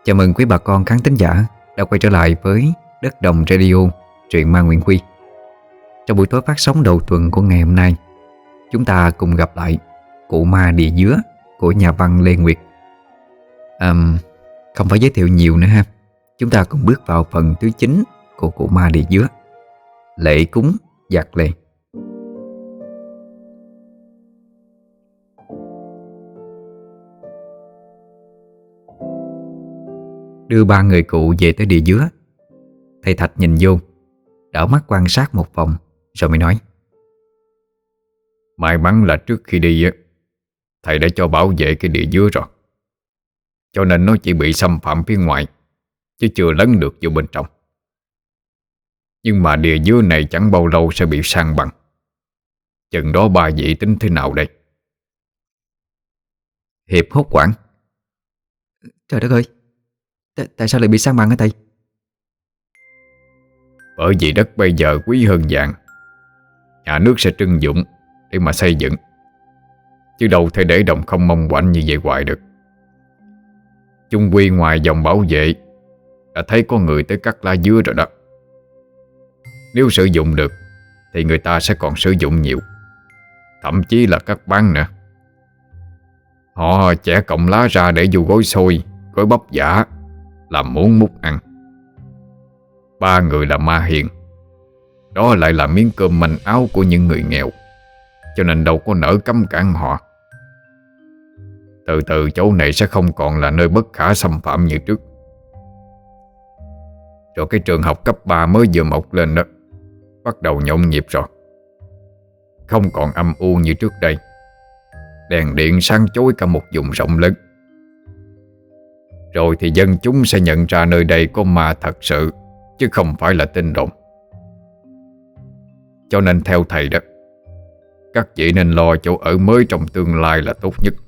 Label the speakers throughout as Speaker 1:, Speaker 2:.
Speaker 1: Chào mừng quý bà con khán thính giả đã quay trở lại với Đất Đồng Radio, truyện ma Nguyễn Huy. Trong buổi tối phát sóng đầu tuần của ngày hôm nay, chúng ta cùng gặp lại Cụ Ma Địa Dứa của nhà văn Lê Nguyệt. Không phải giới thiệu nhiều nữa ha, chúng ta cùng bước vào phần thứ 9 của Cụ Ma Địa Dứa, lễ cúng giặc lề. Đưa ba người cụ về tới địa dứa, thầy Thạch nhìn vô, đảo mắt quan sát một vòng rồi mới nói:
Speaker 2: May mắn là trước khi đi thầy đã cho bảo vệ cái địa dứa rồi, cho nên nó chỉ bị xâm phạm phía ngoài chứ chưa lấn được vô bên trong. Nhưng mà địa dứa này chẳng bao lâu sẽ bị san bằng. Chừng đó ba vị tính thế nào đây?
Speaker 1: Hiệp hốt hoảng: Trời đất ơi, tại sao lại bị san bằng hả thầy?
Speaker 2: Bởi vì đất bây giờ quý hơn vàng, nhà nước sẽ trưng dụng để mà xây dựng, chứ đâu thể để đồng không mong quạnh như vậy hoài được. Chung quy ngoài dòng bảo vệ đã thấy có người tới cắt lá dứa rồi đó. Nếu sử dụng được thì người ta sẽ còn sử dụng nhiều, thậm chí là cắt bán nữa. Họ chẻ cọng lá ra để vô gói xôi, gói bắp giả, làm muốn múc ăn. Ba người là ma hiền, đó lại là miếng cơm manh áo của những người nghèo, cho nên đâu có nỡ cấm cản họ. Từ từ chỗ này sẽ không còn là nơi bất khả xâm phạm như trước. Rồi cái trường học cấp 3 mới vừa mọc lên đó bắt đầu nhộn nhịp rồi, không còn âm u như trước đây. Đèn điện sáng chói cả một vùng rộng lớn. Rồi thì dân chúng sẽ nhận ra nơi đây có ma thật sự, chứ không phải là tin đồn. Cho nên theo thầy đó, các vị nên lo chỗ ở mới trong tương lai là tốt nhất.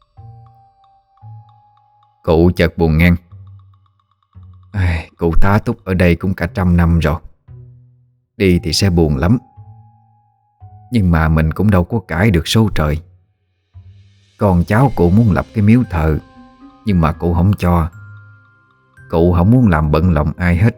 Speaker 1: Cụ chợt buồn ngang: Cụ tá túc ở đây cũng cả 100 năm rồi, đi thì sẽ buồn lắm. Nhưng mà mình cũng đâu có cãi được số trời. Con cháu cụ muốn lập cái miếu thờ, nhưng mà cụ không cho. Cụ không muốn làm bận lòng ai hết.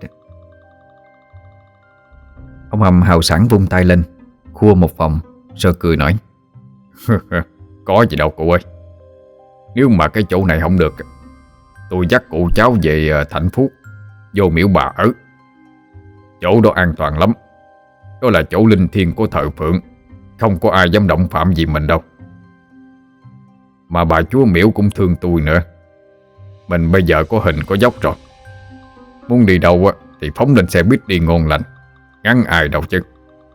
Speaker 1: Ông Hầm hào sảng vung tay lên, khua một vòng rồi cười nói:
Speaker 2: Có gì đâu cụ ơi. Nếu mà cái chỗ này không được, tôi dắt cụ cháu về Thạnh Phú, vô miễu bà ở. Chỗ đó an toàn lắm. Đó là chỗ linh thiêng của thờ phượng, không có ai dám động phạm gì mình đâu. Mà bà chúa miễu cũng thương tôi nữa. Mình bây giờ có hình có dốc rồi, muốn đi đâu thì phóng lên xe buýt đi ngon lành, ngắn ai đâu chứ.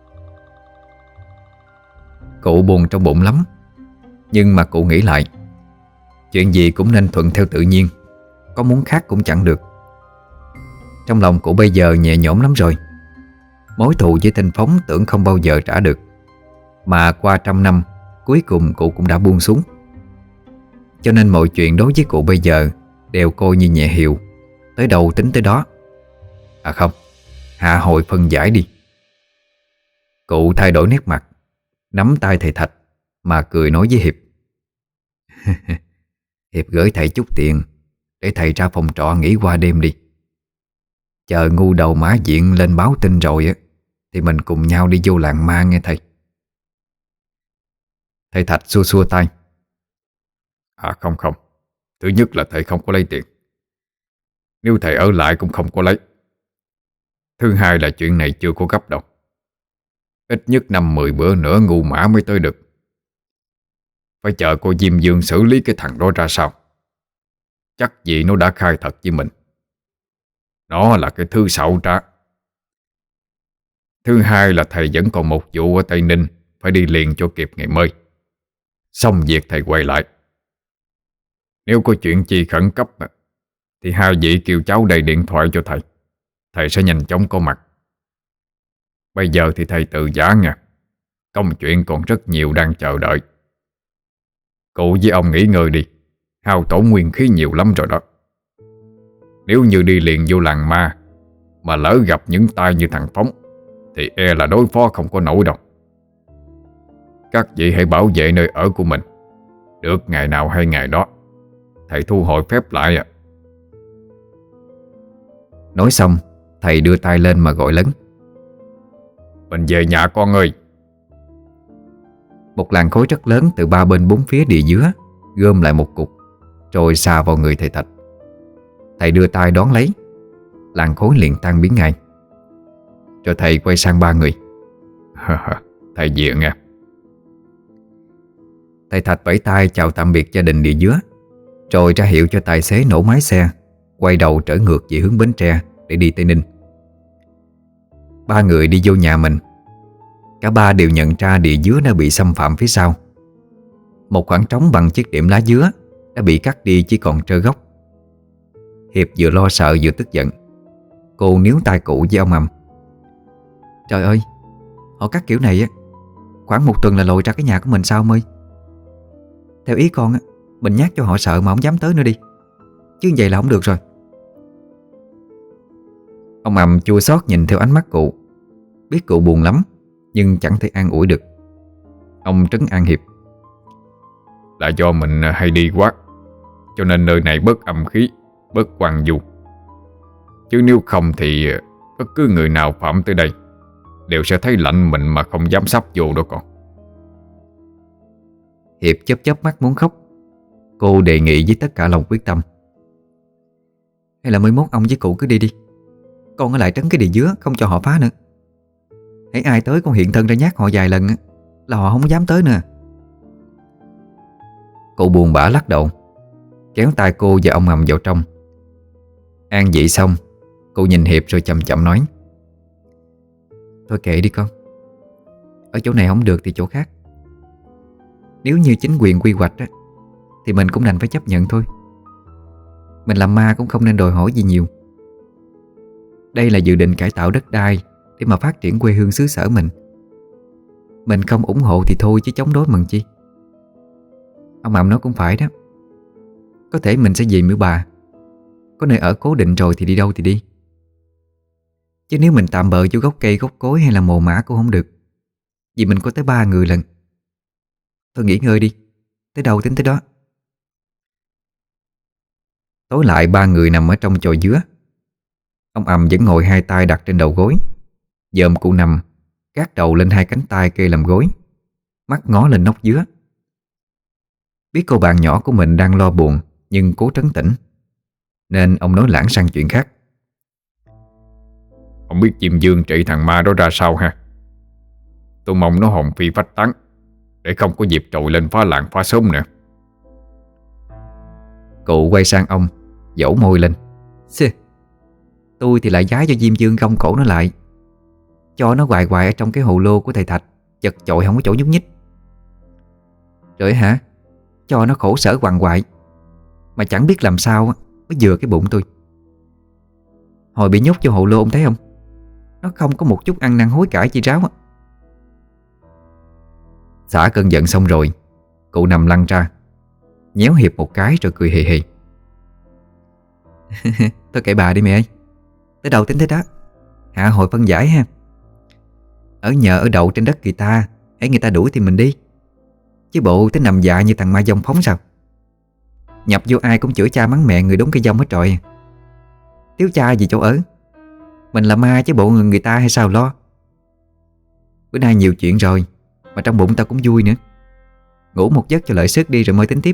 Speaker 1: Cụ buồn trong bụng lắm. Nhưng mà cụ nghĩ lại, chuyện gì cũng nên thuận theo tự nhiên, có muốn khác cũng chẳng được. Trong lòng cụ bây giờ nhẹ nhõm lắm rồi. Mối thù với Thanh Phóng tưởng không bao giờ trả được, mà qua 100 năm cuối cùng cụ cũng đã buông xuống. Cho nên mọi chuyện đối với cụ bây giờ đều coi như nhẹ hiệu, tới đâu tính tới đó. À không, hạ hồi phân giải đi. Cụ thay đổi nét mặt, nắm tay thầy Thạch mà cười nói với Hiệp: Hiệp gửi thầy chút tiền để thầy ra phòng trọ nghỉ qua đêm đi. Chờ ngu đầu mã diện lên báo tin rồi thì mình cùng nhau đi vô làng ma nghe thầy.
Speaker 2: Thầy Thạch xua xua tay: Không, thứ nhất là thầy không có lấy tiền. Nếu thầy ở lại cũng không có lấy. Thứ hai là chuyện này chưa có gấp đâu. Ít nhất 5-10 bữa nữa ngu mã mới tới được. Phải chờ cô Diêm Dương xử lý cái thằng đó ra sao. Chắc gì nó đã khai thật với mình. Nó là cái thứ xạo trá. Thứ hai là thầy vẫn còn một vụ ở Tây Ninh phải đi liền cho kịp ngày mới. Xong việc thầy quay lại. Nếu có chuyện chi khẩn cấp thì hai vị kêu cháu đầy điện thoại cho thầy. Thầy sẽ nhanh chóng có mặt. Bây giờ thì thầy tự giả nha. Công chuyện còn rất nhiều đang chờ đợi. Cụ với ông nghỉ ngơi đi. Hao tổn nguyên khí nhiều lắm rồi đó. Nếu như đi liền vô làng ma mà lỡ gặp những tai như thằng Phóng thì e là đối phó không có nổi đâu. Các vị hãy bảo vệ nơi ở của mình. Được ngày nào hay ngày đó. Thầy thu hồi phép lại
Speaker 1: Nói xong, thầy đưa tay lên mà gọi lớn:
Speaker 2: Mình về nhà con ơi.
Speaker 1: Một làn khói rất lớn từ ba bên bốn phía địa dứa gom lại một cục, rồi xà vào người thầy Thạch. Thầy đưa tay đón lấy, làn khói liền tan biến ngay. Rồi thầy quay sang ba người:
Speaker 2: Thầy về nghe.
Speaker 1: Thầy Thạch vẫy tay chào tạm biệt gia đình địa dứa, rồi ra hiệu cho tài xế nổ máy xe, quay đầu trở ngược về hướng Bến Tre để đi Tây Ninh. Ba người đi vô nhà mình. Cả ba đều nhận ra địa dứa đã bị xâm phạm phía sau. Một khoảng trống bằng chiếc điểm lá dứa đã bị cắt đi chỉ còn trơ gốc. Hiệp vừa lo sợ vừa tức giận. Cô níu tay cụ với ông Âm: Trời ơi, họ cắt kiểu này á, khoảng một tuần là lội ra cái nhà của mình sao ông ơi? Theo ý con á, mình nhắc cho họ sợ mà không dám tới nữa đi, chứ vậy là không được rồi. Ông Âm chua xót nhìn theo ánh mắt cụ, biết cụ buồn lắm nhưng chẳng thể an ủi được. Ông trấn an Hiệp:
Speaker 2: Là do mình hay đi quá, cho nên nơi này bớt âm khí, bớt quang du. Chứ nếu không thì bất cứ người nào phạm tới đây đều sẽ thấy lạnh mình mà không dám sắp vô đó con.
Speaker 1: Hiệp chớp chớp mắt muốn khóc. Cô đề nghị với tất cả lòng quyết tâm: Hay là 11 ông với cụ cứ đi đi, con ở lại trấn cái địa dứa không cho họ phá nữa. Hãy ai tới con hiện thân ra nhát họ vài lần á, là họ không dám tới nữa. Cụ buồn bã lắc đầu, kéo tay cô và ông Ầm vào trong. An vị xong, cô nhìn Hiệp rồi chậm chậm nói: Thôi kệ đi con, ở chỗ này không được thì chỗ khác. Nếu như chính quyền quy hoạch á, thì mình cũng đành phải chấp nhận thôi. Mình làm ma cũng không nên đòi hỏi gì nhiều. Đây là dự định cải tạo đất đai để mà phát triển quê hương xứ sở mình. Mình không ủng hộ thì thôi, chứ chống đối mần chi. Ông Ầm nói cũng phải đó. Có thể mình sẽ về Miễu Bà, có nơi ở cố định rồi thì đi đâu thì đi. Chứ nếu mình tạm bợ chỗ gốc cây gốc cối hay là mồ mã cũng không được, vì mình có tới 3 người lần. Thôi nghỉ ngơi đi, tới đâu tính tới đó. Tối lại ba người nằm ở trong chòi dứa. Ông Ầm vẫn ngồi hai tay đặt trên đầu gối, dòm cụ nằm, gác đầu lên hai cánh tay kê làm gối, mắt ngó lên nóc dứa. Biết cô bạn nhỏ của mình đang lo buồn nhưng cố trấn tĩnh, nên ông nói lảng sang chuyện khác:
Speaker 2: Không biết Diêm Dương trị thằng ma đó ra sao ha. Tôi mong nó hồn phi phách tán, để không có dịp trội lên phá làng phá xóm nữa.
Speaker 1: Cụ quay sang ông, dẫu môi lên: Xì, tôi thì lại giá cho Diêm Dương gông cổ nó lại, cho nó hoài hoài ở trong cái hồ lô của thầy Thạch, chật chội không có chỗ nhúc nhích. Rồi hả, cho nó khổ sở quằn quại mà chẳng biết làm sao á, mới vừa cái bụng tôi. Hồi bị nhốt vô hồ lô ông thấy không, nó không có một chút ăn năn hối cải chi ráo á. Xả cơn giận xong rồi, cụ nằm lăn ra, nhéo Hiệp một cái rồi cười hì hì: Thôi kệ bà đi mẹ ơi, tới đâu tính tới đó, hạ hồi phân giải ha. Ở nhờ ở đậu trên đất người ta, hãy người ta đuổi thì mình đi, chứ bộ tới nằm dạ như thằng ma dông phóng sao. Nhập vô ai cũng chửi cha mắng mẹ người đúng cái dông hết trọi. Thiếu cha gì chỗ ở, mình là ma chứ bộ người ta hay sao lo. Bữa nay nhiều chuyện rồi, mà trong bụng tao cũng vui nữa. Ngủ một giấc cho lợi sức đi rồi mới tính tiếp.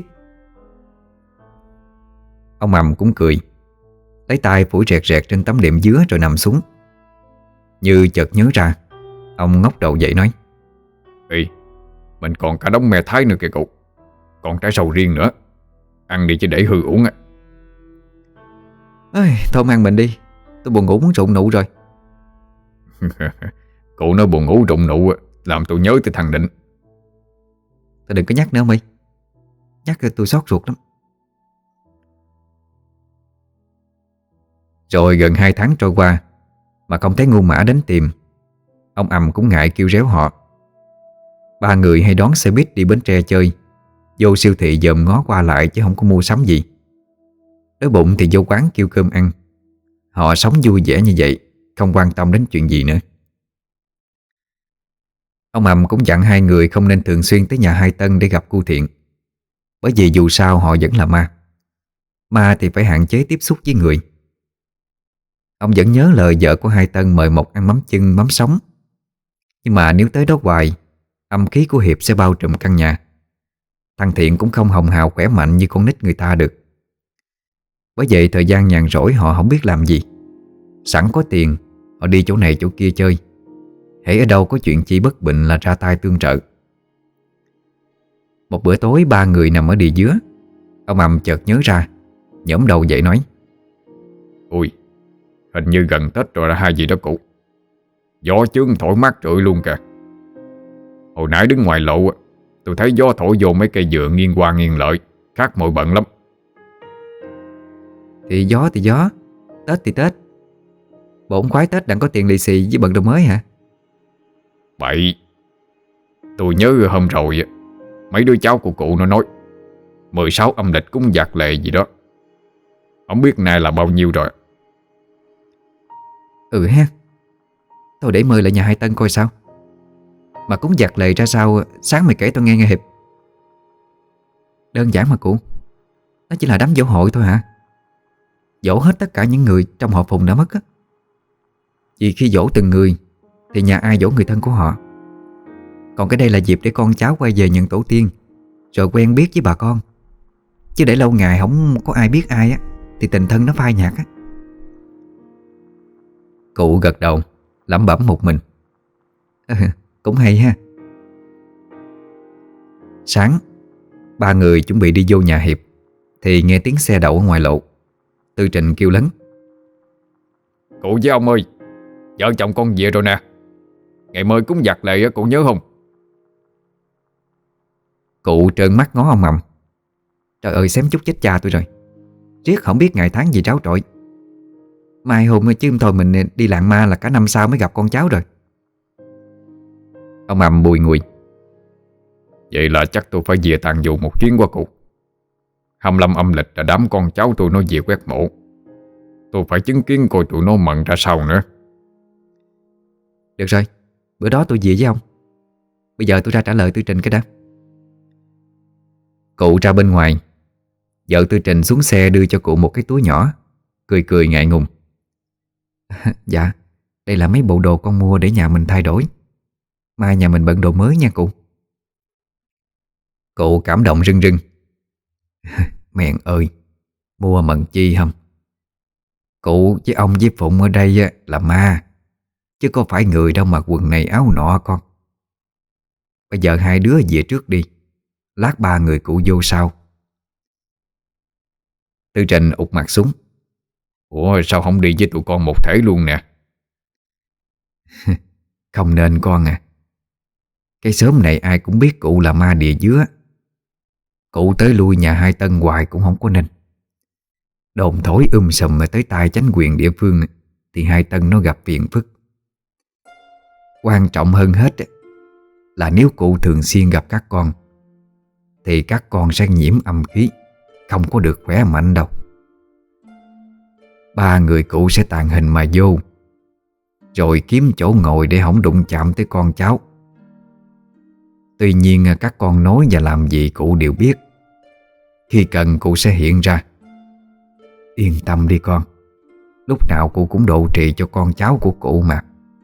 Speaker 1: Ông Ầm cũng cười, lấy tay phủi rẹt rẹt trên tấm đệm dứa rồi nằm xuống. Như chợt nhớ ra, ông ngóc đầu dậy nói:
Speaker 2: Ê, mình còn cả đống me thái nữa kìa cụ. Còn trái sầu riêng nữa, ăn đi chứ để hư uổng á.
Speaker 1: Ơi, thôi mang mình đi, tôi buồn ngủ muốn rụng nụ rồi.
Speaker 2: Cụ nói buồn ngủ rụng nụ làm tôi nhớ tới thằng Định.
Speaker 1: Thôi đừng có nhắc nữa mi, nhắc tôi xót ruột lắm. Rồi gần 2 tháng trôi qua mà không thấy ngu mã đến tìm. Ông Ầm cũng ngại kêu réo họ. Ba người hay đón xe buýt đi Bến Tre chơi, vô siêu thị dòm ngó qua lại chứ không có mua sắm gì. Đói bụng thì vô quán kêu cơm ăn. Họ sống vui vẻ như vậy, không quan tâm đến chuyện gì nữa. Ông Ầm cũng dặn hai người không nên thường xuyên tới nhà Hai Tân để gặp cô Thiện, bởi vì dù sao họ vẫn là ma. Ma thì phải hạn chế tiếp xúc với người. Ông vẫn nhớ lời vợ của Hai Tân mời Mộc ăn mắm chưng mắm sống. Nhưng mà nếu tới đó hoài, âm khí của Hiệp sẽ bao trùm căn nhà. Thằng Thiện cũng không hồng hào khỏe mạnh như con nít người ta được. Bởi vậy thời gian nhàn rỗi họ không biết làm gì. Sẵn có tiền, họ đi chỗ này chỗ kia chơi. Hễ ở đâu có chuyện chi bất bình là ra tay tương trợ. Một bữa tối ba người nằm ở địa dứa. Ông Ầm chợt nhớ ra, nhổm đầu dậy nói:
Speaker 2: Ui, hình như gần Tết rồi là hai gì đó cụ. Gió chướng thổi mát rượi luôn kìa. Hồi nãy đứng ngoài lộ tôi thấy gió thổi vô mấy cây dừa nghiêng qua nghiêng lợi, khác mọi bận lắm.
Speaker 1: Thì gió, Tết thì Tết. Bổn khoái Tết đặng có tiền lì xì với bận đồ mới hả?
Speaker 2: Bậy. Tôi nhớ hôm rồi mấy đứa cháu của cụ nó nói 16 âm lịch cúng giặc lệ gì đó. Không biết nay là bao nhiêu rồi.
Speaker 1: Ừ ha. Thôi để mời lại nhà Hai Tân coi sao. Mà cúng giặc lệ ra sao sáng mày kể tao nghe nghe Hiệp. Đơn giản mà cụ. Nó chỉ là đám giỗ hội thôi hả? Giỗ hết tất cả những người trong họ Phùng đã mất á. Vì khi giỗ từng người thì nhà ai giỗ người thân của họ. Còn cái đây là dịp để con cháu quay về nhận tổ tiên, rồi quen biết với bà con. Chứ để lâu ngày không có ai biết ai á thì tình thân nó phai nhạt á. Cụ gật đầu lẩm bẩm một mình. Cũng hay ha. Sáng, ba người chuẩn bị đi vô nhà Hiệp thì nghe tiếng xe đậu ở ngoài lộ. Tư Trình kêu lớn:
Speaker 2: Cụ với ông ơi, vợ chồng con về rồi nè. Ngày mới cúng giặc lệ cụ nhớ không?
Speaker 1: Cụ trợn mắt ngó ông Mầm. Trời ơi, xém chút chết cha tôi rồi. Riết không biết ngày tháng gì tráo trội. Mai hôm chứ thôi mình đi làng ma là cả năm sau mới gặp con cháu rồi. Ông Mầm bùi ngùi:
Speaker 2: Vậy là chắc tôi phải về tàn vụ một chuyến qua cụ. 25 âm lịch là đám con cháu tôi nó về quét mộ. Tôi phải chứng kiến coi tụi nó mận ra sao nữa.
Speaker 1: Được rồi, bữa đó tôi về với ông. Bây giờ tôi ra trả lời Tư Trình cái đã. Cụ ra bên ngoài. Vợ Tư Trình xuống xe đưa cho cụ một cái túi nhỏ, cười cười ngại ngùng: Dạ, đây là mấy bộ đồ con mua để nhà mình thay đổi. Mai nhà mình bận đồ mới nha cụ. Cụ cảm động rưng rưng: Mẹn ơi, mua mận chi hâm. Cụ với ông với Phụng ở đây là ma, chứ có phải người đâu mà quần này áo nọ con. Bây giờ hai đứa về trước đi, lát ba người cụ vô sau. Tư Trình ụt mặt xuống:
Speaker 2: Ủa sao không đi với tụi con một thể luôn nè?
Speaker 1: Không nên con à. Cái xóm này ai cũng biết cụ là ma địa dứa. Cụ tới lui nhà Hai Tân hoài cũng không có nên. Đồn thổi sùm mà tới tai chánh quyền địa phương thì Hai Tân nó gặp phiền phức. Quan trọng hơn hết là nếu cụ thường xuyên gặp các con thì các con sẽ nhiễm âm khí, không có được khỏe mạnh đâu. Ba người cụ sẽ tàn hình mà vô, rồi kiếm chỗ ngồi để không đụng chạm tới con cháu. Tuy nhiên các con nói và làm gì cụ đều biết. Khi cần cụ sẽ hiện ra. Yên tâm đi con, lúc nào cụ cũng độ trì cho con cháu của cụ mà.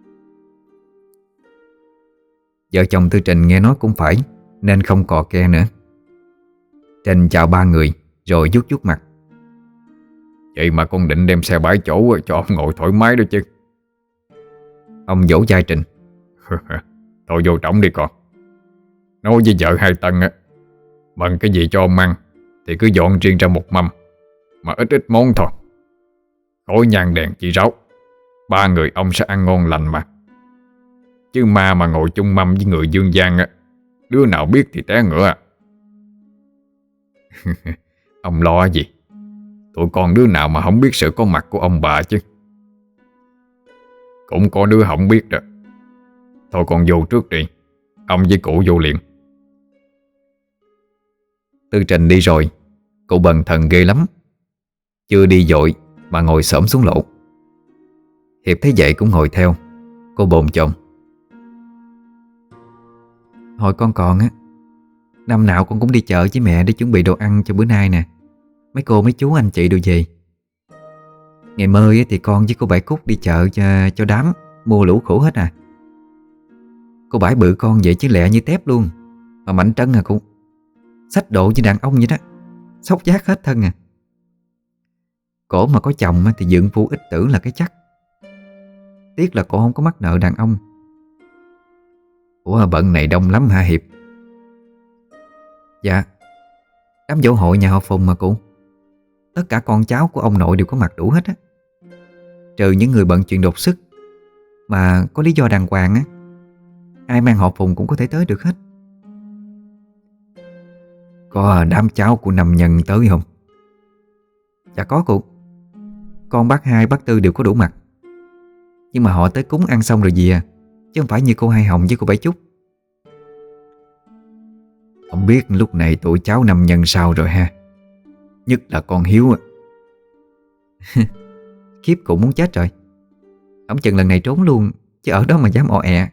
Speaker 1: Vợ chồng Tư Trình nghe nói cũng phải, nên không cò ke nữa. Trình chào ba người rồi vuốt vuốt mặt:
Speaker 2: Vậy mà con định đem xe bãi chỗ cho ông ngồi thoải mái đó chứ.
Speaker 1: Ông vỗ vai Trình:
Speaker 2: Thôi vô trọng đi con. Nói với vợ Hai Tân bận cái gì cho ông ăn thì cứ dọn riêng ra một mâm, mà ít ít món thôi. Khỏi nhang đèn chỉ ráo, ba người ông sẽ ăn ngon lành mà. Chứ ma mà ngồi chung mâm với người dương gian đứa nào biết thì té ngựa à. Ông lo gì? Tụi con đứa nào mà không biết sự có mặt của ông bà chứ. Cũng có đứa không biết rồi. Thôi con vô trước đi, ông với cụ vô liền.
Speaker 1: Tư Trình đi rồi, cụ bần thần ghê lắm. Chưa đi vội mà ngồi xổm xuống lộ. Hiệp thấy vậy cũng ngồi theo. Cô bồn chồn: Hồi con còn á, năm nào con cũng đi chợ với mẹ để chuẩn bị đồ ăn cho bữa nay nè. Mấy cô mấy chú anh chị đều về. Ngày mơ thì con với cô Bảy Cúc đi chợ cho đám, mua lũ khổ hết à. Cô Bảy bự con vậy chứ lẹ như tép luôn, mà mạnh trân à cô. Xách độ như đàn ông vậy đó, xốc giác hết thân à. Cổ mà có chồng thì dựng phu ích tử là cái chắc. Tiếc là cổ không có mắc nợ đàn ông. Ủa bận này đông lắm hả Hiệp? Dạ, đám dỗ hội nhà họ Phùng mà cụ. Tất cả con cháu của ông nội đều có mặt đủ hết á. Trừ những người bận chuyện đột xuất mà có lý do đàng hoàng á, ai mang họ Phùng cũng có thể tới được hết. Có đám cháu của Năm Nhân tới không? Dạ có cụ. Con bác hai bác tư đều có đủ mặt. Nhưng mà họ tới cúng ăn xong rồi gì à, chứ không phải như cô Hai Hồng với cô Bảy Trúc. Không biết lúc này tụi cháu Năm Nhân sao rồi ha. Nhất là con Hiếu á. Khiếp cũng muốn chết rồi. Ông chừng lần này trốn luôn, chứ ở đó mà dám o ẹ.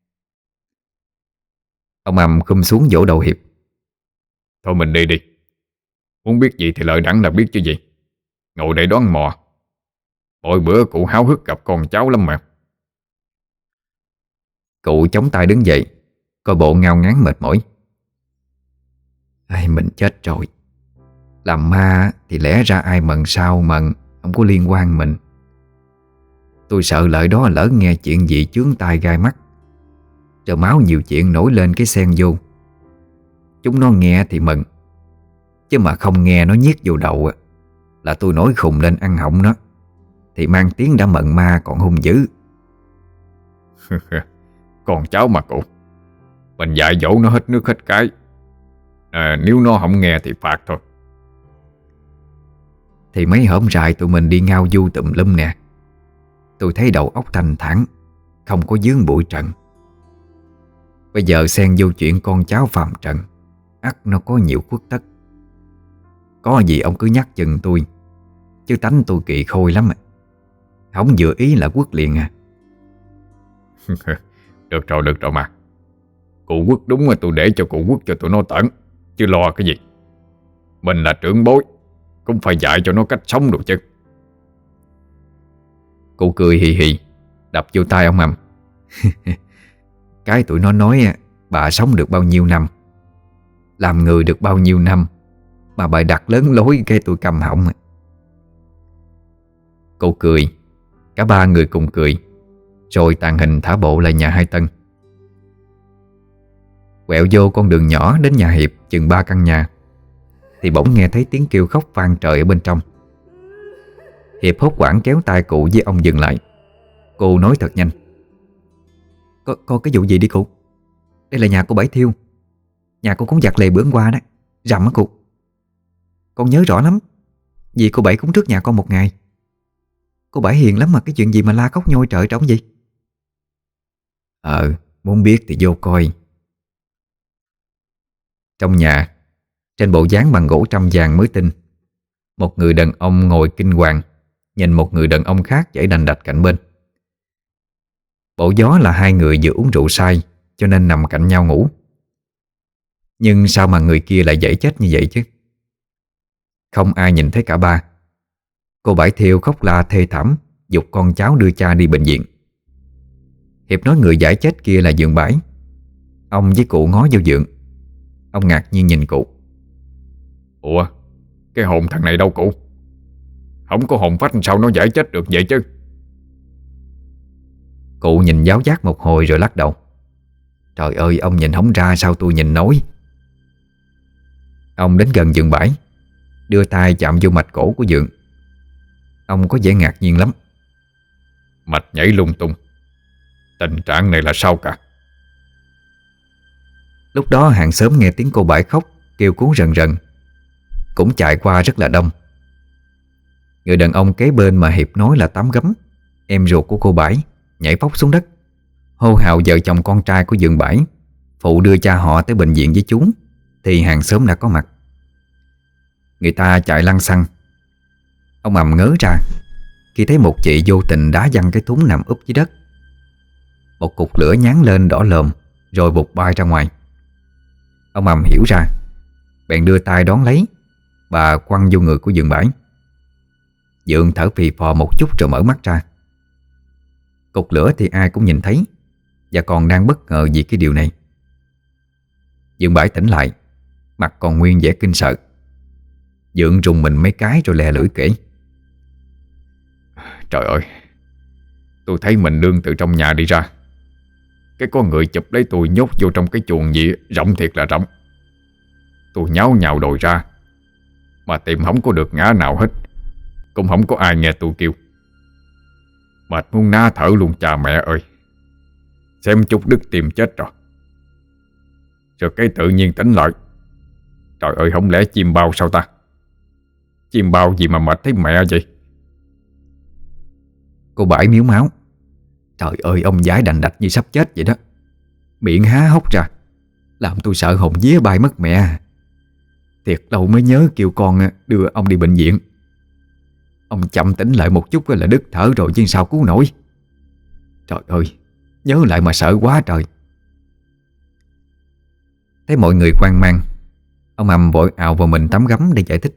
Speaker 1: Ông Âm khum xuống vỗ đầu Hiệp.
Speaker 2: Thôi mình đi đi. Muốn biết gì thì lợi đẳng là biết chứ gì. Ngồi đây đoán mò. Mỗi bữa cụ háo hức gặp con cháu lắm mà.
Speaker 1: Cụ chống tay đứng dậy, coi bộ ngao ngán mệt mỏi. Ai mình chết rồi. Làm ma thì lẽ ra ai mần sao mần, không có liên quan mình. Tôi sợ lợi đó lỡ nghe chuyện gì chướng tai gai mắt, rồi máu nhiều chuyện nổi lên cái xen vô. Chúng nó nghe thì mừng, chứ mà không nghe nó nhiếc vô đầu là tôi nổi khùng lên ăn họng nó, thì mang tiếng đã mận ma còn hung dữ.
Speaker 2: Con cháu mà cụ. Mình dạy dỗ nó hết nước hết cái. Nếu nó không nghe thì phạt thôi.
Speaker 1: Thì mấy hôm rày tụi mình đi ngao du tùm lum nè. Tôi thấy đầu óc thanh thản, không có vướng bụi trần. Bây giờ xen vô chuyện con cháu phàm trần, ắt nó có nhiều khuất tất. Có gì ông cứ nhắc chừng tôi, chứ tánh tôi kỵ khôi lắm à. Không vừa ý là quất liền à.
Speaker 2: Được rồi mà. Cụ quất đúng rồi, tôi để cho cụ quất cho tụi nó tẩn, chứ lo cái gì. Mình là trưởng bối, cũng phải dạy cho nó cách sống được chứ.
Speaker 1: Cụ cười hì hì, đập vô tay ông Âm. Cái tụi nó nói bà sống được bao nhiêu năm, làm người được bao nhiêu năm, mà bà đặt lớn lối cái tôi cầm họng. Cụ cười, cả ba người cùng cười, rồi tàn hình thả bộ lại nhà Hai Tân. Quẹo vô con đường nhỏ đến nhà Hiệp chừng 3 căn nhà, thì bỗng nghe thấy tiếng kêu khóc vang trời ở bên trong. Hiệp hốt hoảng kéo tay cụ với ông dừng lại. Cô nói thật nhanh. Có cái vụ gì đi cụ? Đây là nhà cô Bảy Thiêu. Nhà cô cúng giặc lề bữa hôm qua đó, rằm á cụ. Con nhớ rõ lắm, vì cô Bảy cúng trước nhà con một ngày. Cô Bảy hiền lắm mà cái chuyện gì mà la khóc nhôi trời trống gì. Muốn biết thì vô coi. Trong nhà, trên bộ dáng bằng gỗ trăm vàng mới tinh, một người đàn ông ngồi kinh hoàng, nhìn một người đàn ông khác chảy đành đạch cạnh bên. Bộ gió là hai người vừa uống rượu say, cho nên nằm cạnh nhau ngủ. Nhưng sao mà người kia lại dễ chết như vậy chứ? Không ai nhìn thấy cả ba. Cô Bảy Thiêu khóc la thê thảm, giục con cháu đưa cha đi bệnh viện. Hiệp nói người giải chết kia là Dượng Bãi. Ông với cụ ngó vô Dượng. Ông ngạc nhiên nhìn cụ.
Speaker 2: Ủa, cái hồn thằng này đâu cụ? Không có hồn phách sao nó giải chết được vậy chứ?
Speaker 1: Cụ nhìn giáo giác một hồi rồi lắc đầu. Trời ơi, ông nhìn không ra sao tôi nhìn nổi. Ông đến gần Dượng Bãi, đưa tay chạm vô mạch cổ của Dượng. Ông có vẻ ngạc nhiên lắm.
Speaker 2: Mạch nhảy lung tung. Tình trạng này là sao cả?
Speaker 1: Lúc đó hàng xóm nghe tiếng cô Bảy khóc, kêu cứu rần rần, cũng chạy qua rất là đông. Người đàn ông kế bên mà Hiệp nói là Tám Gấm, em ruột của cô Bảy, nhảy phóc xuống đất, hô hào vợ chồng con trai của Dượng Bãi phụ đưa cha họ tới bệnh viện với chúng, thì hàng xóm đã có mặt. Người ta chạy lăng xăng. Ông Ầm ngớ ra khi thấy một chị vô tình đá văng cái thúng nằm úp dưới đất. Một cục lửa nhán lên đỏ lòm, rồi vụt bay ra ngoài. Ông Ầm hiểu ra, bèn đưa tay đón lấy, bà quăng vô người của Dượng Bãi. Dượng thở phì phò một chút rồi mở mắt ra. Cục lửa thì ai cũng nhìn thấy, và còn đang bất ngờ vì cái điều này. Dượng Bãi tỉnh lại, mặt còn nguyên vẻ kinh sợ. Dượng rùng mình mấy cái rồi lè lưỡi kể:
Speaker 2: Trời ơi, tôi thấy mình nương từ trong nhà đi ra, cái con người chụp lấy tôi nhốt vô trong cái chuồng gì rộng thiệt là rộng. Tôi nháo nhào đồi ra, mà tìm không có được ngã nào hết, cũng không có ai nghe tôi kêu. Mệt muốn ná thở luôn cha mẹ ơi. Xem chút đứt tim chết rồi. Rồi cái tự nhiên tỉnh lại. Trời ơi, không lẽ chim bao sao ta? Chim bao gì mà mệt thấy mẹ vậy?
Speaker 1: Cô Bãi miếu máu: Trời ơi, ông giái đành đạch như sắp chết vậy đó. Miệng há hốc ra, làm tôi sợ hồn vía bay mất mẹ. Thiệt lâu mới nhớ kêu con đưa ông đi bệnh viện. Ông chậm tỉnh lại một chút là đứt thở rồi chứ sao cứu nổi. Trời ơi, nhớ lại mà sợ quá trời. Thấy mọi người hoang mang, ông Âm vội ào vào mình tắm gấm để giải thích: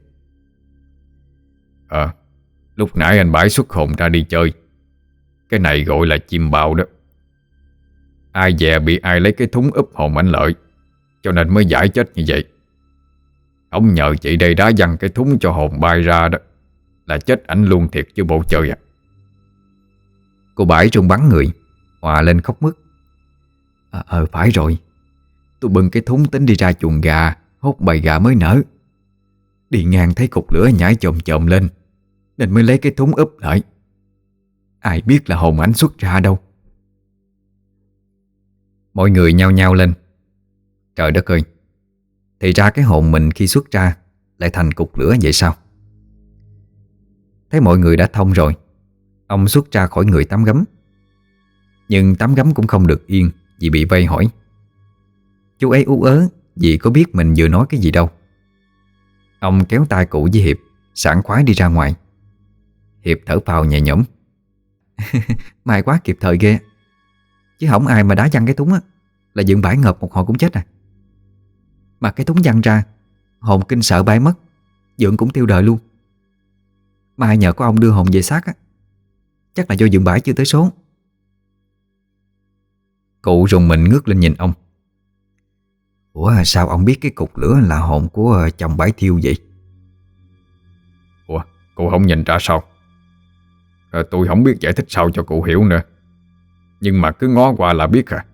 Speaker 2: Lúc nãy anh Bãi xuất hồn ra đi chơi. Cái này gọi là chim bao đó. Ai dè bị ai lấy cái thúng úp hồn anh Lợi, cho nên mới giải chết như vậy. Ông nhờ chị đây đá văng cái thúng cho hồn bay ra đó, là chết ảnh luôn thiệt chứ bộ chơi à.
Speaker 1: Cô Bãi run bắn người, hòa lên khóc mướt: Phải rồi. Tôi bưng cái thúng tính đi ra chuồng gà hốt bầy gà mới nở. Đi ngang thấy cục lửa nhảy chồm chồm lên, nên mới lấy cái thúng úp lại. Ai biết là hồn ảnh xuất ra đâu. Mọi người nhao nhao lên. Trời đất ơi, thì ra cái hồn mình khi xuất ra lại thành cục lửa vậy sao? Thấy mọi người đã thông rồi, ông xuất ra khỏi người tắm gấm. Nhưng tắm gấm cũng không được yên vì bị vây hỏi. Chú ấy ú ớ vì có biết mình vừa nói cái gì đâu. Ông kéo tay cụ với Hiệp sảng khoái đi ra ngoài. Hiệp thở phào nhẹ nhõm: May quá, kịp thời ghê. Chứ không ai mà đá văng cái thúng á là Dượng Bãi ngợp một hồi cũng chết à. Mà cái thúng văng ra, hồn kinh sợ bay mất, Dượng cũng tiêu đời luôn. Mai nhờ có ông đưa hồn về xác á, chắc là do Dượng Bãi chưa tới số. Cụ rùng mình ngước lên nhìn ông: Ủa sao ông biết cái cục lửa là hồn của chồng Bãi thiêu vậy?
Speaker 2: Ủa, cụ không nhìn ra sao? Tôi không biết giải thích sao cho cụ hiểu nữa, nhưng mà cứ ngó qua là biết à.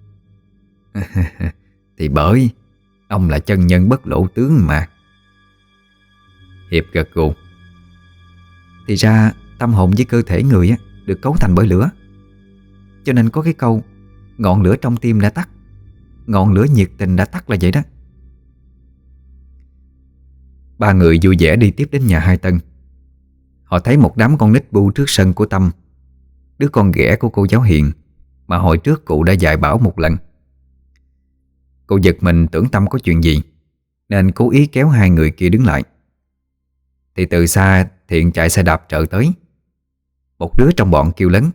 Speaker 1: Thì bởi ông là chân nhân bất lộ tướng mà. Hiệp gật gù: Thì ra tâm hồn với cơ thể người á được cấu thành bởi lửa, cho nên có cái câu ngọn lửa trong tim đã tắt, ngọn lửa nhiệt tình đã tắt là vậy đó. Ba người vui vẻ đi tiếp đến nhà hai Tân. Họ thấy một đám con nít bu trước sân của Tâm, đứa con ghẻ của cô giáo Hiền mà hồi trước cụ đã dạy bảo một lần. Cô giật mình tưởng Tâm có chuyện gì, nên cố ý kéo hai người kia đứng lại. Thì từ xa Thiện chạy xe đạp trợ tới. Một đứa trong bọn kêu lớn: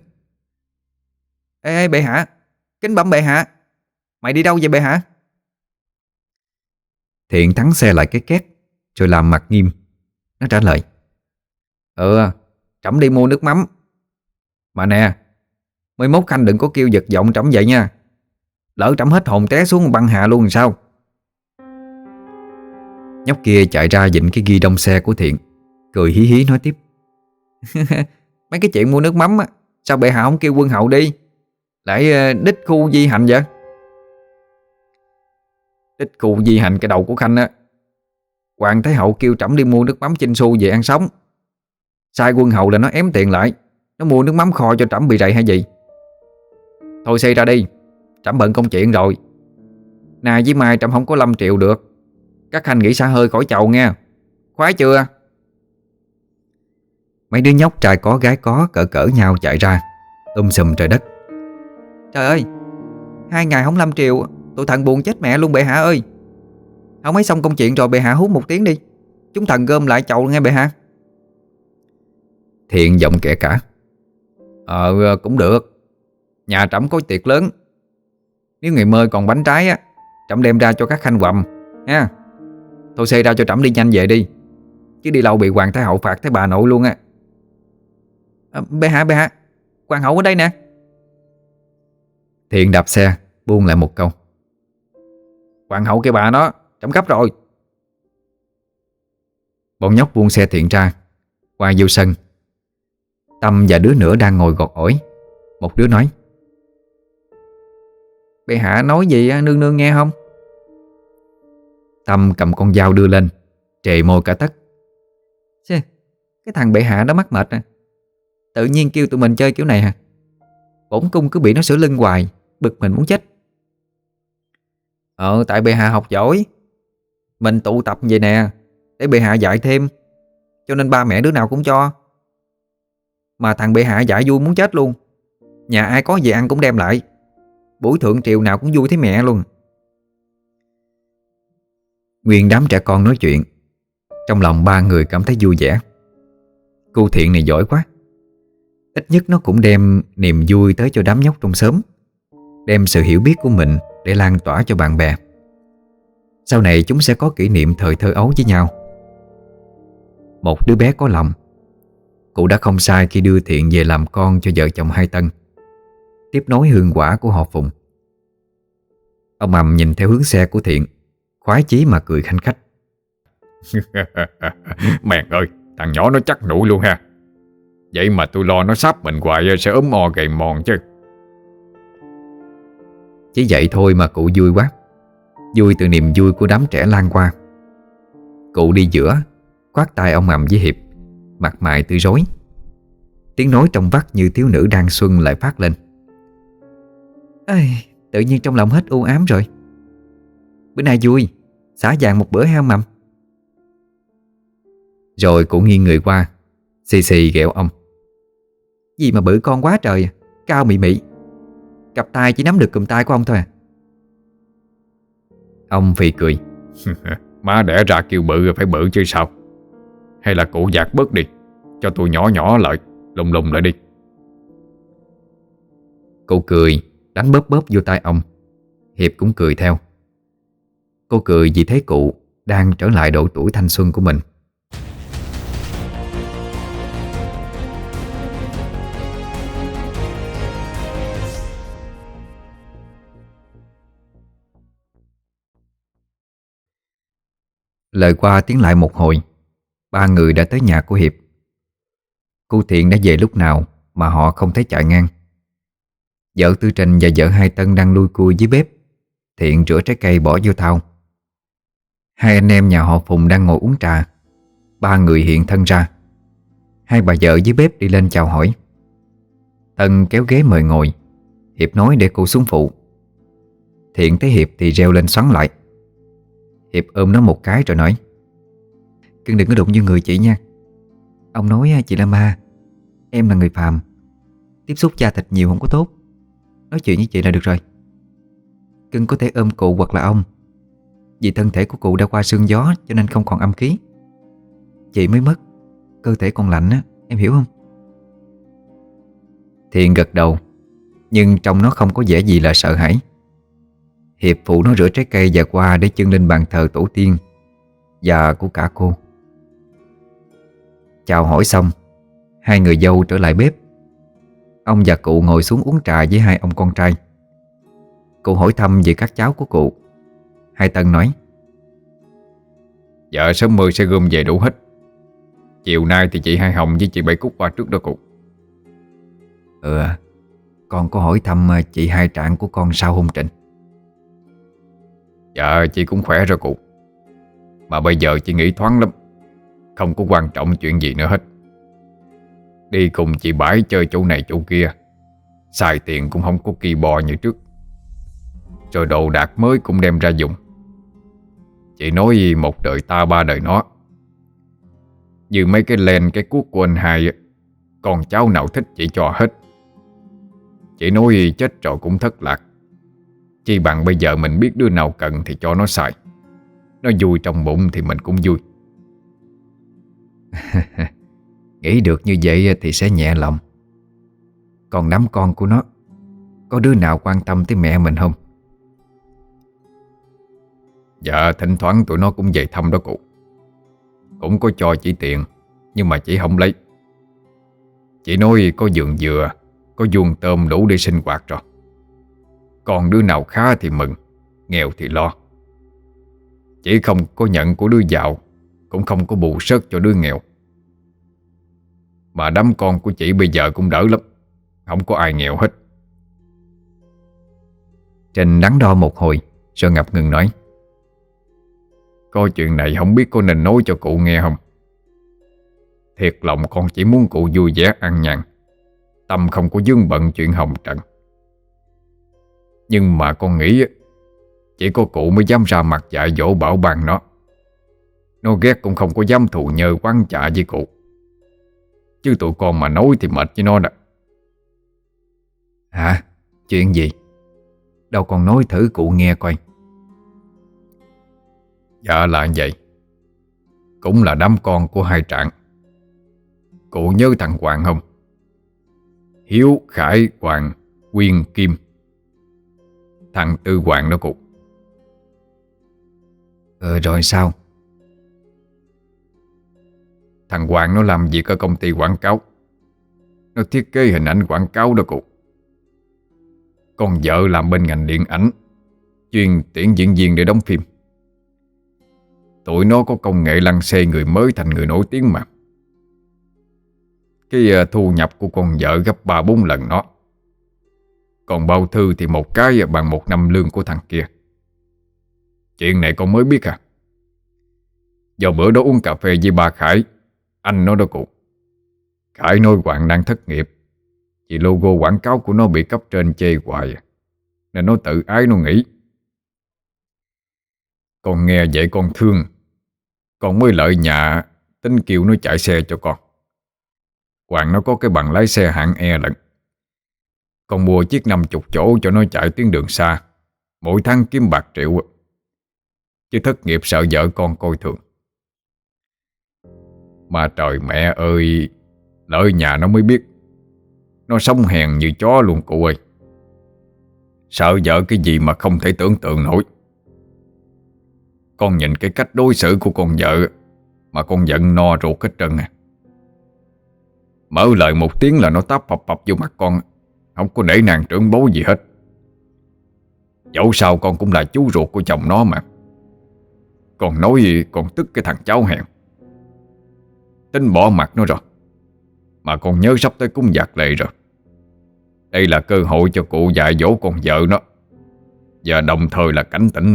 Speaker 1: Ê bệ hạ, kính bẩm bệ hạ, mày đi đâu vậy bệ hạ? Thiện thắng xe lại cái két rồi làm mặt nghiêm. Nó trả lời: Trẫm đi mua nước mắm. Mà nè, mới mốt khanh đừng có kêu giật giọng trẫm vậy nha. Lỡ trẫm hết hồn té xuống băng hà luôn sao? Nhóc kia chạy ra vịn cái ghi đông xe của Thiện, cười hí hí nói tiếp: Mấy cái chuyện mua nước mắm á, sao bệ hạ không kêu quân hậu đi, lại đích khu di hành vậy? Đích khu di hành cái đầu của khanh á. Hoàng Thái Hậu kêu trẫm đi mua nước mắm Chinh Xu về ăn sống, sai quân hậu là nó ém tiền lại, nó mua nước mắm kho cho trẫm bị rầy hay gì? Thôi xây ra đi, trẫm bận công chuyện rồi. Nay với mai trẫm không có 5 triệu được. Các khanh nghĩ xả hơi khỏi chầu nha. Khoái chưa? Mấy đứa nhóc trai có gái có cỡ cỡ nhau chạy ra, sùm trời đất: Trời ơi, 2 ngày không 5 triệu, tụi thần buồn chết mẹ luôn bệ hạ ơi. Không mấy xong công chuyện rồi bệ hạ hút 1 tiếng đi, chúng thần gom lại chầu nghe bệ hạ. Thiện giọng kể cả: Cũng được. Nhà trẫm có tiệc lớn. Nếu ngày mơi còn bánh trái á, trẫm đem ra cho các khanh quầm ha. Thôi xây ra cho trẫm đi nhanh về đi, chứ đi lâu bị Hoàng Thái Hậu phạt thấy bà nội luôn á. Bệ hạ, hoàng hậu ở đây nè. Thiện đạp xe buông lại một câu: Hoàng hậu kêu bà nó, trẫm gấp rồi. Bọn nhóc buông xe Thiện ra, qua vô sân. Tâm và đứa nữa đang ngồi gọt ổi. Một đứa nói: Bệ hạ nói gì nương nương nghe không? Tâm cầm con dao đưa lên, trề môi cả tấc: Chê, cái thằng bệ hạ đó mắc mệt à. Tự nhiên kêu tụi mình chơi kiểu này hả? Bổn cung cứ bị nó sửa lưng hoài, bực mình muốn chết. Tại bệ hạ học giỏi, mình tụ tập vậy nè để bệ hạ dạy thêm, cho nên ba mẹ đứa nào cũng cho. Mà thằng bệ hạ dạy vui muốn chết luôn. Nhà ai có gì ăn cũng đem lại. Buổi thượng triều nào cũng vui thấy mẹ luôn. Nguyên đám trẻ con nói chuyện. Trong lòng ba người cảm thấy vui vẻ. Cô Thiện này giỏi quá. Ít nhất nó cũng đem niềm vui tới cho đám nhóc trong xóm, đem sự hiểu biết của mình để lan tỏa cho bạn bè. Sau này chúng sẽ có kỷ niệm thời thơ ấu với nhau. Một đứa bé có lòng. Cụ đã không sai khi đưa Thiện về làm con cho vợ chồng hai Tân, tiếp nối hương quả của họ Phùng. Ông Ầm nhìn theo hướng xe của Thiện, khoái chí mà cười khanh khách.
Speaker 2: Mẹ ơi, thằng nhỏ nó chắc nụ luôn ha. Vậy mà tôi lo nó sắp mình hoài sẽ ốm mo gầy mòn chứ.
Speaker 1: Chỉ vậy thôi mà cụ vui quá. Vui từ niềm vui của đám trẻ lan qua. Cụ đi giữa, khoát tay ông Ầm với Hiệp, mặt mày tươi rói. Tiếng nói trong vắt như thiếu nữ đang xuân lại phát lên. Ê, tự nhiên trong lòng hết u ám rồi. Bữa nay vui, xả vàng một bữa heo mầm. Rồi cụ nghiêng người qua, xì xì ghẹo ông. Gì mà bự con quá trời, cao mị mị. Cặp tay chỉ nắm được cùm tay của ông thôi à. Ông phì cười.
Speaker 2: Má đẻ ra kêu bự phải bự chứ sao. Hay là cụ dạt bớt đi, cho tôi nhỏ nhỏ lại, lùng lùng lại đi.
Speaker 1: Cô cười, đánh bóp bóp vô tay ông. Hiệp cũng cười theo. Cô cười vì thấy cụ đang trở lại độ tuổi thanh xuân của mình. Lời qua tiếng lại một hồi, ba người đã tới nhà của Hiệp. Cô Thiện đã về lúc nào mà họ không thấy chạy ngang. Vợ Tư Trình và vợ Hai Tân đang lui cui dưới bếp. Thiện rửa trái cây bỏ vô thau. Hai anh em nhà họ Phùng đang ngồi uống trà. Ba người hiện thân ra. Hai bà vợ dưới bếp đi lên chào hỏi. Tân kéo ghế mời ngồi. Hiệp nói để cô xuống phụ. Thiện thấy Hiệp thì reo lên xoắn lại. Hiệp ôm nó một cái rồi nói: Cưng đừng có đụng vô người chị nha. Ông nói chị là ma, em là người phàm, tiếp xúc da thịt nhiều không có tốt. Nói chuyện với chị là được rồi. Cưng có thể ôm cụ hoặc là ông, vì thân thể của cụ đã qua sương gió cho nên không còn âm khí. Chị mới mất, cơ thể còn lạnh á, em hiểu không? Thiện gật đầu, nhưng trong nó không có vẻ gì là sợ hãi. Hiệp phụ nó rửa trái cây và qua để chưng lên bàn thờ tổ tiên và của cả cô. Chào hỏi xong, hai người dâu trở lại bếp. Ông và cụ ngồi xuống uống trà với hai ông con trai. Cụ hỏi thăm về các cháu của cụ. Hai Tân nói:
Speaker 2: Dạ sớm mưa sẽ gom về đủ hết. Chiều nay thì chị Hai Hồng với chị Bảy Cúc qua trước đó cụ.
Speaker 1: Con có hỏi thăm chị Hai Trạng của con sao hôn Trịnh?
Speaker 2: Dạ chị cũng khỏe rồi cụ. Mà bây giờ chị nghĩ thoáng lắm, không có quan trọng chuyện gì nữa hết. Đi cùng chị Bãi chơi chỗ này chỗ kia, xài tiền cũng không có kỳ bò như trước. Rồi đồ đạc mới cũng đem ra dùng. Chị nói một đời ta ba đời nó. Như mấy cái len cái cuốc của anh Hai, con cháu nào thích chị cho hết. Chị nói chết rồi cũng thất lạc. Chi bằng bây giờ mình biết đứa nào cần thì cho nó xài. Nó vui trong bụng thì mình cũng vui.
Speaker 1: Nghĩ được như vậy thì sẽ nhẹ lòng. Còn đám con của nó, có đứa nào quan tâm tới mẹ mình không?
Speaker 2: Dạ thỉnh thoảng tụi nó cũng về thăm đó cụ. Cũng có cho chị tiền, nhưng mà chị không lấy. Chỉ nói có vườn dừa, có vuông tôm đủ để sinh hoạt rồi. Còn đứa nào khá thì mừng, nghèo thì lo. Chỉ không có nhận của đứa giàu, cũng không có bù sớt cho đứa nghèo. Mà đám con của chị bây giờ cũng đỡ lắm, không có ai nghèo hết.
Speaker 1: Trình đắn đo một hồi rồi ngập ngừng nói:
Speaker 2: Có chuyện này không biết có nên nói cho cụ nghe không? Thiệt lòng con chỉ muốn cụ vui vẻ ăn nhàn, tâm không có vướng bận chuyện hồng trần. Nhưng mà con nghĩ chỉ có cụ mới dám ra mặt dạy dỗ bảo ban nó. Nó ghét cũng không có dám thù nhờ quán chạ với cụ. Chứ tụi con mà nói thì mệt với nó đó.
Speaker 1: Hả? Chuyện gì? Đâu con nói thử cụ nghe coi.
Speaker 2: Dạ là vậy. Cũng là đám con của hai Trạng. Cụ nhớ thằng Hoàng không? Hiếu, Khải, Hoàng, Quyên, Kim. Thằng Tư Hoàng đó cụ.
Speaker 1: Rồi sao?
Speaker 2: Thằng Hoàng nó làm việc ở công ty quảng cáo. Nó thiết kế hình ảnh quảng cáo đó cụ. Con vợ làm bên ngành điện ảnh, chuyên tuyển diễn viên để đóng phim. Tụi nó có công nghệ lăng xê người mới thành người nổi tiếng mà. Cái thu nhập của con vợ gấp 3-4 lần nó. Còn bao thư thì một cái bằng 1 năm lương của thằng kia. Chuyện này con mới biết à? Do bữa đó uống cà phê với bà Khải, anh nó đó cụ. Khải nói Hoàng đang thất nghiệp vì logo quảng cáo của nó bị cấp trên chê hoài, nên nó tự ái nó nghỉ. Con nghe vậy con thương. Con mới lợi nhà tính kêu nó chạy xe cho con. Hoàng nó có cái bằng lái xe hạng E lận. Con mua chiếc 50 chỗ cho nó chạy tuyến đường xa, mỗi tháng kiếm bạc triệu. Chứ thất nghiệp sợ vợ con coi thường. Mà trời mẹ ơi, lợi nhà nó mới biết. Nó sống hèn như chó luôn cụ ơi. Sợ vợ cái gì mà không thể tưởng tượng nổi. Con nhìn cái cách đối xử của con vợ mà con giận no ruột hết trơn à. Mở lời một tiếng là nó táp phập phập vô mặt con, không có nể nàng trưởng bối gì hết. Dẫu sao con cũng là chú ruột của chồng nó mà. Con nói gì con tức cái thằng cháu hèn. Tính bỏ mặt nó rồi. Mà con nhớ sắp tới cúng giặc lệ rồi. Đây là cơ hội cho cụ dạy dỗ con vợ nó, và đồng thời là cảnh tỉnh nó.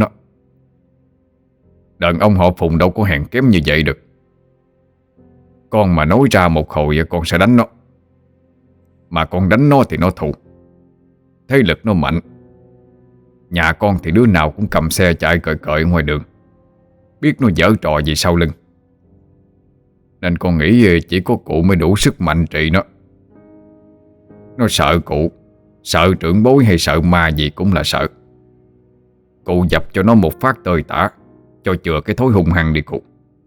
Speaker 2: Đàn ông họ Phùng đâu có hèn kém như vậy được. Con mà nói ra một hồi con sẽ đánh nó. Mà con đánh nó thì nó thù. Thế lực nó mạnh. Nhà con thì đứa nào cũng cầm xe chạy cởi cởi ngoài đường, biết nó giở trò gì sau lưng. Nên con nghĩ chỉ có cụ mới đủ sức mạnh trị nó. Nó sợ cụ, sợ trưởng bối hay sợ ma gì cũng là sợ. Cụ dập cho nó một phát tơi tả, cho chừa cái thối hung hăng đi cụ.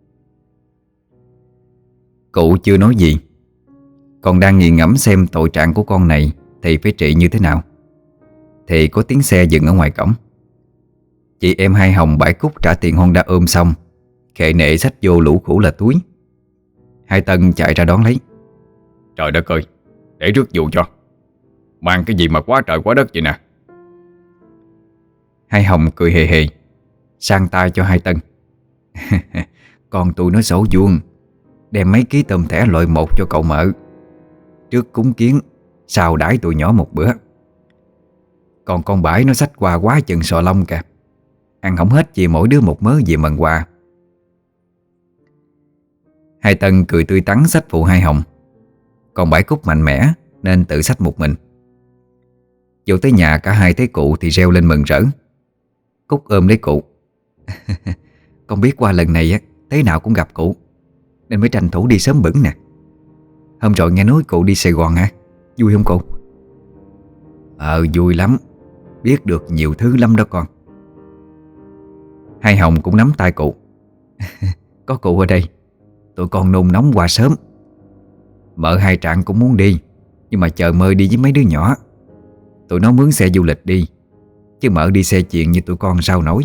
Speaker 1: Cụ chưa nói gì, còn đang nghiền ngẫm xem tội trạng của con này thì phải trị như thế nào, thì có tiếng xe dừng ở ngoài cổng. Chị em Hai Hồng bãi Cúc trả tiền Honda ôm xong, khệ nệ xách vô lũ khủ là túi. Hai Tân chạy ra đón lấy.
Speaker 2: Trời đất ơi, để rước dù cho. Mang cái gì mà quá trời quá đất vậy nè.
Speaker 1: Hai Hồng cười hề hề, sang tay cho Hai Tân. Con tụi nó xấu vuông, đem mấy ký tôm thẻ loại 1 cho cậu mợ. Trước cúng kiến, sau đãi tụi nhỏ một bữa. Còn con Bãi nó xách quà quá chừng sò lông kìa. Ăn không hết chỉ mỗi đứa một mớ về mần quà. Hai Tân cười tươi tắn xách phụ Hai Hồng. Còn Bãi Cúc mạnh mẽ nên tự xách một mình. Vô tới nhà cả hai thấy cụ thì reo lên mừng rỡ. Cúc ôm lấy cụ. Con biết qua lần này thế nào cũng gặp cụ, nên mới tranh thủ đi sớm bửng nè. Hôm rồi nghe nói cụ đi Sài Gòn hả? Vui không cụ? Vui lắm. Biết được nhiều thứ lắm đó con. Hai Hồng cũng nắm tay cụ. Có cụ ở đây, tụi con nôn nóng qua sớm. Mợ Hai Trạng cũng muốn đi, nhưng mà chờ Mơ đi với mấy đứa nhỏ. Tụi nó mướn xe du lịch đi, chứ mợ đi xe chuyện như tụi con sao nổi.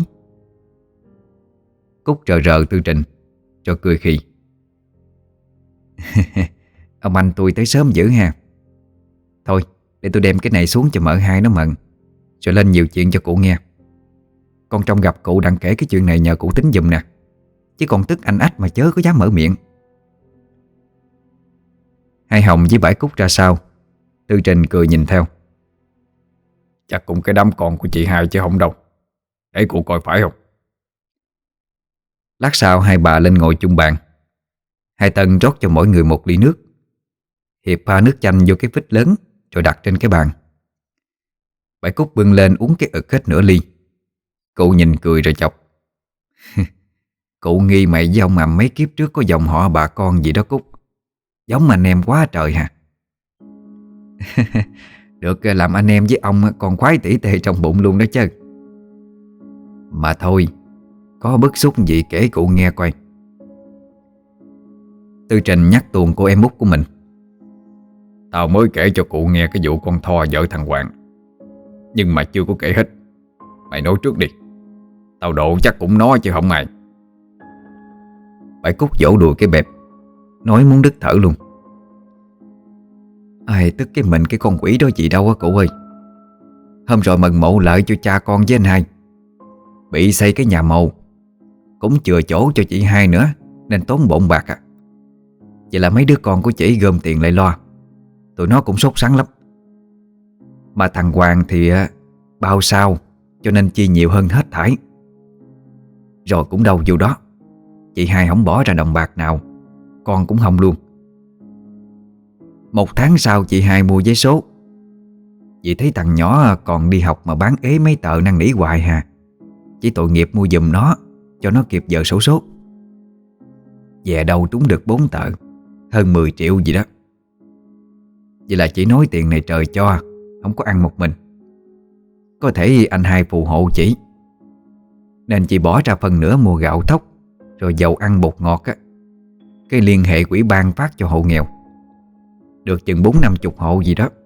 Speaker 1: Cúc rờ rờ Tư Trình, cho cười khì. Ông anh tôi tới sớm dữ ha. Thôi để tôi đem cái này xuống cho mợ hai nó mận, rồi lên nhiều chuyện cho cụ nghe. Con trông gặp cụ đang kể cái chuyện này nhờ cụ tính giùm nè, chứ còn tức anh ách mà chớ có dám mở miệng. Hai Hồng với Bãi Cúc ra sau, Tư Trình cười nhìn theo.
Speaker 2: Chắc cũng cái đám con của chị hai chứ không đâu. Để cụ coi phải không?
Speaker 1: Lát sau hai bà lên ngồi chung bàn. Hai Tân rót cho mỗi người một ly nước. Hiệp pha nước chanh vô cái vít lớn rồi đặt trên cái bàn. Bãi Cúc bưng lên uống cái ực hết nửa ly. Cụ nhìn cười rồi chọc. Cụ nghi mày với ông Mầm mấy kiếp trước có dòng họ bà con gì đó Cúc. Giống anh em quá trời hả? Được làm anh em với ông còn khoái tỉ tê trong bụng luôn đó chứ. Mà thôi, có bức xúc gì kể cụ nghe coi. Tư Trình nhắc tuồng cô em út của mình.
Speaker 2: Tao mới kể cho cụ nghe cái vụ con Tho vợ thằng Hoàng, nhưng mà chưa có kể hết. Mày nói trước đi. Tao độ chắc cũng nói chứ không ai.
Speaker 1: Bãi Cúc vỗ đùi cái bẹp, nói muốn đứt thở luôn. Ai tức cái mình cái con quỷ đó gì đâu á cụ ơi. Hôm rồi mần mộ lợi cho cha con với anh hai, bị xây cái nhà mồ, cũng chừa chỗ cho chị hai nữa, nên tốn bộn bạc à. Vậy là mấy đứa con của chị gom tiền lại lo. Tụi nó cũng sốt sắng lắm. Mà thằng Hoàng thì bao sao, cho nên chi nhiều hơn hết thảy. Rồi cũng đâu vô đó, chị hai không bỏ ra đồng bạc nào, con cũng không luôn. Một tháng sau chị hai mua vé số. Chị thấy thằng nhỏ còn đi học mà bán ế mấy tờ năn nỉ hoài hà. Chỉ tội nghiệp mua giùm nó, cho nó kịp giờ xổ số. Về đâu trúng được 4 tờ, hơn 10 triệu gì đó. Vậy là chị nói tiền này trời cho, không có ăn một mình. Có thể anh hai phù hộ chị, nên chị bỏ ra phần nữa mua gạo thóc, rồi dầu ăn bột ngọt á, cái liên hệ quỹ ban phát cho hộ nghèo. Được chừng 40-50 hộ gì đó.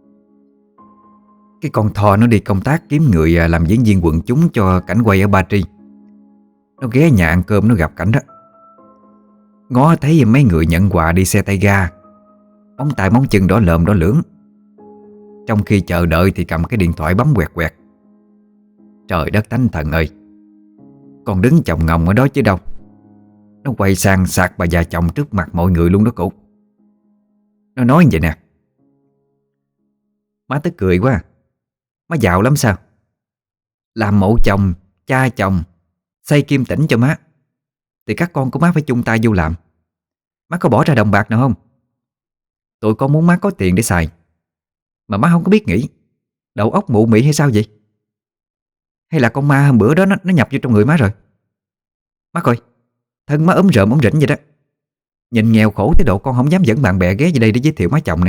Speaker 1: Cái con Tho nó đi công tác kiếm người làm diễn viên quần chúng cho cảnh quay ở Ba Tri. Nó ghé nhà ăn cơm nó gặp cảnh đó. Ngó thấy mấy người nhận quà đi xe tay ga, móng tay móng chân đỏ lợm đỏ lưỡng. Trong khi chờ đợi thì cầm cái điện thoại bấm quẹt quẹt. Trời đất thánh thần ơi, con đứng chồng ngồng ở đó chứ đâu. Nó quay sang sạc bà già chồng trước mặt mọi người luôn đó cụ. Nó nói vậy nè: má tức cười quá à. Má giàu lắm sao? Làm mộ chồng, cha chồng, xây kim tĩnh cho má, thì các con của má phải chung tay vô làm. Má có bỏ ra đồng bạc nào không? Tụi con muốn má có tiền để xài, mà má không có biết nghĩ. Đầu óc mụ mị hay sao vậy? Hay là con ma hôm bữa đó nó nhập vô trong người má rồi? Má coi, thân má ốm rợm ốm rỉnh vậy đó. Nhìn nghèo khổ tới độ con không dám dẫn bạn bè ghé về đây để giới thiệu má chồng nè.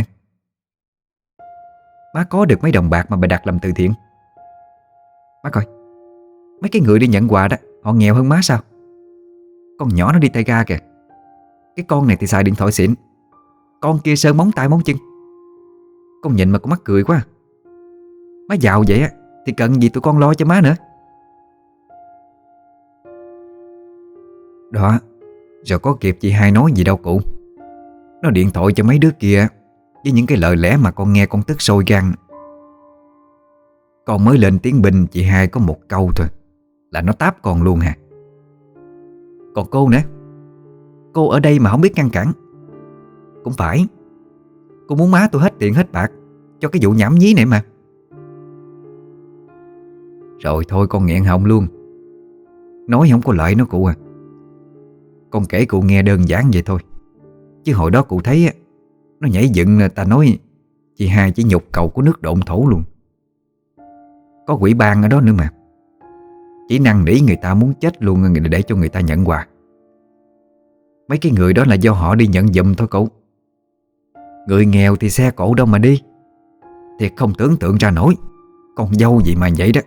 Speaker 1: Má có được mấy đồng bạc mà bà đặt làm từ thiện. Má coi, mấy cái người đi nhận quà đó, họ nghèo hơn má sao? Con nhỏ nó đi tay ga kìa. Cái con này thì xài điện thoại xịn, con kia sơn móng tay móng chân. Con nhìn mà con mắc cười quá à. Má giàu vậy á thì cần gì tụi con lo cho má nữa. Đó, rồi có kịp chị hai nói gì đâu cụ. Nó điện thoại cho mấy đứa kia với những cái lời lẽ mà con nghe con tức sôi gan. Con mới lên tiếng binh chị hai có một câu thôi là nó táp con luôn hả. Còn cô nữa, cô ở đây mà không biết ngăn cản. Cũng phải, cô muốn má tôi hết tiền hết bạc cho cái vụ nhảm nhí này mà. Rồi thôi con nghẹn họng luôn. Nói không có lợi nó cụ à. Con kể cụ nghe đơn giản vậy thôi, chứ hồi đó cụ thấy nó nhảy dựng ta nói chị hai chỉ nhục cầu của nước độn thổ luôn. Có quỹ ban ở đó nữa mà. Chỉ năn nỉ người ta muốn chết luôn để cho người ta nhận quà. Mấy cái người đó là do họ đi nhận giùm thôi cụ. Người nghèo thì xe cộ đâu mà đi. Thiệt không tưởng tượng ra nổi. Con dâu gì mà vậy đó.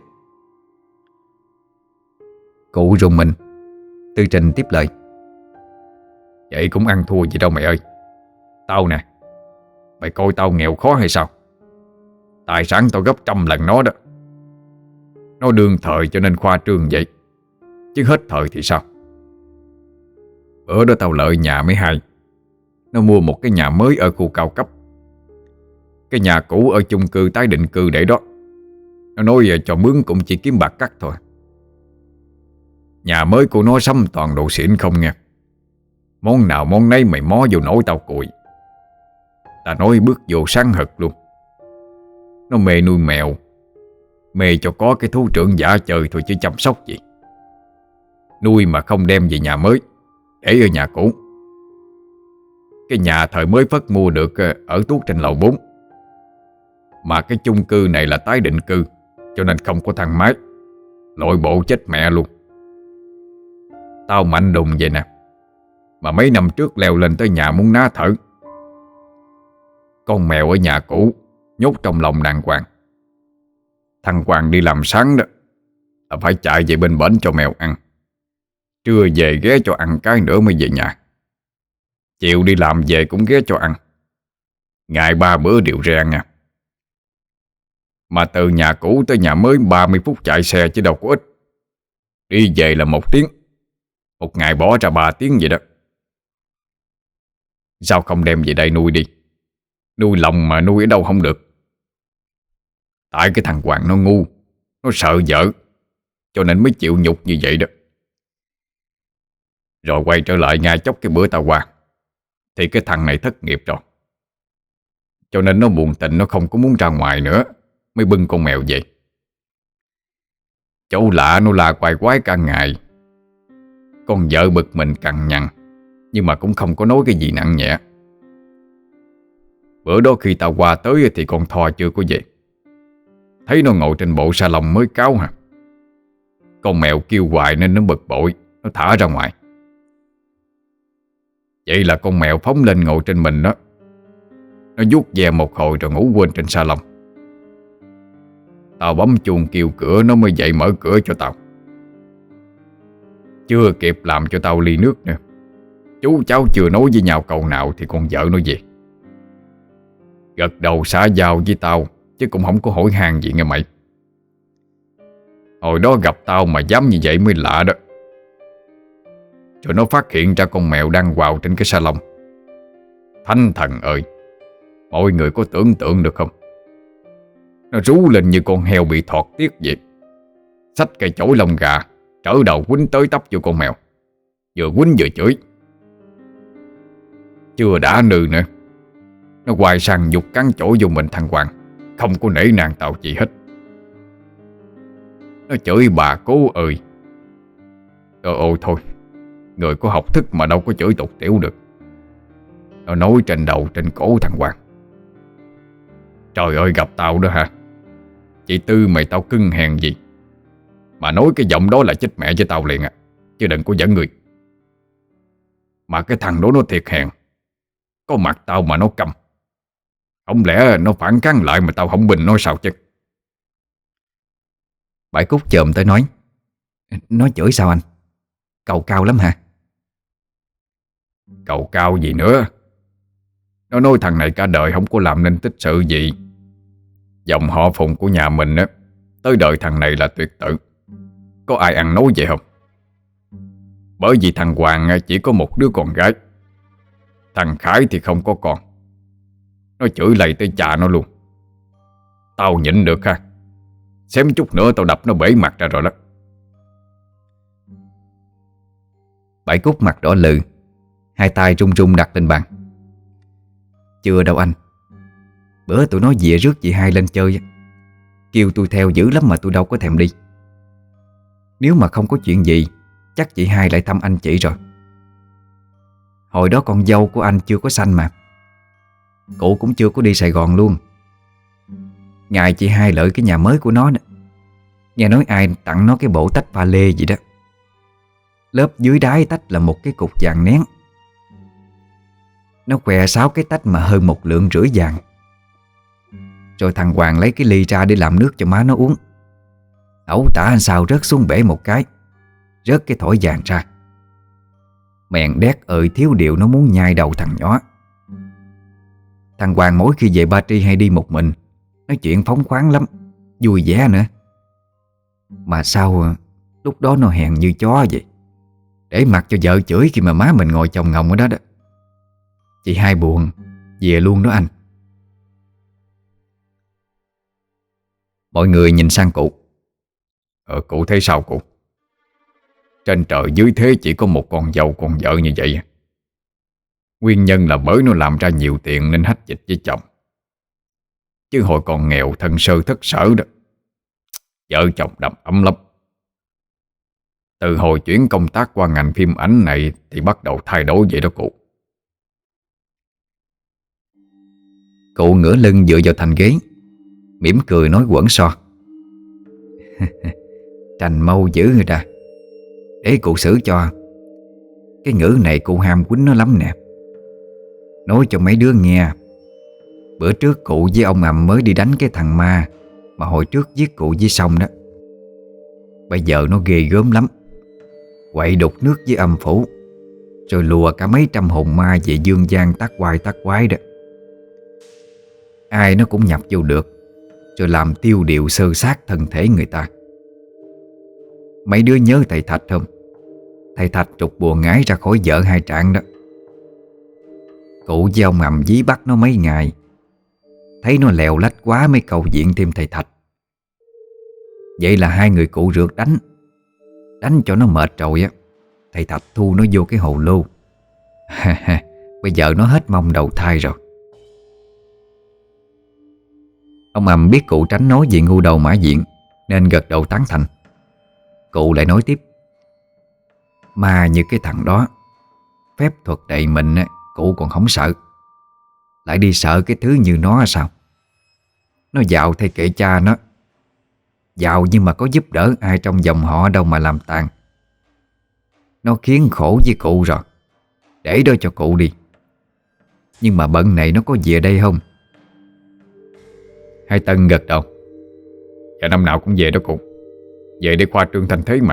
Speaker 2: Cụ rùng mình. Tư Trình tiếp lời: vậy cũng ăn thua gì đâu mày ơi. Tao nè, mày coi tao nghèo khó hay sao? Tài sản tao gấp 100 lần nó đó. Nó đương thời cho nên khoa trương vậy, chứ hết thời thì sao? Bữa đó tao lợi nhà mấy hai, nó mua một cái nhà mới ở khu cao cấp. Cái nhà cũ ở chung cư tái định cư để đó. Nó nói cho mướn cũng chỉ kiếm bạc cắt thôi. Nhà mới của nó sắm toàn đồ xịn không nghe. Món nào món nấy mày mó vô nổi tao cùi. Ta nói bước vô sáng hực luôn. Nó mê nuôi mèo, mê cho có cái thú trưởng giả chơi thôi chứ chăm sóc gì. Nuôi mà không đem về nhà mới, để ở nhà cũ. Cái nhà thời mới phất mua được ở tuốt trên lầu 4. Mà cái chung cư này là tái định cư, cho nên không có thang máy. Nội bộ chết mẹ luôn. Tao mạnh đùng vậy nè, mà mấy năm trước leo lên tới nhà muốn ná thở. Con mèo ở nhà cũ nhốt trong lòng đàng hoàng. Thằng Hoàng đi làm sáng đó là phải chạy về bên bển cho mèo ăn. Trưa về ghé cho ăn cái nữa mới về nhà. Chiều đi làm về cũng ghé cho ăn. Ngày 3 bữa đều ra nha. Mà từ nhà cũ tới nhà mới 30 phút chạy xe chứ đâu có ít. Đi về là 1 tiếng. Một ngày bỏ ra 3 tiếng vậy đó. Sao không đem về đây nuôi đi? Nuôi lòng mà nuôi ở đâu không được. Tại cái thằng Hoàng nó ngu, nó sợ vợ, cho nên mới chịu nhục như vậy đó. Rồi quay trở lại ngay chốc cái bữa tao qua, thì cái thằng này thất nghiệp rồi. Cho nên nó buồn tình, nó không có muốn ra ngoài nữa, mới bưng con mèo về. Chỗ lạ nó la quài quái cả ngày. Con vợ bực mình cằn nhằn, nhưng mà cũng không có nói cái gì nặng nhẹ. Bữa đó khi tao qua tới thì con Thoa chưa có về. Thấy nó ngồi trên bộ salon mới cáo hả. Con mèo kêu hoài nên nó bực bội, nó thả ra ngoài. Vậy là con mèo phóng lên ngồi trên mình đó. Nó vuốt ve một hồi rồi ngủ quên trên salon. Tao bấm chuông kêu cửa nó mới dậy mở cửa cho tao. Chưa kịp làm cho tao ly nước nữa, chú cháu chưa nói với nhau câu nào thì con vợ nó về. Gật đầu xã giao với tao, chứ cũng không có hỏi han gì nghe mày. Hồi đó gặp tao mà dám như vậy mới lạ đó. Rồi nó phát hiện ra con mèo đang quào trên cái salon. Thánh thần ơi, mọi người có tưởng tượng được không? Nó rú lên như con heo bị thọt tiết vậy. Xách cây chổi lông gà, trở đầu quýnh tới tấp vô con mèo. Vừa quýnh vừa chửi. Chưa đã nư nữa, nó quay sang giục cắn chổi vô mình thằng Hoàng. Không có nể nang tao gì hết. Nó chửi bà cố ơi. Trời ơi thôi, người có học thức mà đâu có chửi tục tiểu được. Nó nói trên đầu trên cổ thằng Hoàng. Trời ơi, gặp tao đó hả? Chị Tư mày tao cưng hèn gì mà nói cái giọng đó là chết mẹ với tao liền à. Chứ đừng có giận người. Mà cái thằng đó nó thiệt hèn. Có mặt tao mà nó câm. Không lẽ nó phản kháng lại mà tao không bình nói sao chứ?
Speaker 1: Bảy Cúc chồm tới nói: Nó chửi sao anh? Cầu cao lắm hả?
Speaker 2: Cầu cao gì nữa. Nó nói thằng này cả đời không có làm nên tích sự gì. Dòng họ Phùng của nhà mình á, tới đời thằng này là tuyệt tự. Có ai ăn nói vậy không? Bởi vì thằng Hoàng chỉ có một đứa con gái. Thằng Khải thì không có con. Nó chửi lầy tới cha nó luôn. Tao nhịn được ha. Xém chút nữa tao đập nó bể mặt ra rồi đó.
Speaker 1: Bảy Cúc mặt đỏ lừ, hai tay run run đặt lên bàn. Chưa đâu anh. Bữa tụi nó dịa rước chị hai lên chơi, kêu tôi theo dữ lắm mà tôi đâu có thèm đi. Nếu mà không có chuyện gì, chắc chị hai lại thăm anh chị rồi. Hồi đó con dâu của anh chưa có sanh mà. Cụ cũng chưa có đi Sài Gòn luôn. Ngày chị hai lợi cái nhà mới của nó nè, nghe nói ai tặng nó cái bộ tách pha lê gì đó. Lớp dưới đáy tách là một cái cục vàng nén. Nó què 6 cái tách mà hơn 1,5 lượng vàng. Rồi thằng Hoàng lấy cái ly ra để làm nước cho má nó uống. Ẩu tả anh sao rớt xuống bể một cái, rớt cái thỏi vàng ra. Mèn đét ơi, thiếu điều nó muốn nhai đầu thằng nhỏ. Thằng Hoàng mỗi khi về Ba Tri hay đi một mình, nói chuyện phóng khoáng lắm, vui vẻ nữa. Mà sao lúc đó nó hèn như chó vậy, để mặc cho vợ chửi khi mà má mình ngồi chồng ngọng ở đó đó. Chị hai buồn, về luôn đó anh. Mọi người nhìn sang cụ.
Speaker 2: Cụ thấy sao cụ? Trên trời dưới thế chỉ có một con dâu con vợ như vậy à? Nguyên nhân là bởi nó làm ra nhiều tiền nên hách dịch với chồng. Chứ hồi còn nghèo thân sơ thất sở đó, vợ chồng đầm ấm lắm. Từ hồi chuyển công tác qua ngành phim ảnh này thì bắt đầu thay đổi vậy đó cụ.
Speaker 1: Cụ ngửa lưng dựa vào thành ghế, mỉm cười nói quẩn so. Tranh mau dữ người ta. Để cụ xử cho. Cái ngữ này cụ ham quýnh nó lắm nè. Nói cho mấy đứa nghe, bữa trước cụ với ông Ầm mới đi đánh cái thằng ma mà hồi trước giết cụ với sông đó. Bây giờ nó ghê gớm lắm. Quậy đục nước với âm phủ, rồi lùa cả mấy trăm hồn ma về dương gian tác quái đó. Ai nó cũng nhập vô được, rồi làm tiêu điều sơ sát thân thể người ta. Mấy đứa nhớ thầy Thạch không? Thầy Thạch trục bùa ngái ra khỏi vợ hai trạng đó. Cụ với ông Ầm dí bắt nó mấy ngày, thấy nó lèo lách quá mới cầu viện thêm thầy Thạch. Vậy là hai người cụ rượt đánh. Đánh cho nó mệt rồi á, thầy Thạch thu nó vô cái hồ lô. Bây giờ nó hết mong đầu thai rồi. Ông Ầm biết cụ tránh nói về ngu đầu mã diện nên gật đầu tán thành. Cụ lại nói tiếp. Mà như cái thằng đó, phép thuật đầy mình cụ còn không sợ, lại đi sợ cái thứ như nó sao? Nó giàu thay kệ cha nó. Giàu nhưng mà có giúp đỡ ai trong dòng họ đâu mà làm tàn. Nó khiến khổ với cụ rồi, để đó cho cụ đi. Nhưng mà bận này nó có về đây không?
Speaker 2: Hai Tân gật đầu. Dạ năm nào cũng về đó cụ. Về để khoa trương thanh thế mà.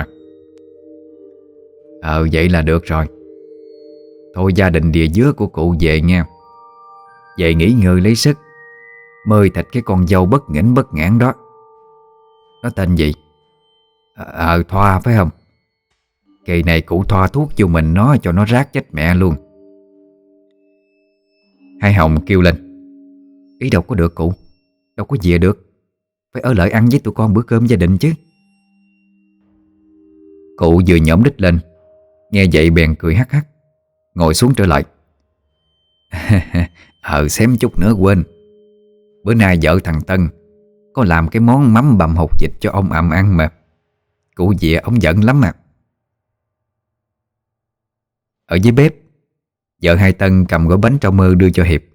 Speaker 1: Vậy là được rồi. Thôi gia đình địa dứa của cụ về nghe. Về nghỉ ngơi lấy sức, mời thịt cái con dâu bất nghỉnh bất ngãn đó. Nó tên gì? Thoa phải không? Kỳ này cụ thoa thuốc vô mình nó cho nó rát chết mẹ luôn. Hai Hồng kêu lên. Ý đâu có được cụ, đâu có về được. Phải ở lại ăn với tụi con bữa cơm gia đình chứ. Cụ vừa nhổm đít lên, nghe vậy bèn cười hắc hắc, ngồi xuống trở lại. Xém chút nữa quên. Bữa nay vợ thằng Tân có làm cái món mắm bằm hột vịt cho ông Ầm ăn mà. Cụ về ông giận lắm à. Ở dưới bếp, vợ hai Tân cầm gói bánh trao mơ đưa cho Hiệp.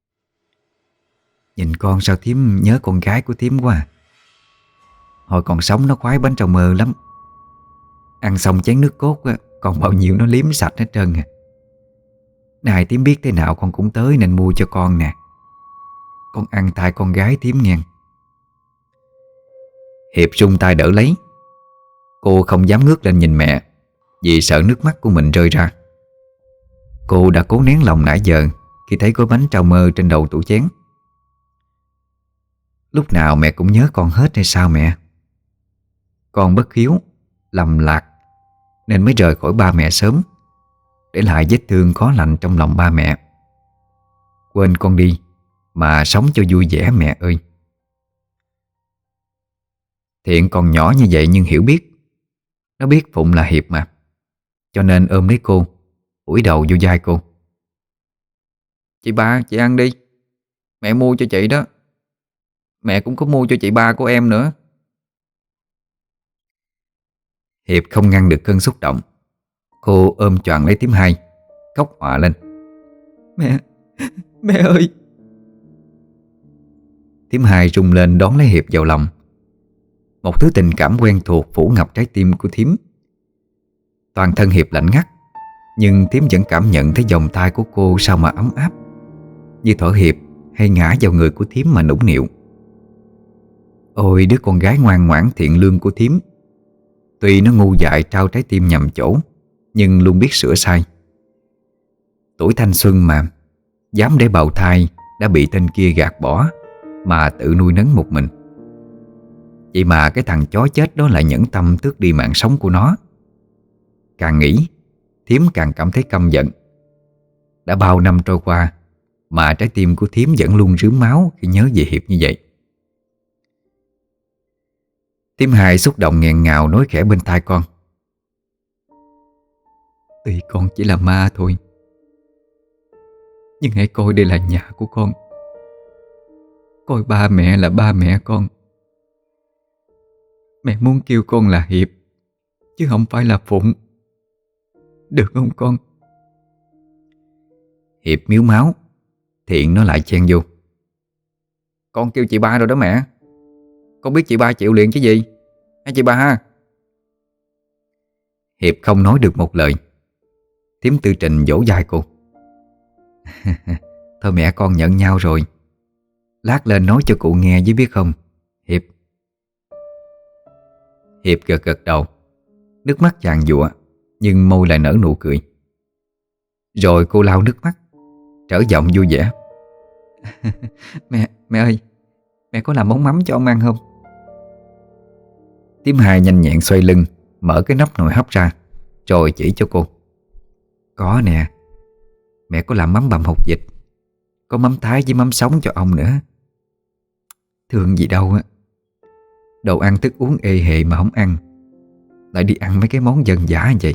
Speaker 1: Nhìn con sao thím nhớ con gái của thím quá à. Hồi còn sống nó khoái bánh trao mơ lắm. Ăn xong chén nước cốt còn bao nhiêu nó liếm sạch hết trơn à. Này thím biết thế nào con cũng tới nên mua cho con nè. Con ăn tay con gái thím nghe. Hiệp rung tay đỡ lấy. Cô không dám ngước lên nhìn mẹ vì sợ nước mắt của mình rơi ra. Cô đã cố nén lòng nãy giờ khi thấy gói bánh trao mơ trên đầu tủ chén. Lúc nào mẹ cũng nhớ con hết hay sao mẹ? Con bất hiếu, lầm lạc nên mới rời khỏi ba mẹ sớm, để lại vết thương khó lành trong lòng ba mẹ. Quên con đi mà sống cho vui vẻ mẹ ơi. Thiện còn nhỏ như vậy nhưng hiểu biết. Nó biết Phụng là Hiệp mà, cho nên ôm lấy cô, ủi đầu vô vai cô. Chị ba, chị ăn đi. Mẹ mua cho chị đó. Mẹ cũng có mua cho chị ba của em nữa. Hiệp không ngăn được cơn xúc động. Cô ôm choàng lấy thím Hai, khóc òa lên. Mẹ ơi. Thím Hai rung lên đón lấy Hiệp vào lòng. Một thứ tình cảm quen thuộc phủ ngập trái tim của thím. Toàn thân Hiệp lạnh ngắt, nhưng thím vẫn cảm nhận thấy vòng tay của cô sao mà ấm áp, như thở hiệp hay ngã vào người của thím mà nũng nịu. Ôi đứa con gái ngoan ngoãn thiện lương của thím. Tuy nó ngu dại trao trái tim nhầm chỗ, nhưng luôn biết sửa sai. Tuổi thanh xuân mà, dám để bào thai đã bị tên kia gạt bỏ mà tự nuôi nấng một mình. Vậy mà cái thằng chó chết đó lại nhẫn tâm tước đi mạng sống của nó. Càng nghĩ, thím càng cảm thấy căm giận. Đã bao năm trôi qua mà trái tim của Thiếm vẫn luôn rướm máu khi nhớ về Hiệp như vậy. Thiếm Hai xúc động nghẹn ngào nói khẽ bên tai con: "Tuy con chỉ là ma thôi, nhưng hãy coi đây là nhà của con. Coi ba mẹ là ba mẹ con. Mẹ muốn kêu con là Hiệp, chứ không phải là Phụng. Được không con?" Hiệp miếu máu. Thiện nó lại chen vô: "Con kêu chị ba rồi đó mẹ. Con biết chị ba chịu liền chứ gì. Hay chị ba ha?" Hiệp không nói được một lời. Thiếm Tư Trình vỗ vai cô: "Thôi mẹ con nhận nhau rồi. Lát lên nói cho cụ nghe với biết không, Hiệp?" Hiệp gật gật đầu. Nước mắt giàn giụa, nhưng môi lại nở nụ cười. Rồi cô lau nước mắt, trở giọng vui vẻ: Mẹ ơi, mẹ có làm món mắm cho ông ăn không?" Thiếm Hai nhanh nhẹn xoay lưng, mở cái nắp nồi hấp ra, rồi chỉ cho cô: "Có nè, mẹ có làm mắm bằm hột vịt, có mắm thái với mắm sống cho ông nữa. Thương gì đâu á. Đồ ăn thức uống ê hề mà không ăn, lại đi ăn mấy cái món dân dã như vậy."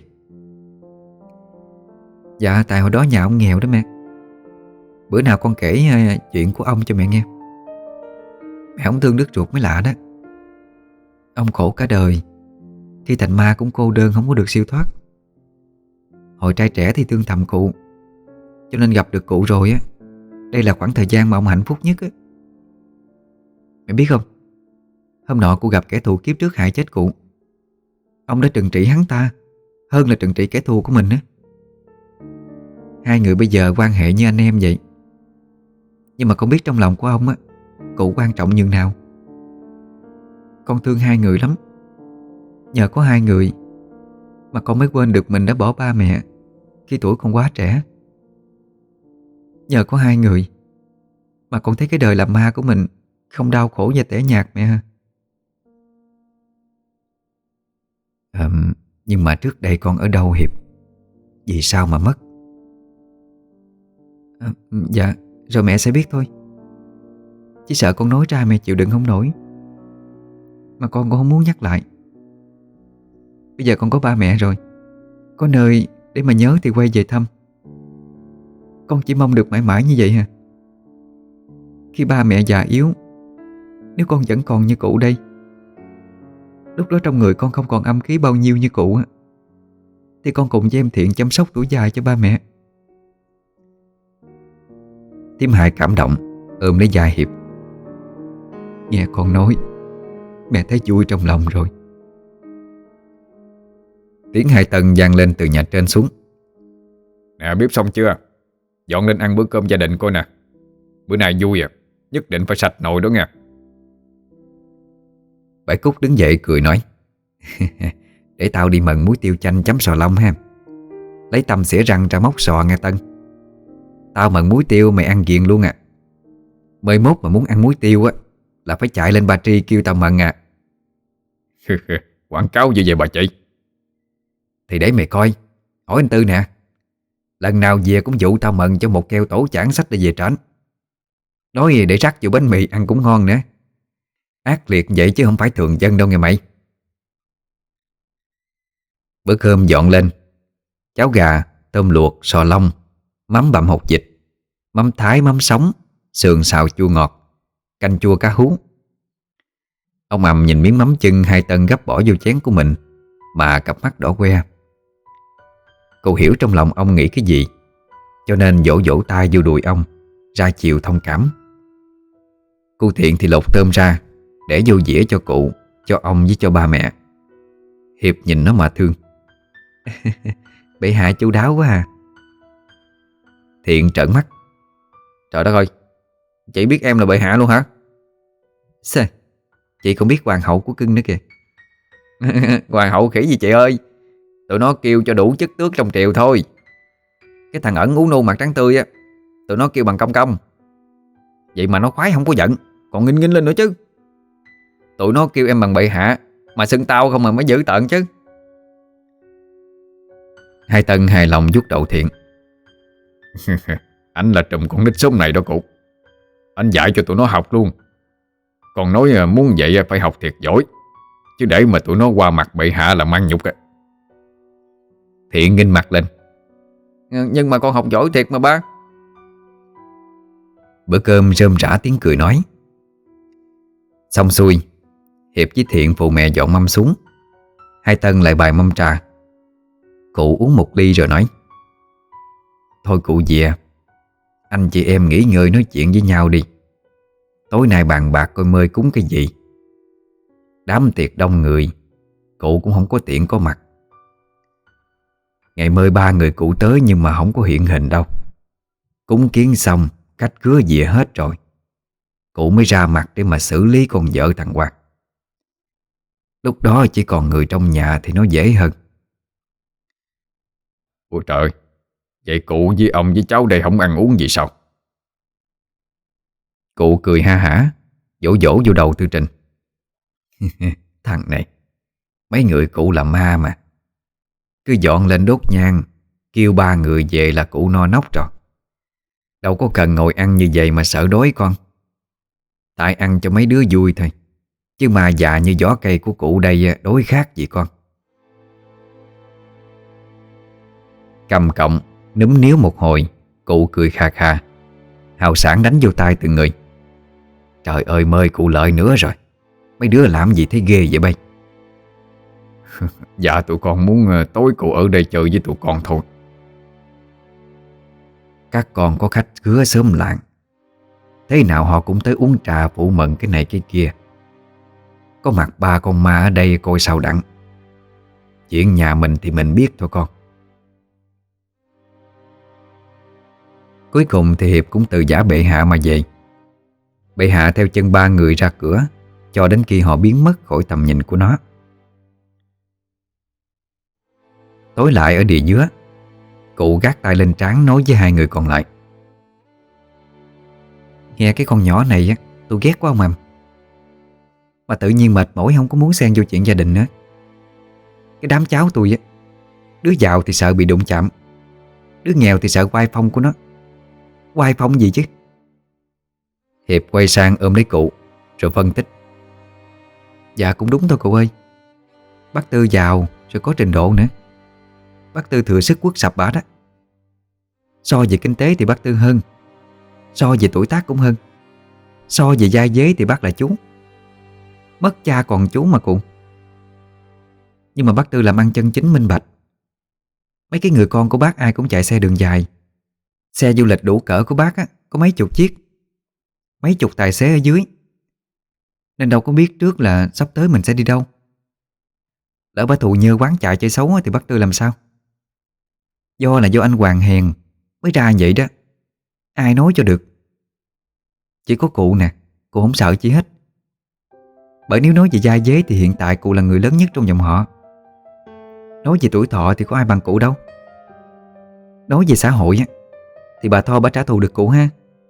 Speaker 1: "Dạ tại hồi đó nhà ông nghèo đó mẹ. Bữa nào con kể chuyện của ông cho mẹ nghe. Mẹ không thương đứt ruột mới lạ đó. Ông khổ cả đời, khi thành ma cũng cô đơn không có được siêu thoát. Hồi trai trẻ thì thương thầm cụ, cho nên gặp được cụ rồi á, đây là khoảng thời gian mà ông hạnh phúc nhất á. Mẹ biết không, hôm nọ cụ gặp kẻ thù kiếp trước hại chết cụ. Ông đã trừng trị hắn ta hơn là trừng trị kẻ thù của mình á. Hai người bây giờ quan hệ như anh em vậy. Nhưng mà con biết trong lòng của ông á, cụ quan trọng nhường nào. Con thương hai người lắm. Nhờ có hai người mà con mới quên được mình đã bỏ ba mẹ khi tuổi còn quá trẻ. Nhờ có hai người mà con thấy cái đời làm ma của mình không đau khổ và tẻ nhạt mẹ ha." Nhưng mà trước đây con ở đâu Hiệp? Vì sao mà mất?" Dạ, rồi mẹ sẽ biết thôi. Chỉ sợ con nói ra mẹ chịu đựng không nổi. Mà con cũng không muốn nhắc lại. Bây giờ con có ba mẹ rồi, có nơi để mà nhớ thì quay về thăm. Con chỉ mong được mãi mãi như vậy hả? Khi ba mẹ già yếu, nếu con vẫn còn như cụ đây, lúc đó trong người con không còn âm khí bao nhiêu như cụ á, thì con cùng với em Thiện chăm sóc tuổi dài cho ba mẹ. Thiếm Hai cảm động ôm lấy vai Hiệp: "Nghe con nói, mẹ thấy vui trong lòng rồi." Tiếng hai tầng vang lên từ nhà trên xuống:
Speaker 2: Nè, bếp xong chưa? Dọn lên ăn bữa cơm gia đình coi nè. Bữa nay vui à, nhất định phải sạch nồi đó nha.
Speaker 1: Bảy Cúc đứng dậy cười nói: "Để tao đi mần muối tiêu chanh chấm sò long ha. Lấy tăm xỉa răng ra móc sò nghe Tân. Tao mần muối tiêu mày ăn ghiền luôn à. Mới mốt mà muốn ăn muối tiêu á là phải chạy lên Ba Tri kêu tao mần à."
Speaker 2: Quảng cáo gì vậy bà chị?
Speaker 1: "Thì để mày coi. Hỏi anh Tư nè. Lần nào về cũng dụ tao mần cho một keo tổ chảng sách để về trển. Nói để rắc vô bánh mì ăn cũng ngon nữa. Ác liệt vậy chứ không phải thường dân đâu nghe mày." Bữa cơm dọn lên: cháo gà, tôm luộc, sò long, mắm bằm hột vịt, mắm thái, mắm sống, sườn xào chua ngọt, canh chua cá hú. Ông Ầm nhìn miếng mắm chưng hai Tân gấp bỏ vô chén của mình mà cặp mắt đỏ que. Cô hiểu trong lòng ông nghĩ cái gì, cho nên vỗ vỗ tay vô đùi ông, ra chiều thông cảm. Cô Thiện thì lột tôm ra để vô dĩa cho cụ, cho ông với cho ba mẹ. Hiệp nhìn nó mà thương: "Bệ hạ chu đáo quá à." Thiện trợn mắt:
Speaker 2: Trời đất ơi, chị biết em là bệ hạ luôn hả?
Speaker 1: "Sao? Chị còn biết hoàng hậu của cưng nữa kìa."
Speaker 2: Hoàng hậu khỉ gì chị ơi. Tụi nó kêu cho đủ chức tước trong triều thôi. Cái thằng ẩn ú nô mặt trắng tươi á, tụi nó kêu bằng công công. Vậy mà nó khoái không có giận, còn nghinh nghinh lên nữa chứ. Tụi nó kêu em bằng bệ hạ, mà xưng tao không mà mới dữ tợn chứ.
Speaker 1: Hai Tân hài lòng vuốt đầu Thiện:
Speaker 2: Anh là trùm con nít sống này đó cụ. Anh dạy cho tụi nó học luôn. Còn nói muốn vậy phải học thiệt giỏi, chứ để mà tụi nó qua mặt bệ hạ là mang nhục á.
Speaker 1: Thiện nghênh mặt lên. Nhưng mà con học giỏi thiệt mà ba. Bữa cơm rơm rã tiếng cười nói. Xong xuôi, Hiệp với Thiện phụ mẹ dọn mâm xuống. Hai Tân lại bày mâm trà. Cụ uống một ly rồi nói: Thôi cụ về, anh chị em nghỉ ngơi nói chuyện với nhau đi. Tối nay bàn bạc coi mời cúng cái gì. Đám tiệc đông người, cụ cũng không có tiện có mặt. Ngày mời 3 người cụ tới nhưng mà không có hiện hình đâu. Cúng kiến xong, khách khứa về hết rồi, cụ mới ra mặt để mà xử lý con vợ thằng Hoàng. Lúc đó chỉ còn người trong nhà thì nó dễ hơn.
Speaker 2: Ôi trời, vậy cụ với ông với cháu đây không ăn uống gì sao?
Speaker 1: Cụ cười ha hả, vỗ vỗ vô đầu Tư Trình. Thằng này, mấy người cụ là ma mà. Cứ dọn lên đốt nhang, kêu 3 người về là cụ no nóc rồi. Đâu có cần ngồi ăn như vậy mà sợ đói con. Tại ăn cho mấy đứa vui thôi, chứ mà già như vỏ cây của cụ đây đối khác gì con. Cầm cọng núm níu một hồi, cụ cười kha kha, hào sảng đánh vô tay từng người. Trời ơi, mời cụ Lợi nữa rồi. Mấy đứa làm gì thấy ghê vậy bay?
Speaker 2: Dạ tụi con muốn tối cụ ở đây chơi với tụi con thôi.
Speaker 1: Các con có khách khứa sớm lạng, thế nào họ cũng tới uống trà phụ mừng cái này cái kia. Có mặt 3 con ma ở đây coi sao đặng. Chuyện nhà mình thì mình biết thôi con. Cuối cùng thì Hiệp cũng từ giả bệ hạ mà về. Bệ hạ theo chân 3 người ra cửa, cho đến khi họ biến mất khỏi tầm nhìn của nó. Tối lại ở địa dứa, cụ gác tay lên trán nói với 2 người còn lại: Nghe cái con nhỏ này á, tôi ghét quá ông Mầm. Mà tự nhiên mệt mỏi không có muốn xen vô chuyện gia đình nữa. Cái đám cháu tôi á, đứa giàu thì sợ bị đụng chạm, đứa nghèo thì sợ oai phong của nó. Oai phong gì chứ? Hiệp quay sang ôm lấy cụ rồi phân tích: Dạ cũng đúng thôi cụ ơi. Bác Tư giàu rồi có trình độ nữa. Bác Tư thừa sức quất sập bả đó. So về kinh tế thì bác Tư hơn, so về tuổi tác cũng hơn, so về gia dế thì bác là chú. Mất cha còn chú mà cụ. Nhưng mà bác Tư làm ăn chân chính minh bạch. Mấy cái người con của bác ai cũng chạy xe đường dài. Xe du lịch đủ cỡ của bác á, có mấy chục chiếc, mấy chục tài xế ở dưới. Nên đâu có biết trước là sắp tới mình sẽ đi đâu. Lỡ bả thù nhơ quán chạy chơi xấu á, thì bác Tư làm sao? Do anh Hoàng hèn mới ra vậy đó. Ai nói cho được. Chỉ có cụ nè, cụ không sợ chi hết. Bởi nếu nói về gia dế thì hiện tại cụ là người lớn nhất trong dòng họ. Nói về tuổi thọ thì có ai bằng cụ đâu. Nói về xã hội á, thì bà Tho bà trả thù được cụ ha.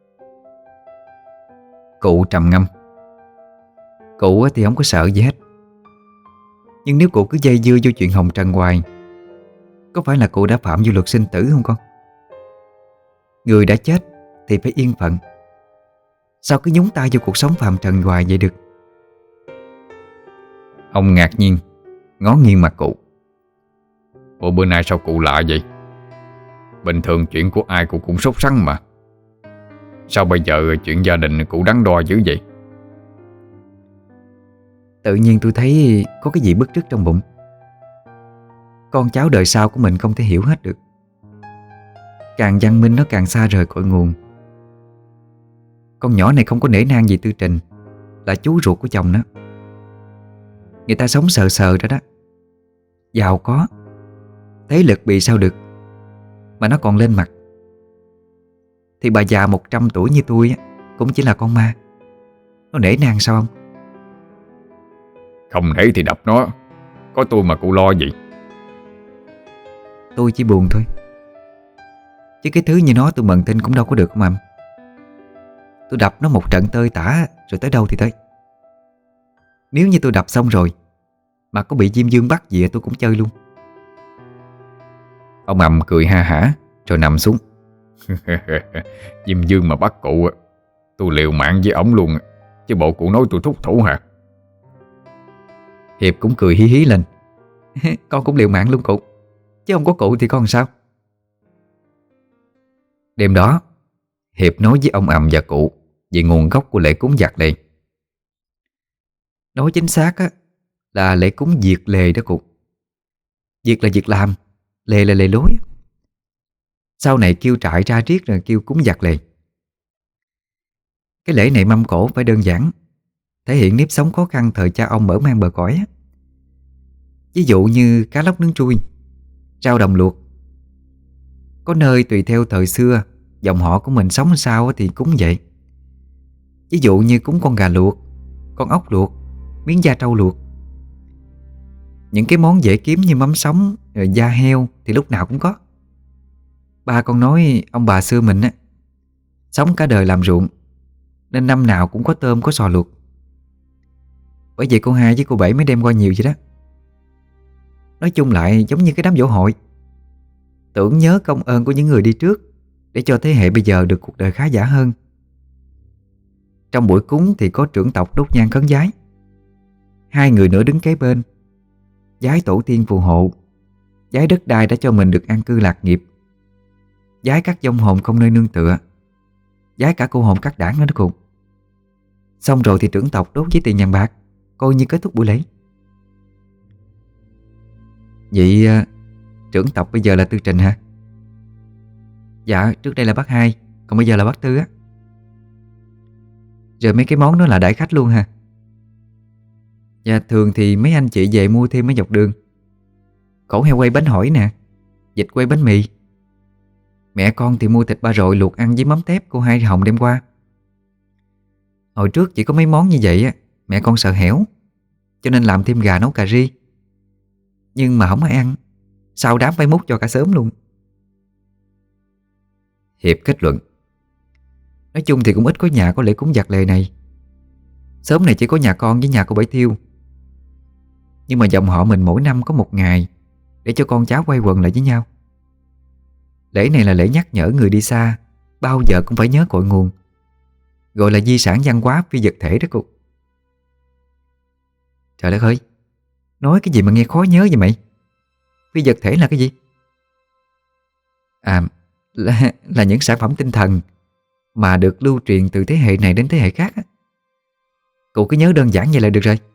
Speaker 1: Cụ trầm ngâm. Cụ á thì không có sợ gì hết. Nhưng nếu cụ cứ dây dưa vô chuyện hồng trần hoài, có phải là cụ đã phạm vô luật sinh tử không con? Người đã chết thì phải yên phận. Sao cứ nhúng tay vô cuộc sống phạm trần hoài vậy được? Ông ngạc nhiên ngó nghiêng mặt cụ.
Speaker 2: Ủa bữa nay sao cụ lạ vậy? Bình thường chuyện của ai cụ cũng sốt sắng mà. Sao bây giờ chuyện gia đình cụ đắn đo dữ vậy?
Speaker 1: Tự nhiên tôi thấy có cái gì bứt rứt trong bụng. Con cháu đời sau của mình không thể hiểu hết được. Càng văn minh nó càng xa rời cội nguồn. Con nhỏ này không có nể nang gì Tư Trình, là chú ruột của chồng nó. Người ta sống sờ sờ ra đó, giàu có, thế lực bị sao được, mà nó còn lên mặt. Thì bà già 100 tuổi như tôi á, cũng chỉ là con ma. Nó nể nang sao không?
Speaker 2: Không nể thì đập nó. Có tôi mà cụ lo gì?
Speaker 1: Tôi chỉ buồn thôi. Chứ cái thứ như nó tôi mần tin cũng đâu có được mà. Tôi đập nó một trận tơi tả rồi tới đâu thì tới. Nếu như tôi đập xong rồi mà có bị Diêm Dương bắt gì tôi cũng chơi luôn. Ông Ầm cười ha hả rồi nằm xuống.
Speaker 2: Diêm Dương mà bắt cụ á, tôi liều mạng với ổng luôn. Chứ bộ cụ nói tôi thúc thủ hả?
Speaker 1: Hiệp cũng cười hí hí lên. Con cũng liều mạng luôn cụ, chứ không có cụ thì con làm sao? Đêm đó, Hiệp nói với ông Ầm và cụ về nguồn gốc của lễ cúng giặc lề. Nói chính xác á, là lễ cúng diệt lề đó cụ. Diệt là việc làm, lề là lề lối. Sau này kêu trại ra riết rồi kêu cúng giặc lề. Cái lễ này mâm cổ phải đơn giản, thể hiện nếp sống khó khăn thời cha ông mở mang bờ cõi á. Ví dụ như cá lóc nướng trui, rau đồng luộc. Có nơi tùy theo thời xưa, dòng họ của mình sống sao thì cúng vậy. Ví dụ như cúng con gà luộc, con ốc luộc, miếng da trâu luộc. Những cái món dễ kiếm như mắm sống, rồi da heo thì lúc nào cũng có. Ba con nói ông bà xưa mình á, sống cả đời làm ruộng, nên năm nào cũng có tôm có sò luộc. Bởi vậy cô Hai với cô Bảy mới đem qua nhiều vậy đó. Nói chung lại giống như cái đám giỗ hội, tưởng nhớ công ơn của những người đi trước, để cho thế hệ bây giờ được cuộc đời khá giả hơn. Trong buổi cúng thì có trưởng tộc đốt nhang khấn vái, 2 người nữa đứng kế bên, vái tổ tiên phù hộ, vái đất đai đã cho mình được an cư lạc nghiệp, vái các vong hồn không nơi nương tựa, vái cả cô hồn các đảng nữa đó cùng. Xong rồi thì trưởng tộc đốt với tiền vàng bạc, coi như kết thúc buổi lễ. Vậy trưởng tộc bây giờ là Tư Trình hả? Dạ, trước đây là bác Hai, còn bây giờ là bác Tư á. Rồi mấy cái món đó là đãi khách luôn hả? Dạ, thường thì mấy anh chị về mua thêm ở dọc đường. Cổ heo quay bánh hỏi nè, vịt quay bánh mì. Mẹ con thì mua thịt ba rọi luộc ăn với mắm tép cô Hai Hồng đem qua. Hồi trước chỉ có mấy món như vậy á, mẹ con sợ hẻo, cho nên làm thêm gà nấu cà ri. Nhưng mà không ai ăn, sau đám phải múc cho cả xóm luôn. Hiệp kết luận. Nói chung thì cũng ít có nhà có lễ cúng giặc lề này. Xóm này chỉ có nhà con với nhà cô Bảy Thiêu. Nhưng mà dòng họ mình mỗi năm có một ngày để cho con cháu quay quần lại với nhau. Lễ này là lễ nhắc nhở người đi xa bao giờ cũng phải nhớ cội nguồn, gọi là di sản văn hóa phi vật thể đó cô. Trời đất ơi, nói cái gì mà nghe khó nhớ vậy mày? Phi vật thể là cái gì? À, là những sản phẩm tinh thần mà được lưu truyền từ thế hệ này đến thế hệ khác á. Cậu cứ nhớ đơn giản vậy là được rồi.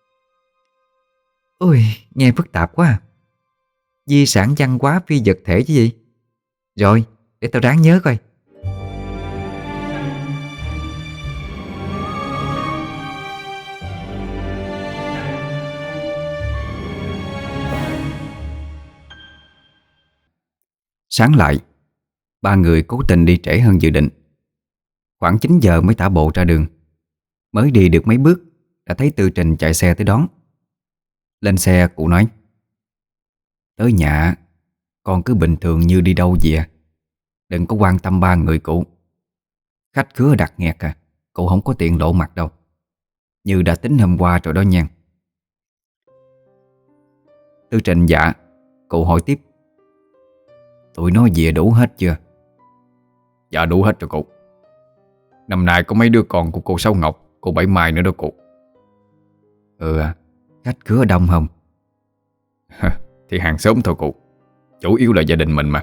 Speaker 1: Ôi, nghe phức tạp quá à. Di sản văn hóa phi vật thể chứ gì? Rồi, để tao ráng nhớ coi. Sáng lại, ba người cố tình đi trễ hơn dự định. Khoảng 9 giờ mới tả bộ ra đường. Mới đi được mấy bước đã thấy Tư Trình chạy xe tới đón. Lên xe cụ nói: tới nhà, con cứ bình thường như đi đâu vậy à. Đừng có quan tâm ba người cụ. Khách khứa đặt nghẹt à, cụ không có tiện lộ mặt đâu. Như đã tính hôm qua rồi đó nha. Tư Trình dạ. Cụ hỏi tiếp: tụi nó về đủ hết chưa? Dạ đủ hết rồi cụ. Năm nay có mấy đứa con của cô Sáu Ngọc, cô Bảy Mai nữa đó cụ. Khách khứa đông không? Thì hàng xóm thôi cụ, chủ yếu là gia đình mình mà.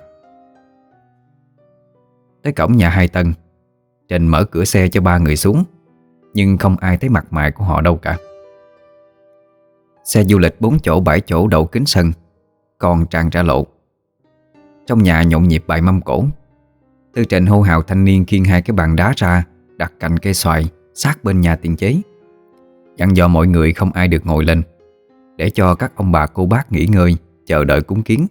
Speaker 1: Tới cổng nhà 2 tầng, Trình mở cửa xe cho ba người xuống, nhưng không ai thấy mặt mày của họ đâu cả. Xe du lịch 4 chỗ 7 chỗ đậu kính sân, còn tràn ra lộ. Trong nhà nhộn nhịp bài mâm cổ. Tư Trình hô hào thanh niên khiêng 2 cái bàn đá ra, đặt cạnh cây xoài sát bên nhà tiền chế, dặn dò mọi người không ai được ngồi lên, để cho các ông bà cô bác nghỉ ngơi, chờ đợi cúng kiến.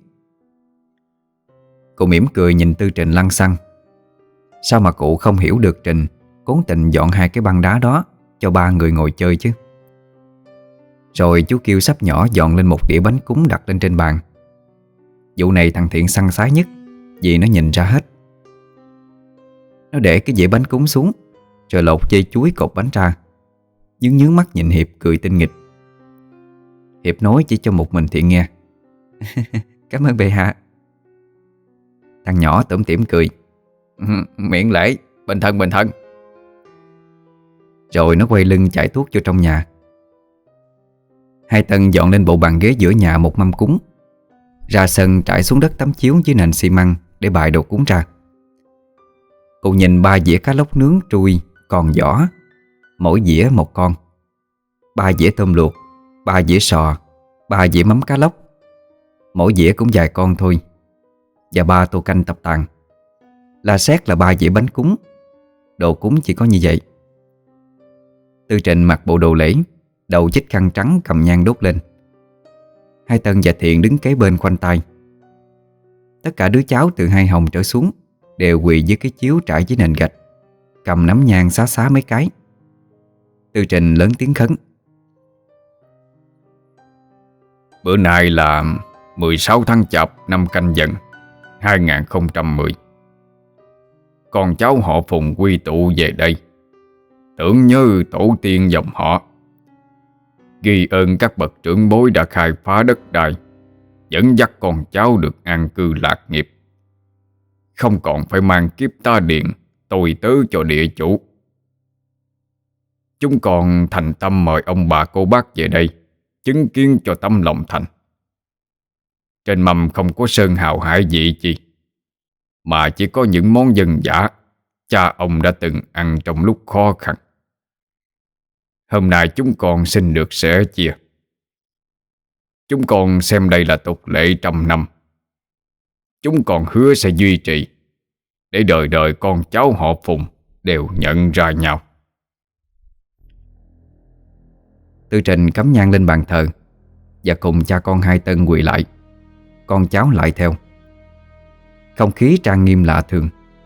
Speaker 1: Cụ mỉm cười nhìn Tư Trình lăng xăng. Sao mà cụ không hiểu được Trình cố tình dọn 2 cái băng đá đó cho ba người ngồi chơi chứ. Rồi chú kêu sắp nhỏ dọn lên một đĩa bánh cúng đặt lên trên bàn. Vụ này thằng Thiện săn sái nhất, vì nó nhìn ra hết. Nó để cái dĩa bánh cúng xuống, rồi lột dây chuối cột bánh ra, nhướng mắt nhìn Hiệp cười tinh nghịch. Hiệp nói chỉ cho một mình Thiện nghe: cảm ơn bệ hạ. Thằng nhỏ tủm tỉm cười:
Speaker 2: Miễn lễ, bình thân bình thân.
Speaker 1: Rồi nó quay lưng chạy tuốt vô trong nhà. Hai Tân dọn lên bộ bàn ghế giữa nhà một mâm cúng, ra sân trải xuống đất tấm chiếu dưới nền xi măng để bày đồ cúng ra. Cụ nhìn 3 dĩa cá lóc nướng trui còn vỏ, mỗi dĩa một con, 3 dĩa tôm luộc, 3 dĩa sò, 3 dĩa mắm cá lóc, mỗi dĩa cũng vài con thôi, và 3 tô canh tập tàn. La xét là 3 dĩa bánh cúng. Đồ cúng chỉ có như vậy. Tư Trình mặc bộ đồ lễ, đầu chích khăn trắng cầm nhang đốt lên. Hai Tân và Thiện đứng kế bên khoanh tay. Tất cả đứa cháu từ hai Hồng trở xuống đều quỳ dưới cái chiếu trải dưới nền gạch, cầm nắm nhang xá xá mấy cái. Tư Trình lớn tiếng khấn:
Speaker 2: Bữa nay là 16 tháng Chạp năm Canh Dần 2010. Con cháu họ Phùng quy tụ về đây, tưởng nhớ tổ tiên dòng họ, ghi ơn các bậc trưởng bối đã khai phá đất đai, dẫn dắt con cháu được an cư lạc nghiệp, không còn phải mang kiếp ta điện tôi tớ cho địa chủ. Chúng còn thành tâm mời ông bà cô bác về đây chứng kiến cho tâm lòng thành. Trên mâm không có sơn hào hải vị gì, mà chỉ có những món dân dã cha ông đã từng ăn trong lúc khó khăn. Hôm nay chúng con xin được sẻ chia. Chúng con xem đây là tục lệ trăm năm. Chúng con hứa sẽ duy trì, để đời đời con cháu họ Phùng đều nhận ra nhau.
Speaker 1: Tư Trình cắm nhang lên bàn thờ và cùng cha con Hai Tân quỳ lại. Con cháu lại theo. Không khí trang nghiêm lạ thường.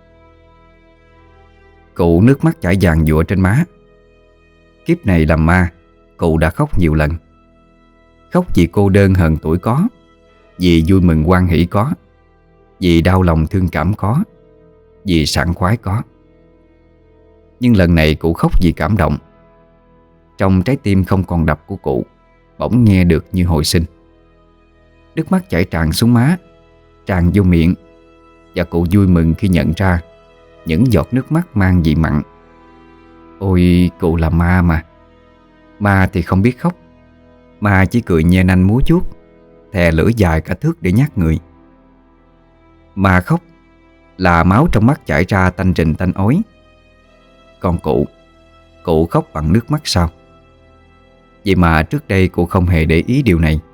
Speaker 1: Cụ nước mắt chảy vàng giụa trên má. Kiếp này làm ma, cụ đã khóc nhiều lần. Khóc vì cô đơn hờn tuổi có, vì vui mừng hoan hỷ có, vì đau lòng thương cảm có, vì sảng khoái có. Nhưng lần này cụ khóc vì cảm động. Trong trái tim không còn đập của cụ bỗng nghe được như hồi sinh. Nước mắt chảy tràn xuống má, tràn vô miệng, và cụ vui mừng khi nhận ra những giọt nước mắt mang vị mặn. Ôi, cụ là ma mà. Ma thì không biết khóc. Ma chỉ cười nhe nanh múa vuốt, thè lưỡi dài cả thước để nhát người. Ma khóc là máu trong mắt chảy ra tanh rình tanh ói. Còn cụ khóc bằng nước mắt sao? Vậy mà trước đây cụ không hề để ý điều này.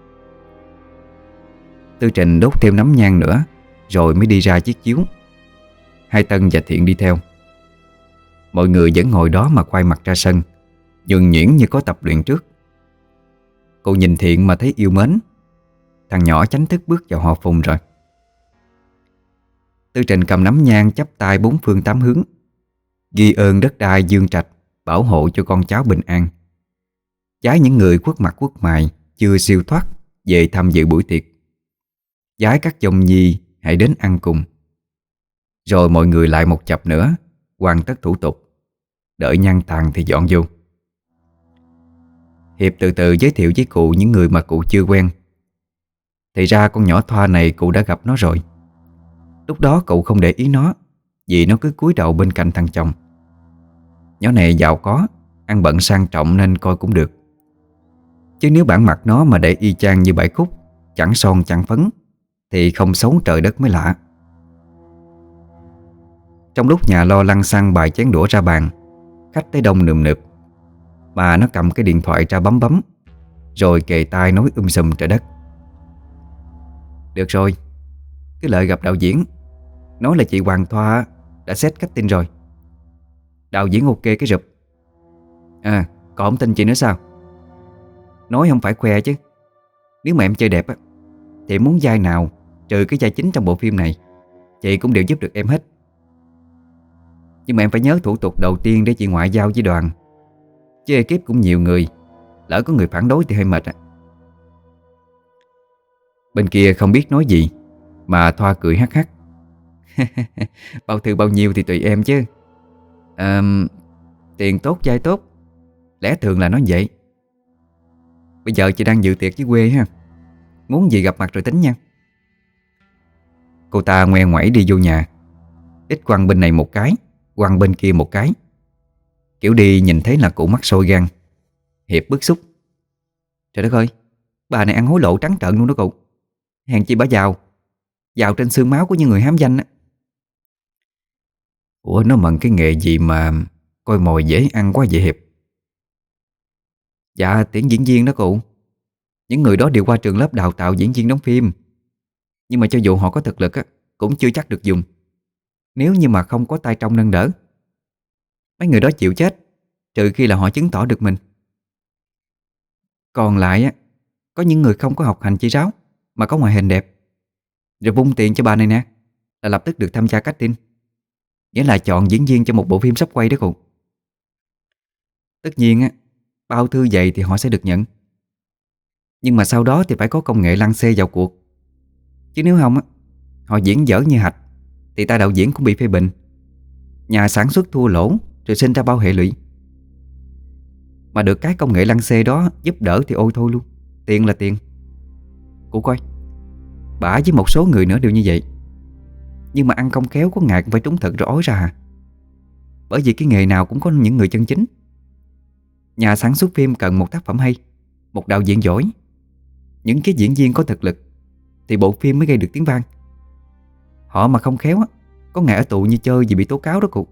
Speaker 1: Tư Trình đốt thêm nắm nhang nữa rồi mới đi ra chiếc chiếu. Hai Tân và Thiện đi theo. Mọi người vẫn ngồi đó mà quay mặt ra sân, nhuần nhuyễn như có tập luyện trước. Cô nhìn Thiện mà thấy yêu mến. Thằng nhỏ chính thức bước vào họ Phùng rồi. Tư Trình cầm nắm nhang chắp tay bốn phương tám hướng, ghi ơn đất đai dương trạch bảo hộ cho con cháu bình an. Vái những người khuất mặt khuất mày chưa siêu thoát về tham dự buổi tiệc. Vái các dòng nhi hãy đến ăn cùng. Rồi mọi người lại một chập nữa hoàn tất thủ tục. Đợi nhang tàn thì dọn vô. Hiệp từ từ giới thiệu với cụ những người mà cụ chưa quen. Thì ra con nhỏ Thoa này cụ đã gặp nó rồi. Lúc đó cụ không để ý nó, vì nó cứ cúi đầu bên cạnh thằng chồng. Nhỏ này giàu có, ăn bận sang trọng nên coi cũng được. Chứ nếu bản mặt nó mà để y chang như Bảy Khúc, chẳng son chẳng phấn, thì không xấu trời đất mới lạ. Trong lúc nhà lo lăng xăng bài chén đũa ra bàn, khách tới đông nườm nượp, mà nó cầm cái điện thoại ra bấm bấm, rồi kề tai nói sùm trời đất. Được rồi, cứ lợi gặp đạo diễn, nói là chị Hoàng Thoa đã set casting rồi. Đạo diễn ok cái rụp. À, còn không tin chị nữa sao? Nói không phải khoe chứ. Nếu mà em chơi đẹp á, thì muốn vai nào trừ cái vai chính trong bộ phim này, chị cũng đều giúp được em hết. Nhưng mà em phải nhớ thủ tục đầu tiên để chị ngoại giao với đoàn. Chứ ekip cũng nhiều người, lỡ có người phản đối thì hơi mệt á. Bên kia không biết nói gì, mà Thoa cười hắc hắc. Bao thư bao nhiêu thì tùy em chứ. Tiền tốt vai tốt, lẽ thường là nói vậy. Bây giờ chị đang dự tiệc với quê ha, muốn gì gặp mặt rồi tính nha. Cô ta ngoe ngoẩy đi vô nhà. Ít quăng bên này một cái, quăng bên kia một cái. Kiểu đi nhìn thấy là cụ mắc sôi gan. Hiệp bức xúc: Trời đất ơi, bà này ăn hối lộ trắng trợn luôn đó cụ. Hèn chi bà giàu, giàu trên xương máu của những người hám danh á. Ủa nó mận cái nghề gì mà coi mồi dễ ăn quá vậy Hiệp? Dạ tuyển diễn viên đó cụ. Những người đó đều qua trường lớp đào tạo diễn viên đóng phim. Nhưng mà cho dù họ có thực lực á, cũng chưa chắc được dùng. Nếu như mà không có tay trong nâng đỡ, mấy người đó chịu chết, trừ khi là họ chứng tỏ được mình. Còn lại á, có những người không có học hành chỉ ráo mà có ngoại hình đẹp, rồi vung tiền cho bà này nè, là lập tức được tham gia casting. Nghĩa là chọn diễn viên cho một bộ phim sắp quay đó cụ. Tất nhiên á, bao thư vậy thì họ sẽ được nhận. Nhưng mà sau đó thì phải có công nghệ lăng xê vào cuộc. Chứ nếu không á, họ diễn dở như hạch thì tay đạo diễn cũng bị phê bình, nhà sản xuất thua lỗ, rồi sinh ra bao hệ lụy. Mà được cái công nghệ lăng xê đó giúp đỡ thì ôi thôi luôn. Tiền là tiền. Cô coi, bả với một số người nữa đều như vậy. Nhưng mà ăn không khéo có ngày cũng phải trúng thực rồi ói ra à. Bởi vì cái nghề nào cũng có những người chân chính. Nhà sản xuất phim cần một tác phẩm hay, một đạo diễn giỏi, những cái diễn viên có thực lực, thì bộ phim mới gây được tiếng vang. Họ mà không khéo á, có ngày ở tù như chơi vì bị tố cáo đó cụ.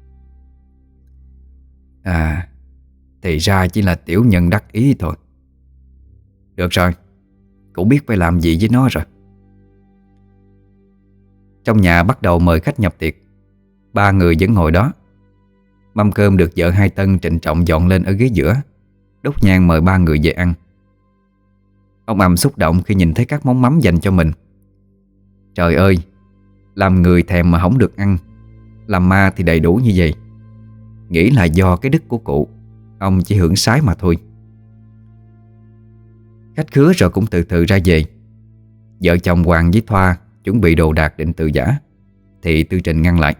Speaker 1: À, thì ra chỉ là tiểu nhân đắc ý thôi. Được rồi, cũng biết phải làm gì với nó rồi. Trong nhà bắt đầu mời khách nhập tiệc. Ba người vẫn ngồi đó. Mâm cơm được vợ hai Tân trịnh trọng dọn lên ở ghế giữa, đốt nhang mời ba người về ăn. Ông Âm xúc động khi nhìn thấy các món mắm dành cho mình. Trời ơi, làm người thèm mà không được ăn, làm ma thì đầy đủ như vậy. Nghĩ là do cái đức của cụ, ông chỉ hưởng sái mà thôi. Khách khứa rồi cũng từ từ ra về. Vợ chồng Hoàng với Thoa chuẩn bị đồ đạc định từ giã, thì Tư Trình ngăn lại.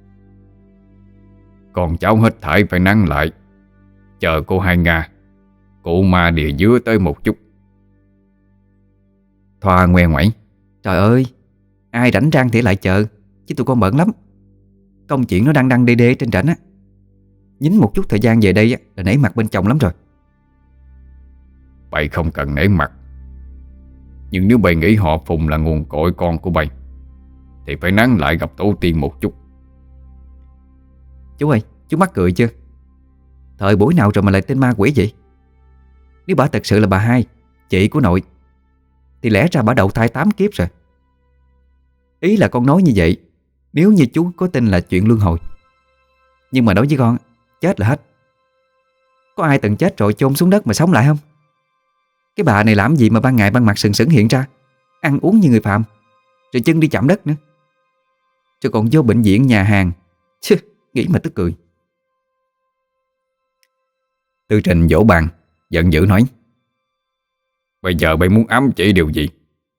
Speaker 2: Con cháu hết thảy phải nắng lại. Chờ cô Hai Nga, cụ ma đìa dứa tới một chút.
Speaker 1: Thoa ngoe ngoẩy: Trời ơi, ai rảnh rang thì lại chờ, chứ tụi con bận lắm. Công chuyện nó đang đê đê trên rảnh á. Nhín một chút thời gian về đây á, là nể mặt bên chồng lắm rồi.
Speaker 2: Bày không cần nể mặt. Nhưng nếu bày nghĩ họ Phùng là nguồn cội con của bày, thì phải nắng lại gặp tổ tiên một chút.
Speaker 1: Chú ơi, chú mắc cười chưa? Thời buổi nào rồi mà lại tin ma quỷ vậy? Nếu bà thật sự là bà Hai, chị của nội, thì lẽ ra bà đầu thai 8 kiếp rồi. Ý là con nói như vậy nếu như chú có tin là chuyện luân hồi. Nhưng mà đối với con, chết là hết. Có ai từng chết rồi chôn xuống đất mà sống lại không? Cái bà này làm gì mà ban ngày ban mặt sừng sững hiện ra, ăn uống như người phạm, rồi chân đi chạm đất nữa. Rồi còn vô bệnh viện nhà hàng. Chứ, nghĩ mà tức cười.
Speaker 2: Tư Trình vỗ bàn, giận dữ nói: Bây giờ bày muốn ám chỉ điều gì?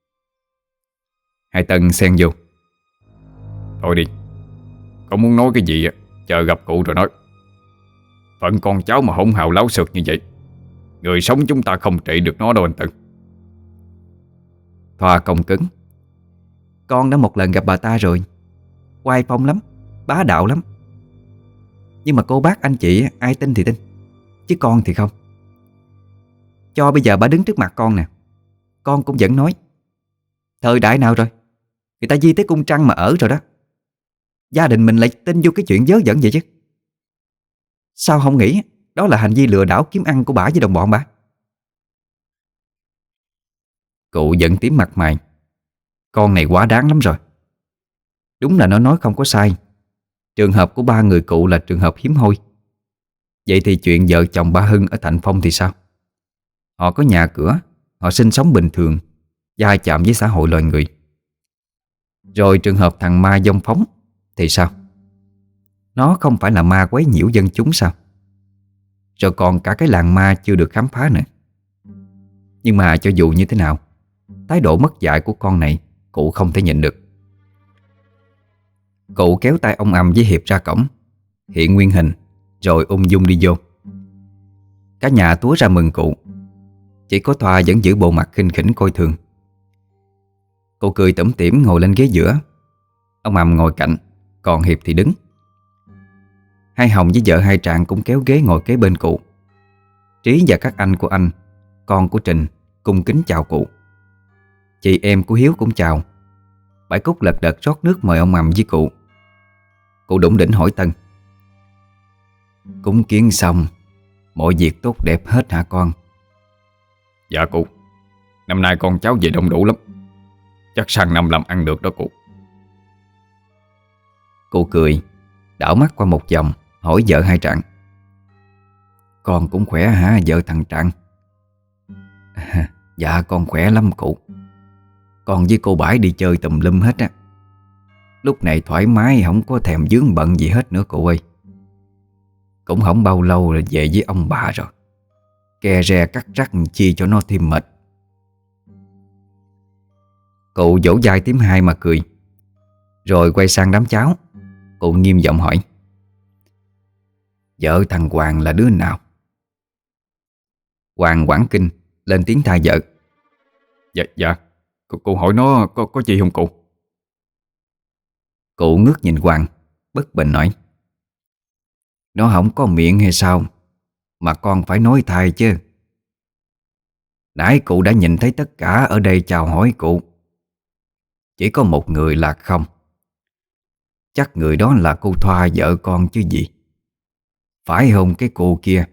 Speaker 1: Hai Tân xen vô:
Speaker 2: Thôi đi, con muốn nói cái gì chờ gặp cụ rồi nói. Phận con cháu mà hỗn hào láo xược như vậy, người sống chúng ta không trị được nó đâu anh Tân.
Speaker 1: Thoa cong cứng: Con đã một lần gặp bà ta rồi, oai phong lắm, bá đạo lắm. Nhưng mà cô bác anh chị ai tin thì tin, chứ con thì không. Cho bây giờ bà đứng trước mặt con nè, con cũng vẫn nói: Thời đại nào rồi, người ta di tới cung trăng mà ở rồi đó. Gia đình mình lại tin vô cái chuyện vớ vẩn vậy chứ. Sao không nghĩ đó là hành vi lừa đảo kiếm ăn của bả với đồng bọn bả? Cụ giận tím mặt mày: Con này quá đáng lắm rồi. Đúng là nó nói không có sai. Trường hợp của ba người cụ là trường hợp hiếm hoi. Vậy thì chuyện vợ chồng ba Hưng ở Thạnh Phong thì sao? Họ có nhà cửa, họ sinh sống bình thường, va chạm với xã hội loài người. Rồi trường hợp thằng ma vong phóng thì sao? Nó không phải là ma quấy nhiễu dân chúng sao? Rồi còn cả cái làng ma chưa được khám phá nữa. Nhưng mà cho dù như thế nào, thái độ mất dạy của con này cụ không thể nhịn được. Cụ kéo tay ông Âm với Hiệp ra cổng, hiện nguyên hình, rồi ung dung đi vô. Cả nhà túa ra mừng cụ. Chỉ có Thoa vẫn giữ bộ mặt khinh khỉnh coi thường. Cô cười tủm tỉm ngồi lên ghế giữa. Ông Âm ngồi cạnh, còn Hiệp thì đứng. Hai Hồng với vợ Hai Trạng cũng kéo ghế ngồi kế bên cụ. Trí và các anh của anh, con của Trình, cung kính chào cụ. Chị em của Hiếu cũng chào. Bảy Cúc lật đật rót nước mời ông Mầm với cụ. Cụ đủng đỉnh hỏi Tân: "Cúng kiến xong, mọi việc tốt đẹp hết hả con?"
Speaker 2: Dạ cụ, năm nay con cháu về đông đủ lắm. Chắc sang năm làm ăn được đó cụ.
Speaker 1: Cụ cười, đảo mắt qua một vòng, hỏi vợ Hai Trạng: "Con cũng khỏe hả vợ thằng Trạng?" "Dạ con khỏe lắm cụ. Con với cô Bãi đi chơi tùm lum hết á. Lúc này thoải mái, không có thèm vướng bận gì hết nữa cụ ơi. Cũng không bao lâu là về với ông bà rồi. Ke re cắt rắc chi cho nó thêm mệt." Cụ vỗ vai Tím Hai mà cười. Rồi quay sang đám cháu, cụ nghiêm giọng hỏi: "Vợ thằng Hoàng là đứa nào?" Hoàng quảng kinh lên tiếng thay vợ:
Speaker 2: Dạ, cô hỏi nó có gì không cụ?
Speaker 1: Cụ ngước nhìn Hoàng, bất bình nói: "Nó không có miệng hay sao mà con phải nói thay chứ? Nãy cụ đã nhìn thấy tất cả ở đây chào hỏi cụ. Chỉ có một người là không. Chắc người đó là cô Thoa vợ con chứ gì. Phải không cái cô kia?"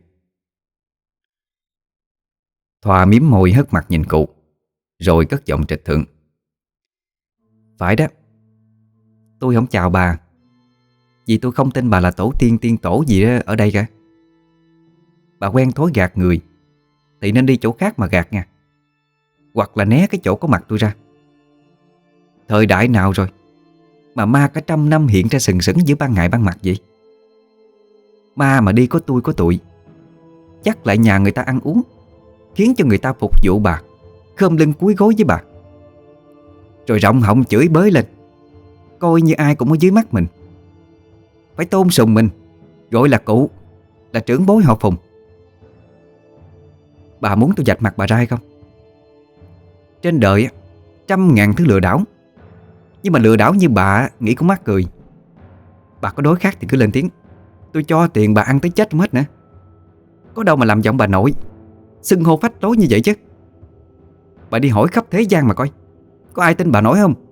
Speaker 1: Thoa miếm môi hất mặt nhìn cụ, rồi cất giọng trịch thượng: "Phải đó. Tôi không chào bà, vì tôi không tin bà là tổ tiên tiên tổ gì đó ở đây cả. Bà quen thối gạt người thì nên đi chỗ khác mà gạt nha. Hoặc là né cái chỗ có mặt tôi ra. Thời đại nào rồi mà ma cả 100 năm hiện ra sừng sững giữa ban ngày ban mặt vậy? Ma mà đi có tôi có tụi, chắc lại nhà người ta ăn uống, khiến cho người ta phục vụ bà, khom lưng cúi gối với bà, rồi rộng họng chửi bới lên, coi như ai cũng ở dưới mắt mình. Phải tôn sùng mình, gọi là cụ, là trưởng bối họ Phùng. Bà muốn tôi vạch mặt bà ra hay không? Trên đời 100.000 thứ lừa đảo, nhưng mà lừa đảo như bà nghĩ cũng mắc cười. Bà có đối khác thì cứ lên tiếng, tôi cho tiền bà ăn tới chết không hết nữa. Có đâu mà làm giọng bà nội, xưng hô phách lối như vậy chứ. Bà đi hỏi khắp thế gian mà coi, có ai tin bà nói không?"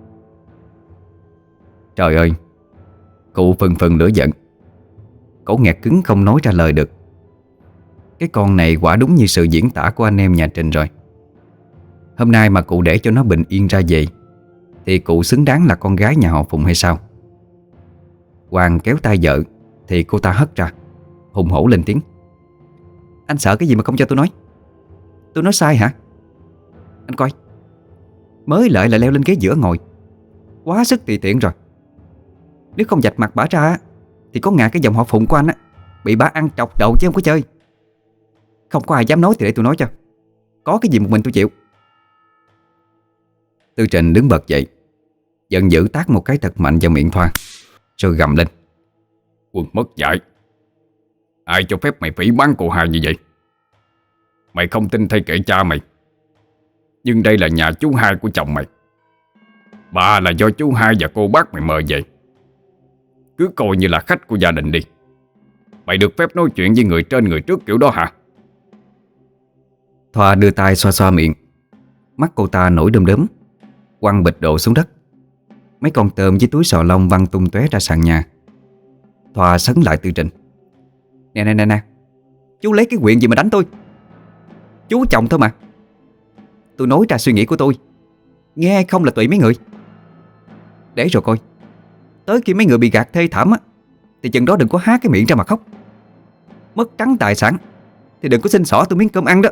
Speaker 2: Trời ơi!
Speaker 1: Cụ phừng phừng lửa giận. Cổ nghẹt cứng không nói ra lời được. Cái con này quả đúng như sự diễn tả của anh em nhà Trình rồi. Hôm nay mà cụ để cho nó bình yên ra về thì cụ xứng đáng là con gái nhà họ Phùng hay sao? Hoàng kéo tay vợ thì cô ta hất ra, hùng hổ lên tiếng: "Anh sợ cái gì mà không cho tôi nói? Tôi nói sai hả? Anh coi, mới lợi là leo lên ghế giữa ngồi, quá sức tùy tiện rồi. Nếu không vạch mặt bả ra á, thì có ngại cái dòng họ Phùng của anh á bị bả ăn trọc đầu chứ không có chơi. Không có ai dám nói thì để tôi nói cho. Có cái gì một mình tôi chịu." Tư Trình đứng bật dậy, giận dữ tát một cái thật mạnh vào miệng Thoa, rồi gầm lên:
Speaker 2: Quân mất dạy! Ai cho phép mày phỉ báng cô Hai như vậy? Mày không tin thay kệ cha mày, nhưng đây là nhà chú Hai của chồng mày. Bà là do chú Hai và cô bác mày mời về. Cứ coi như là khách của gia đình đi. Mày được phép nói chuyện với người trên người trước kiểu đó hả?
Speaker 1: Thoa đưa tay xoa xoa miệng. Mắt cô ta nổi đom đóm, quăng bịch đồ xuống đất. Mấy con tôm với túi sò lông văng tung tóe ra sàn nhà. Thoa sấn lại Tư Trình: Nè, chú lấy cái quyền gì mà đánh tôi? Chú chồng thôi mà. Tôi nói ra suy nghĩ của tôi, nghe hay không là tùy mấy người. Để rồi coi, tới khi mấy người bị gạt thê thảm á, thì chừng đó đừng có há cái miệng ra mà khóc. Mất trắng tài sản thì đừng có xin xỏ tôi miếng cơm ăn đó."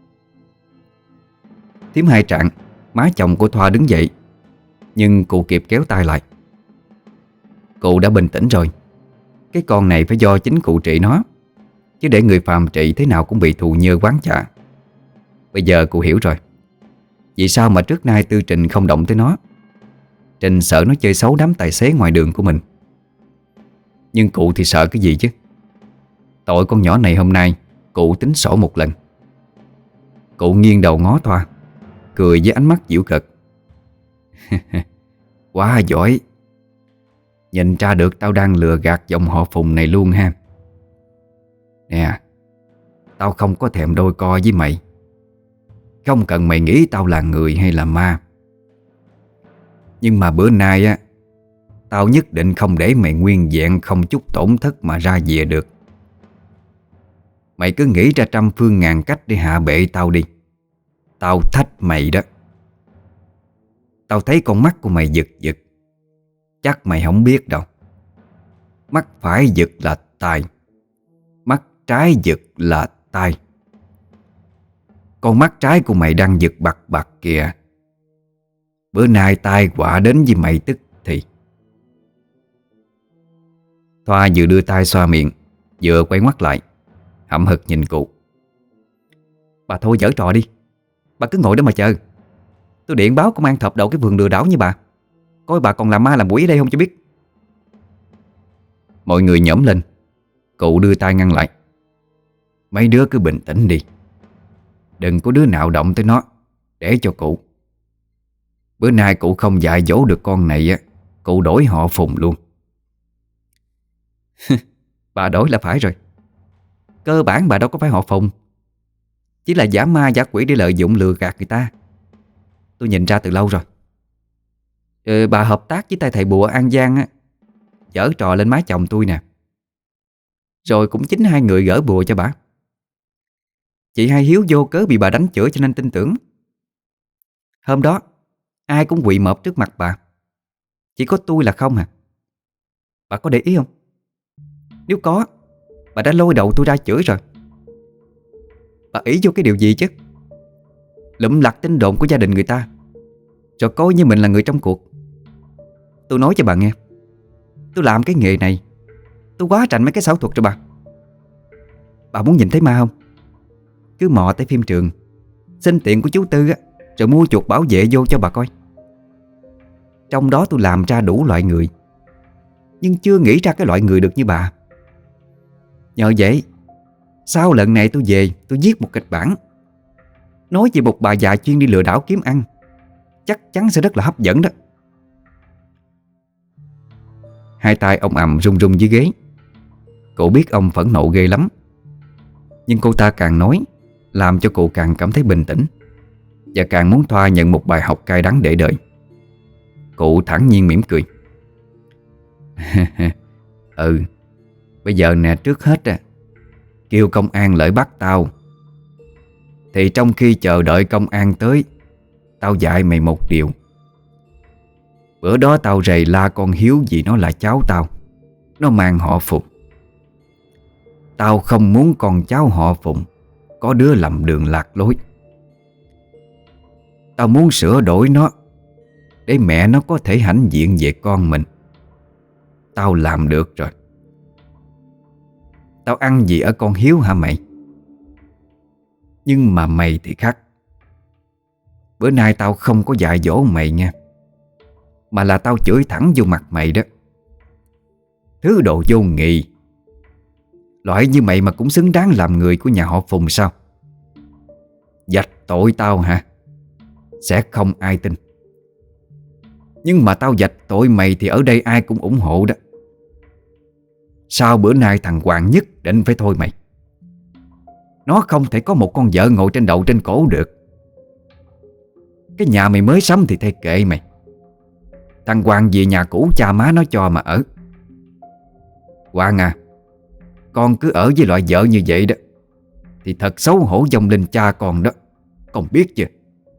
Speaker 1: Thím Hai Trạng, má chồng của Thoa đứng dậy, nhưng cụ kịp kéo tay lại. Cụ đã bình tĩnh rồi. Cái con này phải do chính cụ trị nó, chứ để người phàm trị thế nào cũng bị thù nhơ quán chạ. Bây giờ cụ hiểu rồi vì sao mà trước nay Tư Trình không động tới nó. Trình sợ nó chơi xấu đám tài xế ngoài đường của mình. Nhưng cụ thì sợ cái gì chứ? Tội con nhỏ này hôm nay cụ tính sổ một lần. Cụ nghiêng đầu ngó Thoa, cười với ánh mắt giễu cợt: "Quá giỏi.
Speaker 3: Nhìn ra được tao đang lừa gạt dòng họ Phùng này luôn ha. Nè, tao không có thèm đôi co với mày. Không cần mày nghĩ tao là người hay là ma. Nhưng mà bữa nay á, tao nhất định không để mày nguyên vẹn không chút tổn thất mà ra về được. Mày cứ nghĩ ra trăm phương ngàn cách để hạ bệ tao đi. Tao thách mày đó. Tao thấy con mắt của mày giật giật. Chắc mày không biết đâu. Mắt phải giật là tai, mắt trái giật là tai. Con mắt trái của mày đang giật bặt bặt kìa. Bữa nay tai họa đến với mày tức thì. Thoa vừa đưa tay xoa miệng, vừa quay ngoắt lại, hậm hực nhìn cụ. Bà thôi giở trò đi. Bà cứ ngồi đó mà chờ. Tôi điện báo công an thập đầu cái vườn lừa đảo như bà. Coi bà còn làm ma làm quỷ ở đây không cho biết.
Speaker 1: Mọi người nhổm lên. Cụ đưa tay ngăn lại. Mấy đứa cứ bình tĩnh đi. Đừng có đứa nào động tới nó. Để cho cụ. Bữa nay cụ không dạy dỗ được con này á, cụ đổi họ Phùng luôn.
Speaker 3: Bà đổi là phải rồi. Cơ bản bà đâu có phải họ Phùng. Chỉ là giả ma giả quỷ để lợi dụng lừa gạt người ta. Tôi nhìn ra từ lâu rồi. Bà hợp tác với tay thầy bùa An Giang á, giở trò lên má chồng tôi nè. Rồi cũng chính hai người gỡ bùa cho bà. Chị Hai Hiếu vô cớ bị bà đánh chửi cho nên tin tưởng. Hôm đó ai cũng quỳ mọp trước mặt bà. Chỉ có tôi là không à. Bà có để ý không? Nếu có, bà đã lôi đầu tôi ra chửi rồi. Bà ý vô cái điều gì chứ? Lụm lặt tin đồn của gia đình người ta, rồi coi như mình là người trong cuộc. Tôi nói cho bà nghe, tôi làm cái nghề này, tôi quá rành mấy cái xảo thuật rồi bà. Bà muốn nhìn thấy ma không? Cứ mò tới phim trường, xin tiền của chú Tư á, rồi mua chuột bảo vệ vô cho bà coi. Trong đó tôi làm ra đủ loại người, nhưng chưa nghĩ ra cái loại người được như bà. Nhờ vậy, sau lần này tôi về, tôi viết một kịch bản nói về một bà già chuyên đi lừa đảo kiếm ăn. Chắc chắn sẽ rất là hấp dẫn đó.
Speaker 1: Hai tay ông ầm run run dưới ghế. Cụ biết ông phẫn nộ ghê lắm. Nhưng cô ta càng nói, làm cho cụ càng cảm thấy bình tĩnh, và càng muốn Thoa nhận một bài học cay đắng để đời. Cụ thản nhiên mỉm cười. Ừ, bây giờ nè, trước hết kêu công an lợi bắt tao. Thì trong khi chờ đợi công an tới, tao dạy mày một điều. Bữa đó tao rầy la con Hiếu vì nó là cháu tao, nó mang họ Phùng. Tao không muốn con cháu họ Phùng có đứa lầm đường lạc lối. Tao muốn sửa đổi nó để mẹ nó có thể hãnh diện về con mình. Tao làm được rồi. Tao ăn gì ở con Hiếu hả mày? Nhưng mà mày thì khác. Bữa nay tao không có dạy dỗ mày nha, mà là tao chửi thẳng vô mặt mày đó. Thứ đồ vô nghị. Loại như mày mà cũng xứng đáng làm người của nhà họ Phùng sao? Vạch tội tao hả? Sẽ không ai tin. Nhưng mà tao vạch tội mày thì ở đây ai cũng ủng hộ đó. Sao bữa nay thằng Hoàng nhất định phải thôi mày? Nó không thể có một con vợ ngồi trên đầu trên cổ được. Cái nhà mày mới sắm thì thay kệ mày. Thằng Hoàng về nhà cũ cha má nó cho mà ở. Hoàng à, con cứ ở với loại vợ như vậy đó thì thật xấu hổ vong linh cha con đó. Con biết chưa?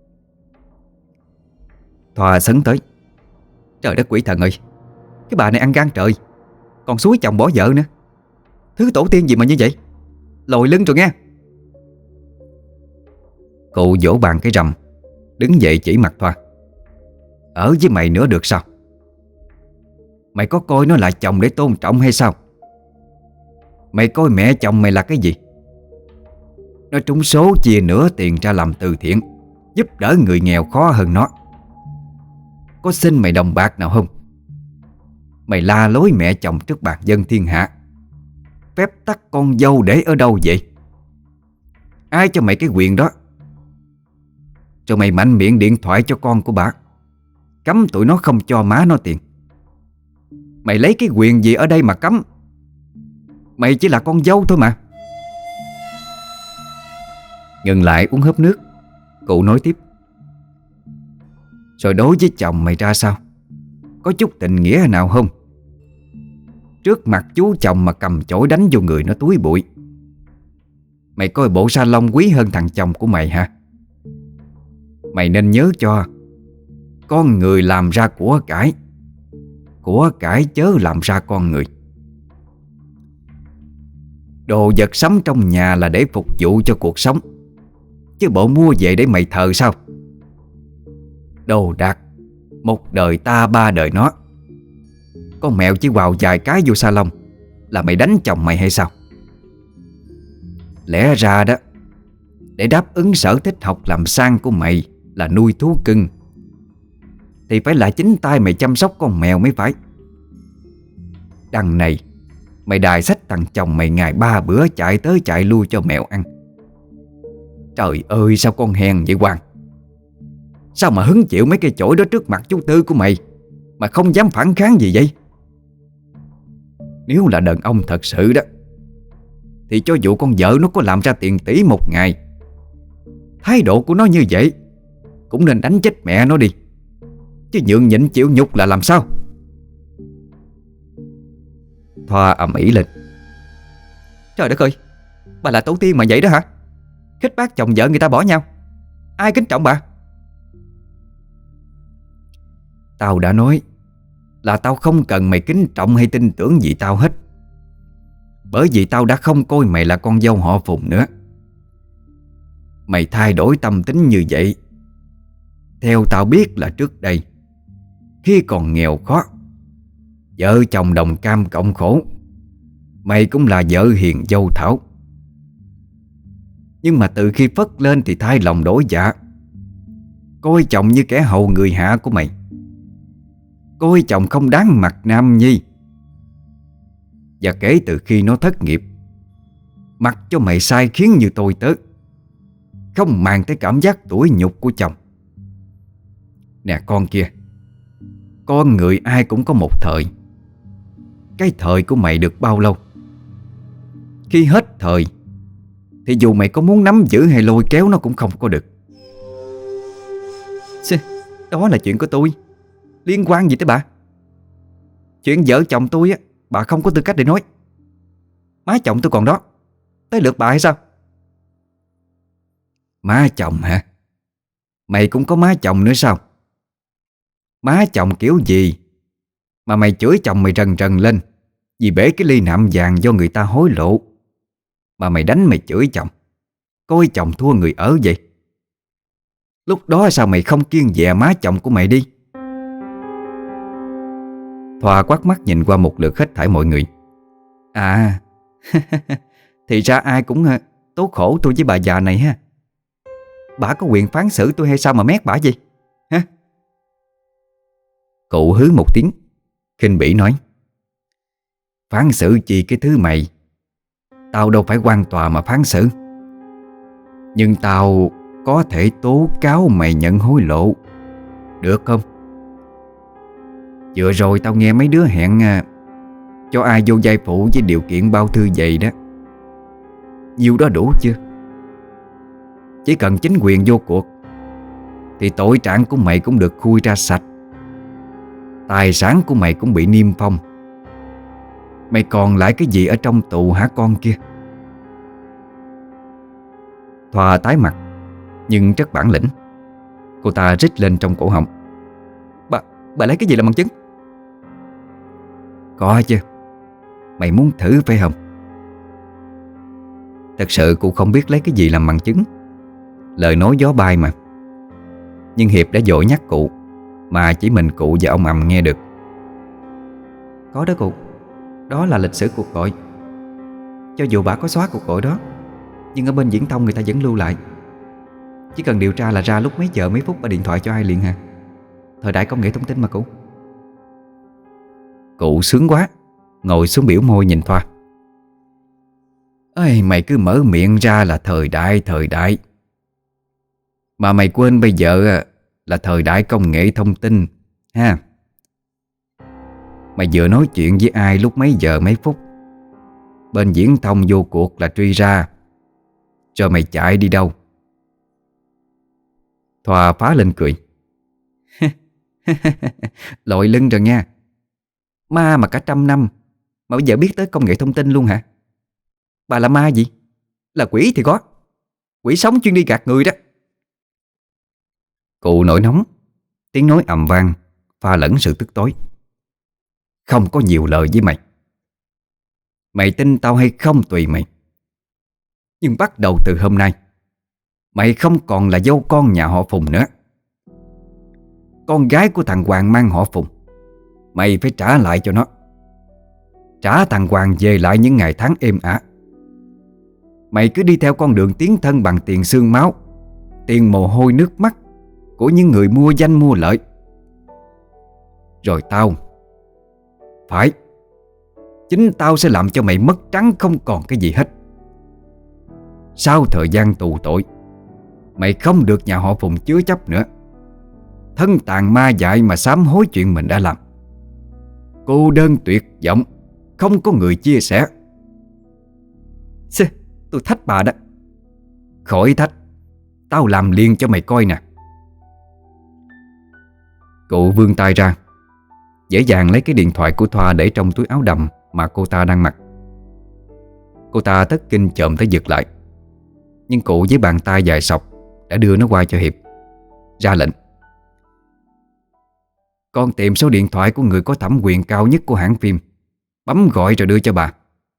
Speaker 3: Thoa sấn tới. Trời đất quỷ thần ơi, cái bà này ăn gan trời, còn xúi chồng bỏ vợ nữa. Thứ tổ tiên gì mà như vậy? Lồi lưng rồi nghe.
Speaker 1: Cụ vỗ bàn cái rầm, đứng dậy chỉ mặt Thoa. Ở với mày nữa được sao? Mày có coi nó là chồng để tôn trọng hay sao? Mày coi mẹ chồng mày là cái gì? Nó trúng số chia nửa tiền ra làm từ thiện, giúp đỡ người nghèo khó hơn nó. Có xin mày đồng bạc nào không? Mày la lối mẹ chồng trước bàn dân thiên hạ. Phép tắc con dâu để ở đâu vậy? Ai cho mày cái quyền đó? Rồi mày mạnh miệng điện thoại cho con của bà, cấm tụi nó không cho má nó tiền.
Speaker 3: Mày lấy cái quyền gì ở đây mà cấm? Mày chỉ là con dâu thôi mà. Ngừng lại uống hớp nước, cụ nói tiếp. Rồi đối với chồng mày ra sao? Có chút tình nghĩa nào không? Trước mặt chú chồng mà cầm chổi đánh vô người nó túi bụi. Mày coi bộ salon quý hơn thằng chồng của mày hả? Mày nên nhớ cho, con người làm ra của cải chớ làm ra con người. Đồ vật sắm trong nhà là để phục vụ cho cuộc sống, chứ bộ mua về để mày thờ sao? Đồ đạc, một đời ta ba đời nó. Con mèo chỉ quào vài cái vô salon là mày đánh chồng mày hay sao? Lẽ ra đó, để đáp ứng sở thích học làm sang của mày là nuôi thú cưng, thì phải là chính tay mày chăm sóc con mèo mới phải. Đằng này mày đài xách thằng chồng mày ngày 3 bữa chạy tới chạy lui cho mèo ăn. Trời ơi, sao con hèn vậy Hoàng? Sao mà hứng chịu mấy cây chổi đó trước mặt chú Tư của mày mà không dám phản kháng gì vậy? Nếu là đàn ông thật sự đó, thì cho dù con vợ nó có làm ra tiền tỷ một ngày, thái độ của nó như vậy cũng nên đánh chết mẹ nó đi, chứ nhượng nhịn chịu nhục là làm sao? Thoa ầm ĩ lên. Trời đất ơi, bà là tổ tiên mà vậy đó hả? Khích bác chồng vợ người ta bỏ nhau, ai kính trọng bà? Tao đã nói là tao không cần mày kính trọng hay tin tưởng gì tao hết, bởi vì tao đã không coi mày là con dâu họ Phùng nữa. Mày thay đổi tâm tính như vậy, theo tao biết là trước đây, khi còn nghèo khó, vợ chồng đồng cam cộng khổ, mày cũng là vợ hiền dâu thảo. Nhưng mà từ khi phất lên thì thay lòng đổi dạ, coi chồng như kẻ hầu người hạ của mày, coi chồng không đáng mặt nam nhi. Và kể từ khi nó thất nghiệp, mặc cho mày sai khiến như tôi tớ, không màng tới cảm giác tủi nhục của chồng. Nè con kia, con người ai cũng có một thời. Cái thời của mày được bao lâu? Khi hết thời thì dù mày có muốn nắm giữ hay lôi kéo nó cũng không có được. Đó là chuyện của tôi, liên quan gì tới bà? Chuyện vợ chồng tôi á, bà không có tư cách để nói. Má chồng tôi còn đó, tới lượt bà hay sao? Má chồng hả? Mày cũng có má chồng nữa sao? Má chồng kiểu gì mà mày chửi chồng mày rần rần lên vì bể cái ly nạm vàng do người ta hối lộ, mà mày đánh mày chửi chồng, coi chồng thua người ở vậy? Lúc đó sao mày không kiêng dè má chồng của mày đi? Thoa quát mắt nhìn qua một lượt hết thảy mọi người. À thì ra ai cũng tố khổ tôi với bà già này ha. Bà có quyền phán xử tôi hay sao mà mét bả gì hả? Cụ hứ một tiếng, khinh bỉ nói. Phán xử chi cái thứ mày, tao đâu phải quan tòa mà phán xử. Nhưng tao có thể tố cáo mày nhận hối lộ, được không? Vừa rồi tao nghe mấy đứa hẹn cho ai vô vai phụ với điều kiện bao thư vậy đó. Nhiêu đó đủ chưa? Chỉ cần chính quyền vô cuộc thì tội trạng của mày cũng được khui ra sạch, tài sản của mày cũng bị niêm phong. Mày còn lại cái gì ở trong tù hả con kia? Thoa tái mặt nhưng rất bản lĩnh. Cô ta rít lên trong cổ họng. Bà lấy cái gì làm bằng chứng? Có chứ. Mày muốn thử phải không? Thật sự cụ không biết lấy cái gì làm bằng chứng. Lời nói gió bay mà. Nhưng Hiệp đã vội nhắc cụ, mà chỉ mình cụ và ông Ầm nghe được. Có đó cụ. Đó là lịch sử cuộc gọi. Cho dù bà có xóa cuộc gọi đó, nhưng ở bên viễn thông người ta vẫn lưu lại. Chỉ cần điều tra là ra lúc mấy giờ mấy phút bà điện thoại cho ai liền hả? Thời đại công nghệ thông tin mà cụ. Cụ sướng quá, ngồi xuống biểu môi nhìn Thoa. Ê, mày cứ mở miệng ra là thời đại, mà mày quên bây giờ là thời đại công nghệ thông tin ha. Mày vừa nói chuyện với ai lúc mấy giờ mấy phút? Bên viễn thông vô cuộc là truy ra, rồi mày chạy đi đâu? Thoa phá lên cười. Lội lưng rồi nha. Ma mà cả 100 năm mà bây giờ biết tới công nghệ thông tin luôn hả? Bà là ma gì? Là quỷ thì có. Quỷ sống chuyên đi gạt người đó. Cụ nổi nóng, tiếng nói ầm vang pha lẫn sự tức tối. Không có nhiều lời với mày. Mày tin tao hay không tùy mày. Nhưng bắt đầu từ hôm nay, mày không còn là dâu con nhà họ Phùng nữa. Con gái của thằng Hoàng mang họ Phùng, mày phải trả lại cho nó. Trả thằng Hoàng về lại những ngày tháng êm ả. Mày cứ đi theo con đường tiến thân bằng tiền xương máu, tiền mồ hôi nước mắt của những người mua danh mua lợi. Rồi tao, phải, chính tao sẽ làm cho mày mất trắng không còn cái gì hết. Sau thời gian tù tội, mày không được nhà họ Phùng chứa chấp nữa. Thân tàn ma dại mà sám hối chuyện mình đã làm. Cô đơn tuyệt vọng, không có người chia sẻ. Tôi thách bà đó. Khỏi thách, tao làm liền cho mày coi nè. Cụ vươn tay ra, dễ dàng lấy cái điện thoại của Thoa để trong túi áo đầm mà cô ta đang mặc. Cô ta thất kinh chồm tới giật lại, nhưng cụ với bàn tay dài sọc đã đưa nó qua cho Hiệp, ra lệnh: con tìm số điện thoại của người có thẩm quyền cao nhất của hãng phim, bấm gọi rồi đưa cho bà.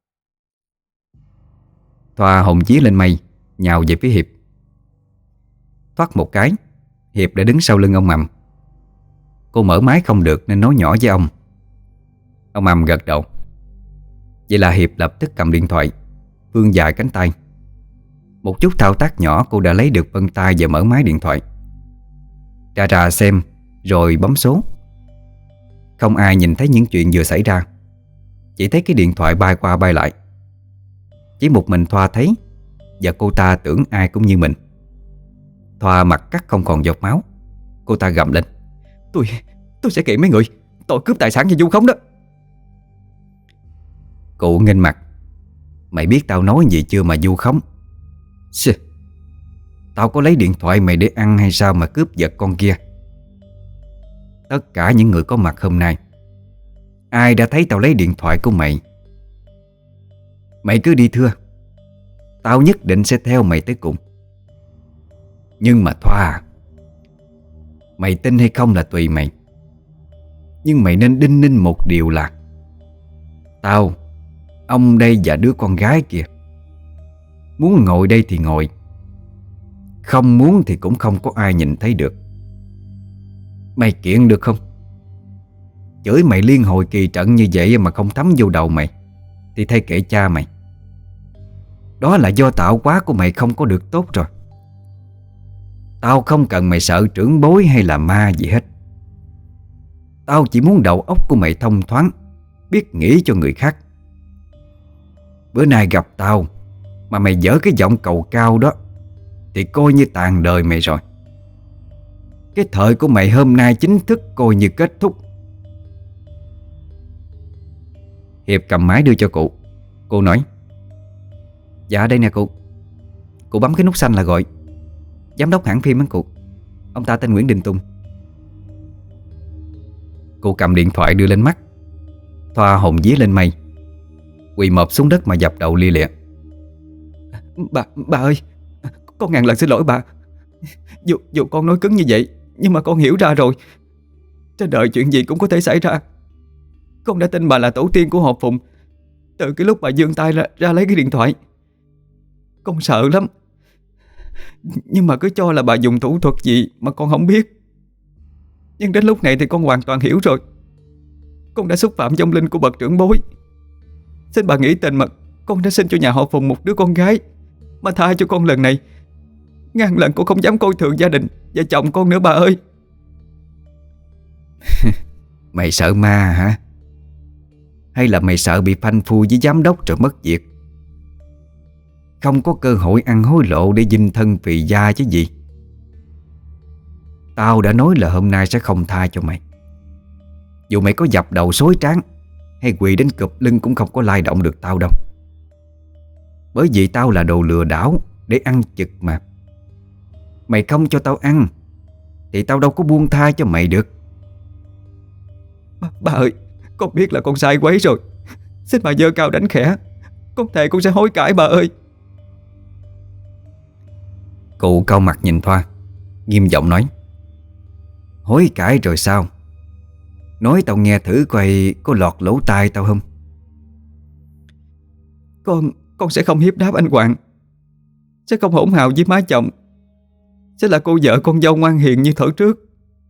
Speaker 3: Thoa hồn vía lên mây, nhào về phía Hiệp. Thoát một cái, Hiệp đã đứng sau lưng ông Mầm. Cô mở máy không được nên nói nhỏ với ông. Ông Mầm gật đầu. Vậy là Hiệp lập tức cầm điện thoại, vươn dài cánh tay. Một chút thao tác nhỏ cô đã lấy được vân tay và mở máy điện thoại. Rà xem rồi bấm số. Không ai nhìn thấy những chuyện vừa xảy ra, chỉ thấy cái điện thoại bay qua bay lại. Chỉ một mình Thoa thấy, và cô ta tưởng ai cũng như mình. Thoa mặt cắt không còn giọt máu. Cô ta gầm lên: Tôi sẽ kiện mấy người tội cướp tài sản và vu khống đó. Cụ nghênh mặt: mày biết tao nói gì chưa mà vu khống? Tao có lấy điện thoại mày để ăn hay sao mà cướp giật con kia? Tất cả những người có mặt hôm nay, ai đã thấy tao lấy điện thoại của mày? Mày cứ đi thưa, tao nhất định sẽ theo mày tới cùng. Nhưng mà Thoa, mày tin hay không là tùy mày. Nhưng mày nên đinh ninh một điều là tao, ông đây và đứa con gái kia muốn ngồi đây thì ngồi, không muốn thì cũng không có ai nhìn thấy được. Mày kiện được không? Chửi mày liên hồi kỳ trận như vậy mà không thấm vô đầu mày thì thay kệ cha mày. Đó là do tạo hóa của mày không có được tốt rồi. Tao không cần mày sợ trưởng bối hay là ma gì hết. Tao chỉ muốn đầu óc của mày thông thoáng, biết nghĩ cho người khác. Bữa nay gặp tao mà mày dở cái giọng cầu cao đó thì coi như tàn đời mày rồi. Cái thời của mày hôm nay chính thức coi như kết thúc. Hiệp cầm máy đưa cho cụ. Cô nói: dạ đây nè cụ. Cụ bấm cái nút xanh là gọi giám đốc hãng phim á cụ. Ông ta tên Nguyễn Đình Tùng. Cô cầm điện thoại đưa lên mắt. Thoa hồn vía lên mây, quỳ mọp xuống đất mà dập đầu lia lịa: Bà ơi, con ngàn lần xin lỗi bà. Dù con nói cứng như vậy, nhưng mà con hiểu ra rồi. Trên đời chuyện gì cũng có thể xảy ra. Con đã tin bà là tổ tiên của họ Phùng từ cái lúc bà giương tay ra lấy cái điện thoại. Con sợ lắm, nhưng mà cứ cho là bà dùng thủ thuật gì mà con không biết. Nhưng đến lúc này thì con hoàn toàn hiểu rồi. Con đã xúc phạm vong linh của bậc trưởng bối. Xin bà nghĩ tình mà con đã sinh cho nhà họ Phùng một đứa con gái, mà tha cho con lần này. Ngàn lần con không dám coi thường gia đình và chồng con nữa bà ơi. Mày sợ ma hả? Hay là mày sợ bị phanh phui với giám đốc rồi mất việc? Không có cơ hội ăn hối lộ để dinh thân vì gia chứ gì. Tao đã nói là hôm nay sẽ không tha cho mày. Dù mày có dập đầu xối trán hay quỳ đến cụp lưng cũng không có lay động được tao đâu. Bởi vì tao là đồ lừa đảo để ăn chực mà. Mày không cho tao ăn thì tao đâu có buông tha cho mày được.
Speaker 4: Bà ơi, con biết là con sai quấy rồi. Xin bà giơ cao đánh khẽ. Con thề con sẽ hối cải bà ơi.
Speaker 3: Cụ cau mặt nhìn Thoa, nghiêm giọng nói: hối cải rồi sao? Nói tao nghe thử coi có lọt lỗ tai tao không.
Speaker 4: Con sẽ không hiếp đáp anh Hoàng. Sẽ không hỗn hào với má chồng. Sẽ là cô vợ con dâu ngoan hiền như thở trước.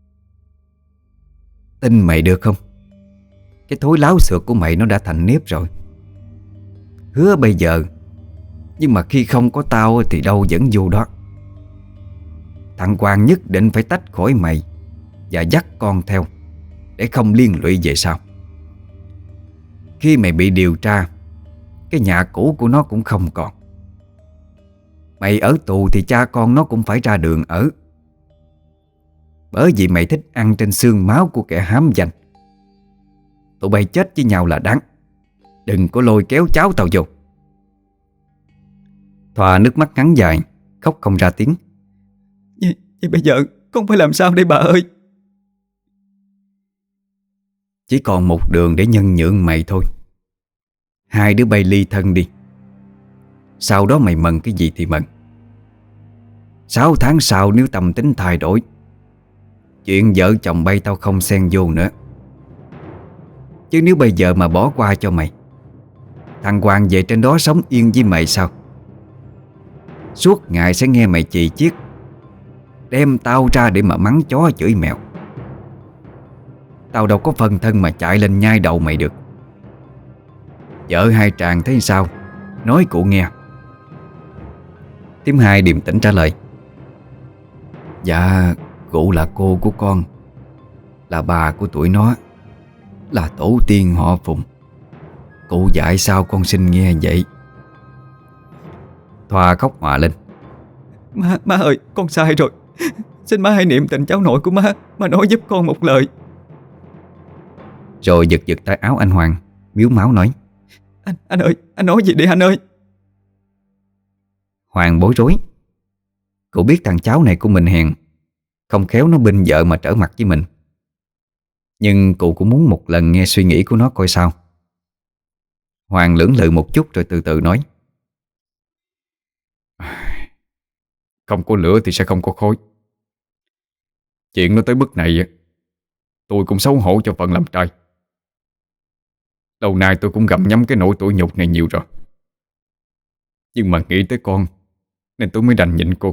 Speaker 3: Tin mày được không? Cái thối láo xược của mày nó đã thành nếp rồi. Hứa bây giờ, nhưng mà khi không có tao thì đâu vẫn vô đó. Thằng Quang nhất định phải tách khỏi mày và dắt con theo, để không liên lụy về sau. Khi mày bị điều tra, cái nhà cũ của nó cũng không còn. Mày ở tù thì cha con nó cũng phải ra đường ở. Bởi vì mày thích ăn trên xương máu của kẻ hám danh. Tụi bay chết với nhau là đáng. Đừng có lôi kéo cháu tao vô. Thoa nước mắt ngắn dài, khóc không ra tiếng.
Speaker 4: Vậy bây giờ con phải làm sao đây bà ơi?
Speaker 3: Chỉ còn một đường để nhân nhượng mày thôi. Hai đứa bay ly thân đi. Sau đó mày mần cái gì thì mần. 6 tháng sau nếu tâm tính thay đổi, chuyện vợ chồng bay tao không xen vô nữa. Chứ nếu bây giờ mà bỏ qua cho mày, thằng Hoàng về trên đó sống yên với mày sao? Suốt ngày sẽ nghe mày chì chiết, đem tao ra để mà mắng chó chửi mèo. Tao đâu có phần thân mà chạy lên nhai đầu mày được. Vợ hai tràng thấy sao? Nói cụ nghe. Thím Hai điềm tĩnh trả lời: dạ, cụ là cô của con, là bà của tụi nó, là tổ tiên họ Phùng. Cụ dạy sao con xin nghe vậy. Thoa khóc òa lên:
Speaker 4: Má ơi, con sai rồi. Xin má hãy niệm tình cháu nội của má, mà nói giúp con một lời.
Speaker 3: Rồi giật giật tay áo anh Hoàng, miếu máu nói:
Speaker 4: Anh ơi, anh nói gì đi anh ơi.
Speaker 3: Hoàng bối rối. Cụ biết thằng cháu này của mình hèn, không khéo nó binh vợ mà trở mặt với mình. Nhưng cụ cũng muốn một lần nghe suy nghĩ của nó coi sao. Hoàng lưỡng lự một chút rồi từ từ nói:
Speaker 2: Không có lửa thì sẽ không có khói. Chuyện nó tới bước này, tôi cũng xấu hổ cho phận làm trai. Lâu nay tôi cũng gặm nhấm cái nỗi tủi nhục này nhiều rồi. Nhưng mà nghĩ tới con nên tôi mới đành nhịn cô.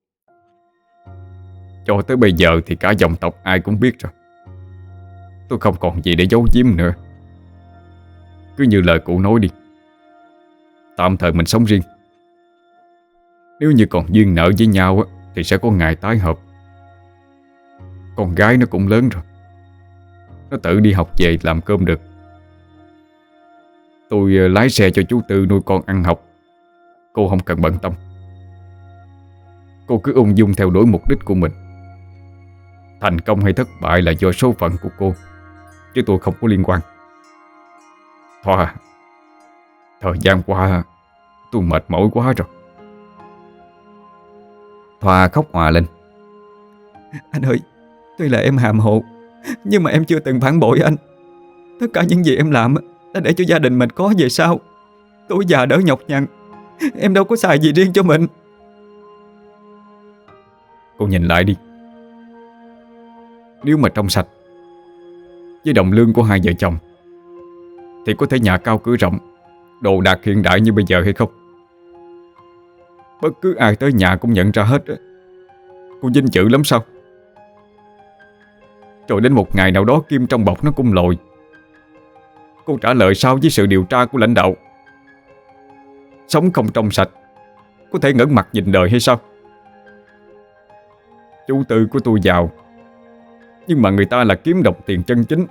Speaker 2: Cho tới bây giờ thì cả dòng tộc ai cũng biết rồi. Tôi không còn gì để giấu giếm nữa. Cứ như lời cụ nói đi, tạm thời mình sống riêng. Nếu như còn duyên nợ với nhau thì sẽ có ngày tái hợp. Con gái nó cũng lớn rồi, nó tự đi học về làm cơm được. Tôi lái xe cho chú Tư nuôi con ăn học. Cô không cần bận tâm. Cô cứ ung dung theo đuổi mục đích của mình. Thành công hay thất bại là do số phận của cô, chứ tôi không có liên quan. Thoa, thời gian qua tôi mệt mỏi quá rồi.
Speaker 3: Thoa khóc òa lên:
Speaker 4: Anh ơi, tuy là em hàm hồ, nhưng mà em chưa từng phản bội anh. Tất cả những gì em làm là để cho gia đình mình có về sau. Tuổi già đỡ nhọc nhằn. Em đâu có xài gì riêng cho mình.
Speaker 2: Cô nhìn lại đi. Nếu mà trong sạch, với đồng lương của hai vợ chồng, thì có thể nhà cao cửa rộng, đồ đạc hiện đại như bây giờ hay không? Bất cứ ai tới nhà cũng nhận ra hết. Cô vinh dự lắm sao? Rồi đến một ngày nào đó kim trong bọc nó cũng lồi. Cô trả lời sao với sự điều tra của lãnh đạo? Sống không trong sạch, có thể ngẩng mặt nhìn đời hay sao? Chú Tư của tôi giàu, nhưng mà người ta là kiếm đồng tiền chân chính.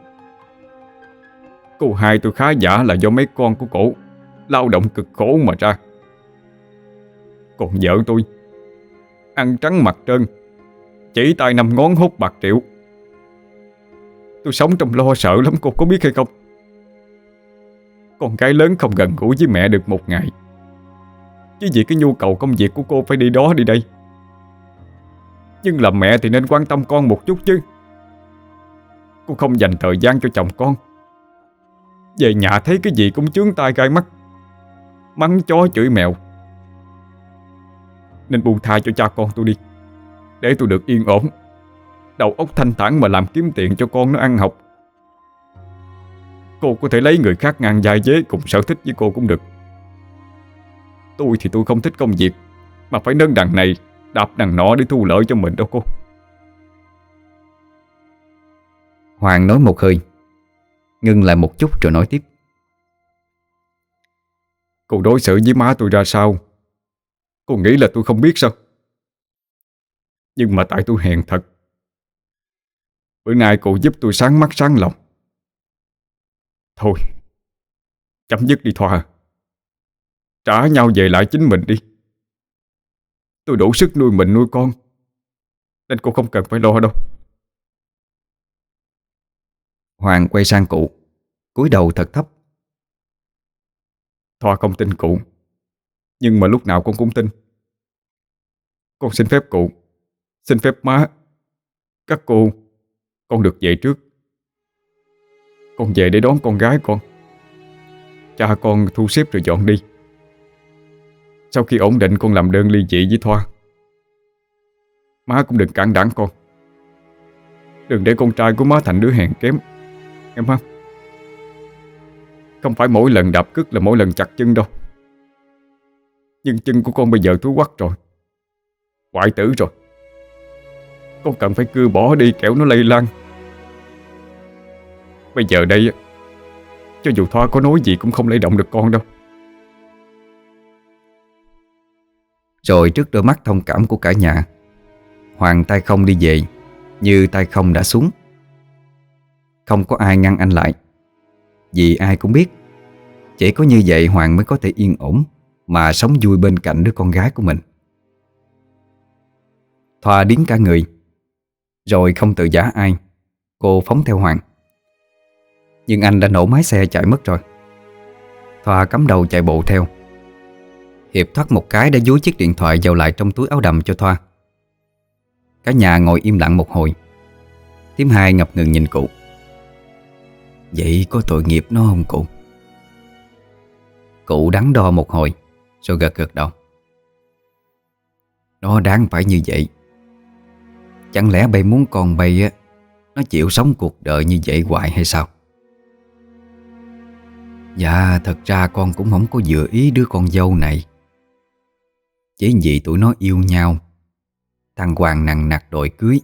Speaker 2: Cô hai tôi khá giả là do mấy con của cổ lao động cực khổ mà ra. Còn vợ tôi ăn trắng mặt trơn, chỉ tay 5 ngón hốt bạc triệu. Tôi sống trong lo sợ lắm, cô có biết hay không? Con gái lớn không gần gũi với mẹ được một ngày, chứ vì cái nhu cầu công việc của cô phải đi đó đi đây. Nhưng làm mẹ thì nên quan tâm con một chút chứ. Cô không dành thời gian cho chồng con, về nhà thấy cái gì cũng chướng tai gai mắt, mắng chó chửi mèo. Nên buông tha cho cha con tôi đi, để tôi được yên ổn, đầu óc thanh thản mà làm kiếm tiền cho con nó ăn học. Cô có thể lấy người khác ngang vai vế cùng sở thích với cô cũng được. Tôi thì tôi không thích công việc mà phải nâng đằng này đạp đằng nọ để thu lợi cho mình đâu cô.
Speaker 1: Hoàng nói một hơi, ngưng lại một chút rồi nói tiếp.
Speaker 2: Cô đối xử với má tôi ra sao, cô nghĩ là tôi không biết sao? Nhưng mà tại tôi hèn thật. Bữa nay cô giúp tôi sáng mắt sáng lòng. Thôi, chấm dứt đi Thoa. Trả nhau về lại chính mình đi. Tôi đủ sức nuôi mình nuôi con, nên cô không cần phải lo đâu.
Speaker 1: Hoàng quay sang cụ, cúi đầu thật thấp.
Speaker 2: Thoa không tin cụ, nhưng mà lúc nào con cũng tin. Con xin phép cụ, xin phép má, các cô, con được về trước. Con về để đón con gái con. Cha con thu xếp rồi dọn đi. Sau khi ổn định con làm đơn ly dị với Thoa. Má cũng đừng cản đảng con. Đừng để con trai của má thành đứa hèn kém, em không? Không phải mỗi lần đạp cứt là mỗi lần chặt chân đâu. Nhưng chân của con bây giờ thúi quắc rồi, hoại tử rồi. Con cần phải cưa bỏ đi kẻo nó lây lan. Bây giờ đây, cho dù Thoa có nói gì cũng không lay động được con đâu.
Speaker 1: Rồi trước đôi mắt thông cảm của cả nhà, Hoàng tay không đi về, như tay không đã xuống. Không có ai ngăn anh lại, vì ai cũng biết chỉ có như vậy Hoàng mới có thể yên ổn mà sống vui bên cạnh đứa con gái của mình. Thoa điếng cả người, rồi không tự giá ai, cô phóng theo Hoàng. Nhưng anh đã nổ máy xe chạy mất rồi. Thoa cắm đầu chạy bộ theo. Hiệp thoát một cái đã dúi chiếc điện thoại vào lại trong túi áo đầm cho Thoa. Cả nhà ngồi im lặng một hồi. Thím Hai ngập ngừng nhìn cụ. Vậy có tội nghiệp nó không cụ? Cụ đắn đo một hồi rồi gật gật đầu. Nó đáng phải như vậy. Chẳng lẽ bay muốn con bay á, nó chịu sống cuộc đời như vậy hoài hay sao? Dạ thật ra con cũng không có vừa ý đứa con dâu này. Chỉ vì tụi nó yêu nhau, thằng Hoàng nằng nặc đòi cưới.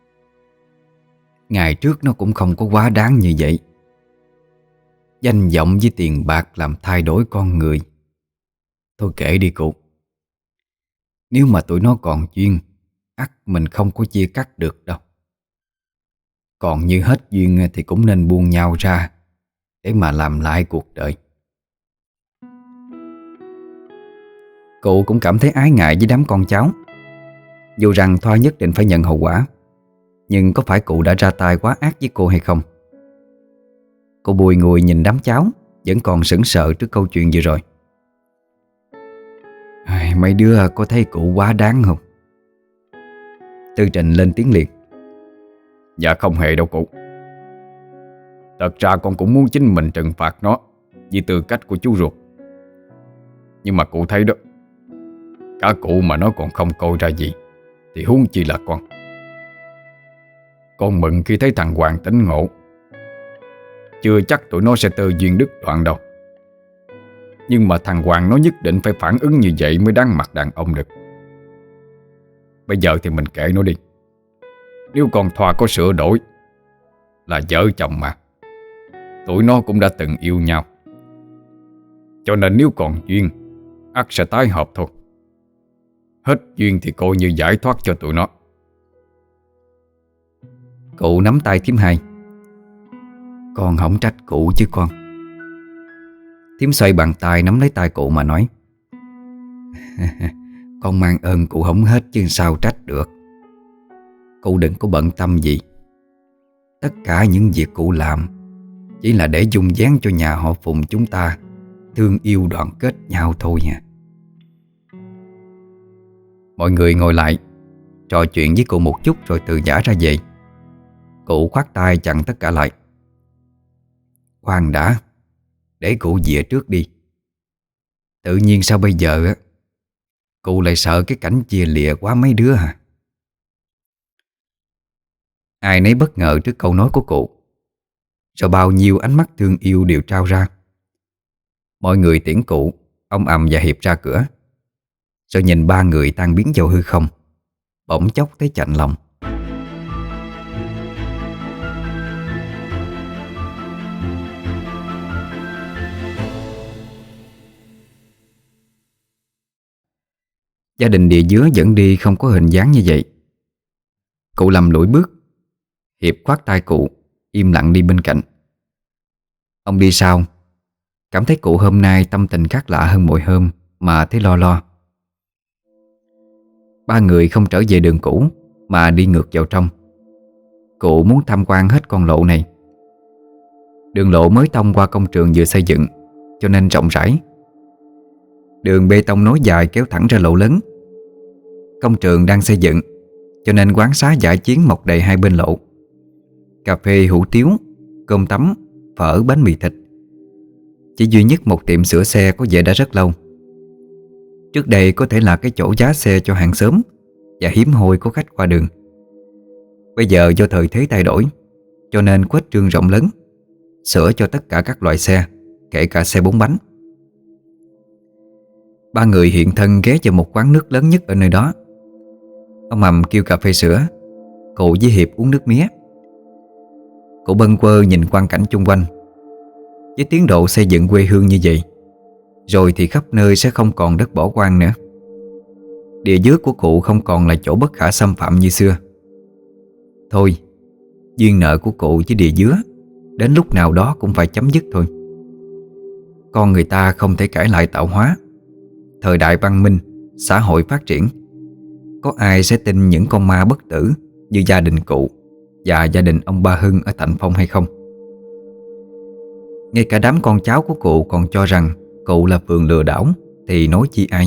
Speaker 1: Ngày trước nó cũng không có quá đáng như vậy. Danh vọng với tiền bạc làm thay đổi con người. Thôi kệ đi cụ. Nếu mà tụi nó còn duyên, ắt mình không có chia cắt được đâu. Còn như hết duyên thì cũng nên buông nhau ra để mà làm lại cuộc đời. Cụ cũng cảm thấy ái ngại với đám con cháu. Dù rằng Thoa nhất định phải nhận hậu quả, nhưng có phải cụ đã ra tay quá ác với cô hay không? Cô bùi ngùi nhìn đám cháu, vẫn còn sững sờ trước câu chuyện vừa rồi. Mấy đứa có thấy cụ quá đáng không? Tư Trình lên tiếng liền.
Speaker 2: Dạ không hề đâu cụ. Thật ra con cũng muốn chính mình trừng phạt nó vì tư cách của chú ruột. Nhưng mà cụ thấy đó, cả cụ mà nó còn không coi ra gì thì huống chi là con. Con mừng khi thấy thằng Hoàng tỉnh ngộ. Chưa chắc tụi nó sẽ tơ duyên đứt đoạn đâu. Nhưng mà thằng Hoàng nó nhất định phải phản ứng như vậy mới đáng mặt đàn ông được. Bây giờ thì mình kệ nó đi. Nếu con Thoa có sửa đổi, là vợ chồng mà, tụi nó cũng đã từng yêu nhau. Cho nên nếu còn duyên, ắt sẽ tái hợp thôi. Hết duyên thì coi như giải thoát cho tụi nó.
Speaker 1: Cụ nắm tay thím Hai. Con không trách cụ chứ con. Thím xoay bàn tay nắm lấy tay cụ mà nói. Con mang ơn cụ không hết chứ sao trách được. Cụ đừng có bận tâm gì.
Speaker 3: Tất cả những việc cụ làm chỉ là để dung dáng cho nhà họ Phùng chúng ta thương yêu đoàn kết nhau thôi nha. Mọi người ngồi lại trò chuyện với cụ một chút rồi từ giã ra về. Cụ khoát tay chặn tất cả lại. Khoan đã, để cụ về trước đi. Tự nhiên sao bây giờ á cụ lại sợ cái cảnh chia lìa quá mấy đứa hả? Ai nấy bất ngờ trước câu nói của cụ. Rồi bao nhiêu ánh mắt thương yêu đều trao ra. Mọi người tiễn cụ, ông Ầm và Hiệp ra cửa. Rồi nhìn ba người tan biến vào hư không, bỗng chốc thấy chạnh lòng. Gia đình Địa Dứa dẫn đi không có hình dáng như vậy. Cụ lầm lũi bước. Hiệp khoát tay cụ, im lặng đi bên cạnh. Ông đi sau, cảm thấy cụ hôm nay tâm tình khác lạ hơn mọi hôm mà thấy lo lo. Ba người không trở về đường cũ mà đi ngược vào trong. Cụ muốn tham quan hết con lộ này. Đường lộ mới thông qua công trường vừa xây dựng, cho nên rộng rãi. Đường bê tông nối dài kéo thẳng ra lộ lớn. Công trường đang xây dựng, cho nên quán xá dã chiến mọc đầy hai bên lộ. Cà phê, hủ tiếu, cơm tấm, phở, bánh mì thịt. Chỉ duy nhất một tiệm sửa xe có vẻ đã rất lâu. Trước đây có thể là cái chỗ giá xe cho hàng xóm và hiếm hoi có khách qua đường. Bây giờ do thời thế thay đổi, cho nên khuếch trương rộng lớn, sửa cho tất cả các loại xe, kể cả xe bốn bánh. Ba người hiện thân ghé vào một quán nước lớn nhất ở nơi đó. Ông Ầm kêu cà phê sữa, cụ với Hiệp uống nước mía. Cụ bâng quơ nhìn quang cảnh chung quanh. Với tiến độ xây dựng quê hương như vậy, rồi thì khắp nơi sẽ không còn đất bỏ hoang nữa. Địa giới của cụ không còn là chỗ bất khả xâm phạm như xưa. Thôi, duyên nợ của cụ với địa dứa đến lúc nào đó cũng phải chấm dứt thôi. Con người ta không thể cải lại tạo hóa. Thời đại văn minh, xã hội phát triển, có ai sẽ tin những con ma bất tử như gia đình cụ và gia đình ông Ba Hưng ở Thạnh Phong hay không? Ngay cả đám con cháu của cụ còn cho rằng cụ là phường lừa đảo, thì nói chi ai.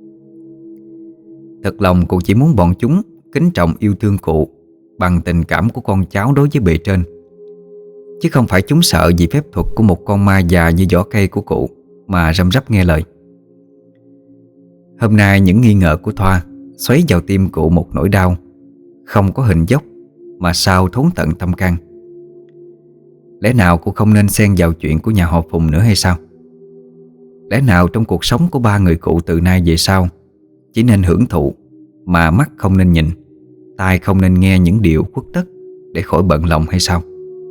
Speaker 3: Thật lòng cụ chỉ muốn bọn chúng kính trọng yêu thương cụ bằng tình cảm của con cháu đối với bề trên, chứ không phải chúng sợ vì phép thuật của một con ma già như vỏ cây của cụ mà răm rắp nghe lời. Hôm nay những nghi ngờ của Thoa xoáy vào tim cụ một nỗi đau không có hình dốc mà sao thốn tận tâm can. Lẽ nào cụ không nên xen vào chuyện của nhà họ Phùng nữa hay sao? Lẽ nào trong cuộc sống của ba người cụ từ nay về sau chỉ nên hưởng thụ, mà mắt không nên nhìn, tai không nên nghe những điều khuất tất để khỏi bận lòng hay sao?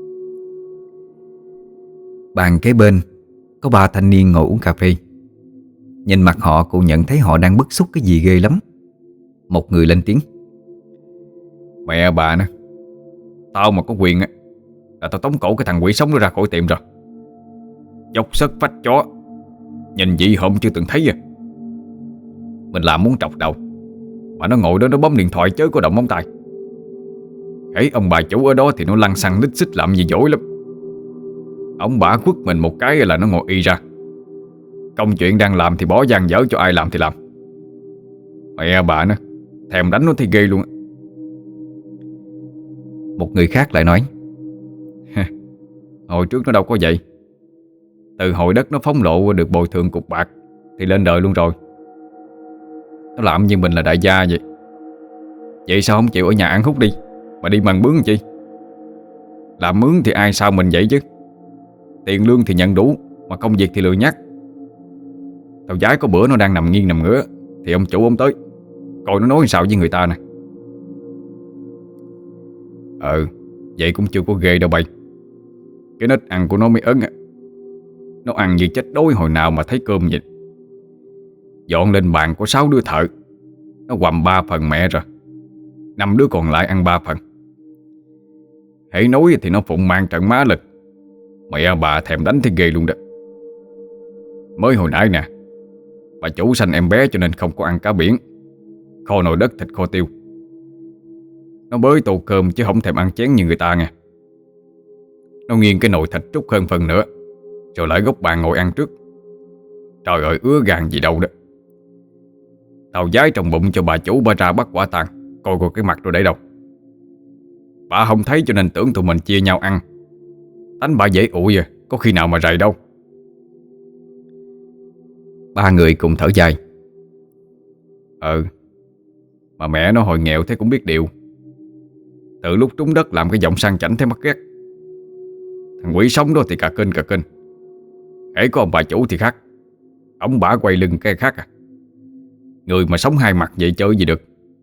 Speaker 3: Bàn kế bên có ba thanh niên ngồi uống cà phê. Nhìn mặt họ, cụ nhận thấy họ đang bức xúc cái gì ghê lắm. Một người lên tiếng:
Speaker 2: Mẹ bà nè, tao mà có quyền á là tao tống cổ cái thằng quỷ sống nó ra khỏi tiệm rồi. Dốc sất phách chó, nhìn dị hợm chưa từng thấy à. Mình làm muốn trọc đầu, mà nó ngồi đó nó bấm điện thoại chớ có động móng tay. Thấy ông bà chủ ở đó thì nó lăng xăng lít xích làm gì dỗi lắm. Ông bà quất mình một cái là nó ngồi y ra. Công chuyện đang làm thì bỏ dang dở cho ai làm thì làm. Mẹ bà nó thèm đánh nó thì ghê luôn á.
Speaker 3: Một người khác lại nói:
Speaker 2: Hồi trước nó đâu có vậy. Từ hồi đất nó phóng lộ được bồi thường cục bạc thì lên đời luôn rồi. Nó làm như mình là đại gia vậy. Vậy sao không chịu ở nhà ăn hút đi, mà đi bằng bướm làm chi? Làm mướn thì ai sao mình vậy chứ. Tiền lương thì nhận đủ, mà công việc thì lười nhắc. Tao giái có bữa nó đang nằm nghiêng nằm ngửa thì ông chủ ông tới, coi nó nói sao với người ta nè. Vậy cũng chưa có ghê đâu bay. Cái nết ăn của nó mới ớn à. Nó ăn như chết đói hồi nào mà thấy cơm vậy. Dọn lên bàn có 6 đứa thợ, nó quằm 3 phần mẹ rồi, 5 đứa còn lại ăn 3 phần. Hãy nói thì nó phụng mang trận má lịch. Mẹ bà thèm đánh thì ghê luôn đó. Mới hồi nãy nè, bà chủ sanh em bé cho nên không có ăn cá biển, kho nồi đất thịt kho tiêu. Nó bới tô cơm chứ không thèm ăn chén như người ta nha. Nó nghiêng cái nồi thịt trút hơn phần nữa, rồi lại góc bàn ngồi ăn trước. Trời ơi, ứa gan gì đâu đó. Tao giái trong bụng cho bà chủ bà ra bắt quả tang, coi coi cái mặt rồi để đâu. Bà không thấy cho nên tưởng tụi mình chia nhau ăn. Tánh bà dễ ụi à, có khi nào mà rầy đâu.
Speaker 1: Ba người cùng thở dài.
Speaker 2: Mà mẹ nó hồi nghèo thế cũng biết điều. Từ lúc trúng đất làm cái giọng sang chảnh thế mắc ghét. Thằng quỷ sống đó thì cà kênh. Hễ có ông bà chủ thì khác. Ông bả quay lưng cái khác à. Người mà sống hai mặt vậy chơi gì được.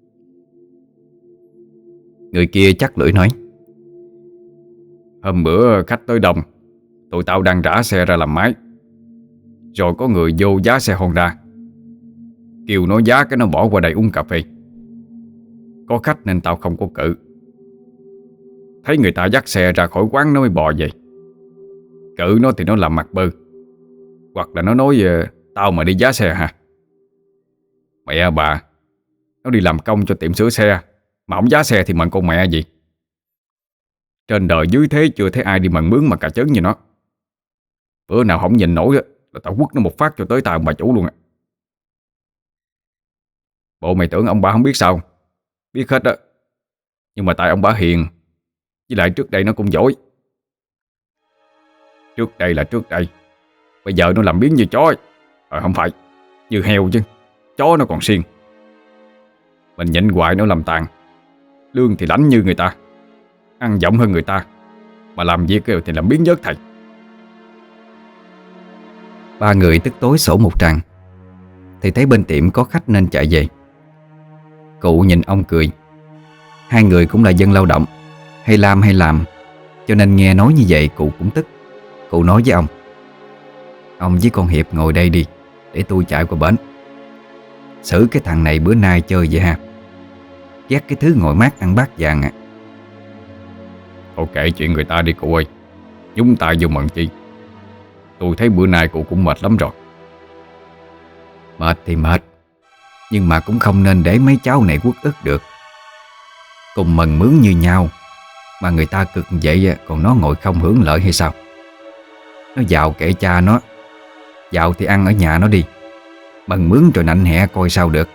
Speaker 1: Người kia chắc lưỡi nói.
Speaker 2: Hôm bữa khách tới đông, tụi tao đang rã xe ra làm máy. Rồi có người vô giá xe Honda, kêu nó giá cái nó bỏ qua đây uống cà phê. Có khách nên tao không có cự. Thấy người ta dắt xe ra khỏi quán nó mới bò về. Cự nó thì nó làm mặt bơ, hoặc là nó nói tao mà đi giá xe hả. Mẹ bà, nó đi làm công cho tiệm sửa xe, mà không giá xe thì mận con mẹ gì. Trên đời dưới thế chưa thấy ai đi mần mướn mà cà chớn như nó. Bữa nào không nhìn nổi là tao quất nó một phát cho tới tay ông bà chủ luôn á. Bộ mày tưởng ông bà không biết sao? Biết hết á. Nhưng mà tại ông bà hiền, với lại trước đây nó cũng giỏi. Trước đây là trước đây, bây giờ nó làm biến như chó ấy. Không phải, như heo chứ. Chó nó còn xiên. Mình nhịn hoài nó làm tàn. Lương thì lãnh như người ta, ăn giọng hơn người ta, mà làm việc thì làm biến vớt thầy.
Speaker 1: Ba người tức tối sổ một tràng, thì thấy bên tiệm có khách nên chạy về. Cụ nhìn ông cười. Hai người cũng là dân lao động, hay làm, cho nên nghe nói như vậy cụ cũng tức. Cụ nói với ông: ông với con Hiệp ngồi đây đi, để tôi chạy qua bển. Xử cái thằng này bữa nay chơi vậy ha. Ghét cái thứ ngồi mát ăn bát vàng à.
Speaker 2: Ok, chuyện người ta đi cụ ơi. Nhúng tay vô mận chi. Tôi thấy bữa nay cụ cũng mệt lắm rồi.
Speaker 1: Mệt thì mệt, nhưng mà cũng không nên để mấy cháu này uất ức được. Cùng mần mướn như nhau, mà người ta cực vậy còn nó ngồi không hưởng lợi hay sao? Nó giàu kệ cha nó. Giàu thì ăn ở nhà nó đi, mần mướn rồi nạnh hẹ coi sao được.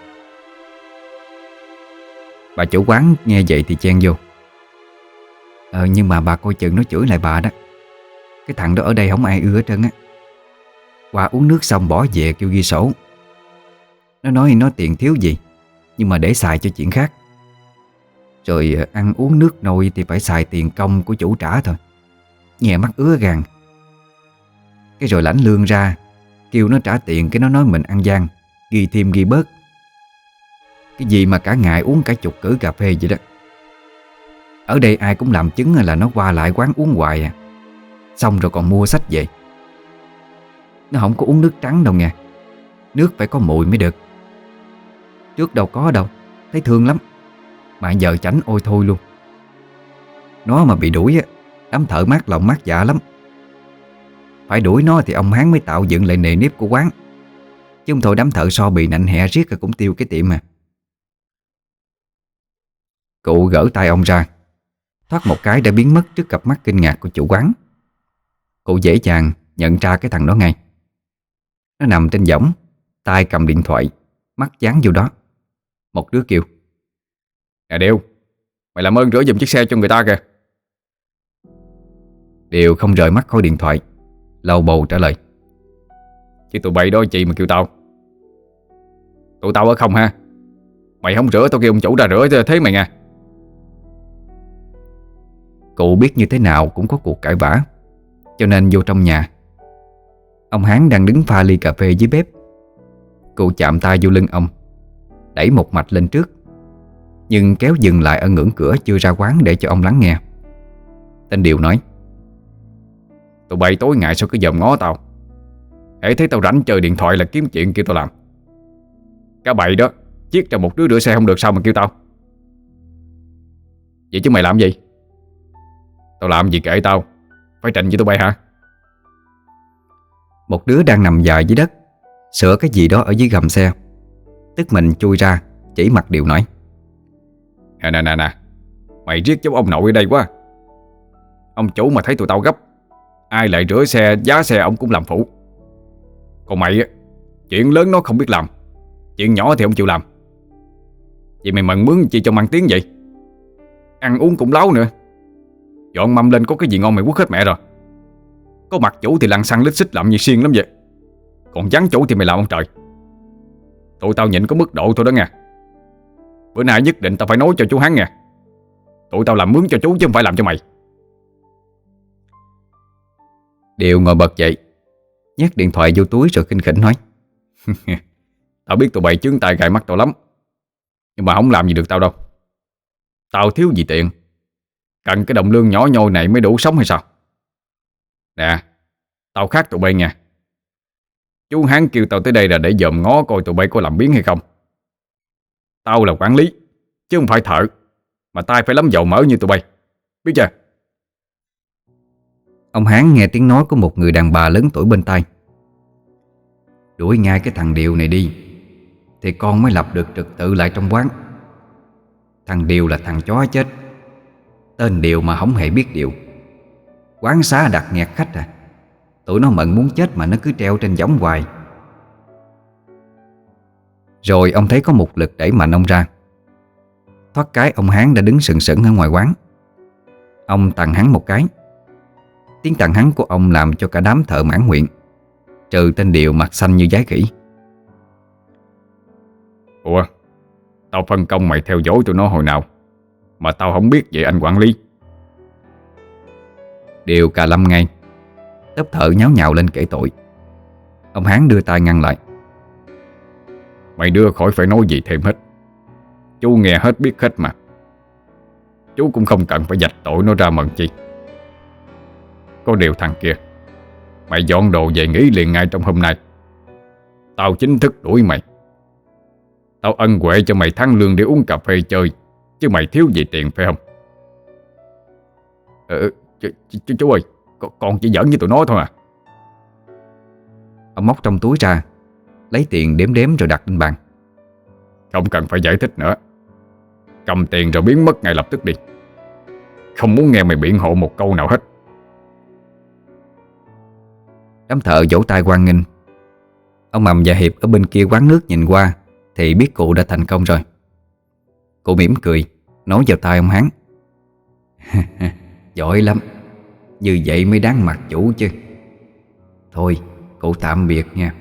Speaker 1: Bà chủ quán nghe vậy thì chen vô: nhưng mà bà coi chừng nó chửi lại bà đó. Cái thằng đó ở đây không ai ưa hết trơn á. Qua uống nước xong bỏ về kêu ghi sổ. Nó nói nó tiền thiếu gì, nhưng mà để xài cho chuyện khác. Rồi ăn uống nước nôi thì phải xài tiền công của chủ trả thôi. Nhè mắt ứa gan. Cái rồi lãnh lương ra, kêu nó trả tiền, cái nó nói mình ăn gian, ghi thêm ghi bớt. Cái gì mà cả ngày uống cả chục cữ cà phê vậy đó. Ở đây ai cũng làm chứng là nó qua lại quán uống hoài à. Xong rồi còn mua sách về. Nó không có uống nước trắng đâu nha. Nước phải có mùi mới được. Trước đâu có đâu, thấy thương lắm. Mà giờ chảnh ôi thôi luôn. Nó mà bị đuổi á, đám thợ mát lòng mát dạ lắm. Phải đuổi nó thì ông Hán mới tạo dựng lại nề nếp của quán. Chứ không thôi đám thợ so bị nạnh hẹ riết cũng tiêu cái tiệm mà. Cụ gỡ tay ông ra, thoát một cái đã biến mất trước cặp mắt kinh ngạc của chủ quán. Cụ dễ dàng nhận ra cái thằng đó ngay. Nó nằm trên võng, tay cầm điện thoại, mắt dán vô đó. Một đứa kêu:
Speaker 2: Nè Điều, mày làm ơn rửa giùm chiếc xe cho người ta kìa.
Speaker 1: Điều không rời mắt khỏi điện thoại, lầu bầu trả lời:
Speaker 2: Chứ tụi bay đó chị mà kêu tao. Tụi tao ở không ha. Mày không rửa tao kêu ông chủ ra rửa thế mày nha.
Speaker 1: Cụ biết như thế nào cũng có cuộc cãi vã, cho nên vô trong nhà. Ông Hán đang đứng pha ly cà phê dưới bếp. Cụ chạm tay vô lưng ông, đẩy một mạch lên trước, nhưng kéo dừng lại ở ngưỡng cửa chưa ra quán để cho ông lắng nghe. Tên Điều nói:
Speaker 2: Tụi bay tối ngày sao cứ dòm ngó tao. Hễ thấy tao rảnh chơi điện thoại là kiếm chuyện kêu tao làm. Cả bậy đó, chiết ra một đứa rửa xe không được sao mà kêu tao. Vậy chứ mày làm gì? Tao làm gì kệ tao. Phải trình với tụi bay hả?
Speaker 1: Một đứa đang nằm dài dưới đất sửa cái gì đó ở dưới gầm xe, tức mình chui ra chỉ mặt Điều nói:
Speaker 2: Nè, mày riết giống ông nội ở đây quá. Ông chủ mà thấy tụi tao gấp, ai lại rửa xe, giá xe ông cũng làm phụ. Còn mày á, chuyện lớn nó không biết làm, chuyện nhỏ thì ông chịu làm. Vậy mày mần mướn chi cho mang tiếng vậy? Ăn uống cũng láo nữa. Dọn mâm lên có cái gì ngon mày quất hết mẹ rồi. Có mặt chủ thì lăng xăng lít xích làm như xiên lắm vậy, còn vắng chủ thì mày làm ông trời. Tụi tao nhịn có mức độ thôi đó nha. Bữa nay nhất định tao phải nói cho chú hắn nha. Tụi tao làm mướn cho chú chứ không phải làm cho mày.
Speaker 1: Điều ngồi bật dậy, nhét điện thoại vô túi rồi khinh khỉnh nói:
Speaker 2: Tao biết tụi bay chướng tay gài mắt tao lắm, nhưng mà không làm gì được tao đâu. Tao thiếu gì tiền, cần cái đồng lương nhỏ nhoi này mới đủ sống hay sao? Nè, tao khác tụi bay nha. Chú Hán kêu tao tới đây là để dòm ngó coi tụi bay có làm biếng hay không. Tao là quản lý chứ không phải thợ, mà tay phải lắm dầu mỡ như tụi bay, biết chưa?
Speaker 1: Ông Hán nghe tiếng nói của một người đàn bà lớn tuổi bên tai: đuổi ngay cái thằng Điều này đi, thì con mới lập được trật tự lại trong quán. Thằng Điều là thằng chó chết, tên Điều mà không hề biết điều. Quán xá đặt nghẹt khách à. Tụi nó mận muốn chết mà nó cứ treo trên võng hoài. Rồi ông thấy có một lực đẩy mạnh ông ra. Thoát cái ông Hán đã đứng sừng sững ở ngoài quán. Ông tặng hắn một cái. Tiếng tặng hắn của ông làm cho cả đám thợ mãn nguyện, trừ tên Điều mặt xanh như giái khỉ.
Speaker 2: Ủa, tao phân công mày theo dõi tụi nó hồi nào mà tao không biết vậy anh quản lý?
Speaker 1: Điều cà lâm ngay. Tớp thợ nháo nhào lên kể tội. Ông Hán đưa tay ngăn lại:
Speaker 2: Mày đưa khỏi phải nói gì thêm hết. Chú nghe hết biết hết mà. Chú cũng không cần phải vạch tội nó ra mần chi. Có điều thằng kia, mày dọn đồ về nghỉ liền ngay trong hôm nay. Tao chính thức đuổi mày. Tao ân huệ cho mày tháng lương để uống cà phê chơi, chứ mày thiếu gì tiền phải không? Chú ơi, con chỉ giỡn với tụi nó thôi à.
Speaker 1: Ông móc trong túi ra, lấy tiền đếm đếm rồi đặt lên bàn.
Speaker 2: Không cần phải giải thích nữa. Cầm tiền rồi biến mất ngay lập tức đi. Không muốn nghe mày biện hộ một câu nào hết.
Speaker 1: Đám thợ vỗ tay hoan nghênh. Ông Mầm và Hiệp ở bên kia quán nước nhìn qua thì biết cụ đã thành công rồi. Cụ mỉm cười nói vào tai ông Hán: giỏi lắm, như vậy mới đáng mặt chủ chứ. Thôi cụ tạm biệt nha.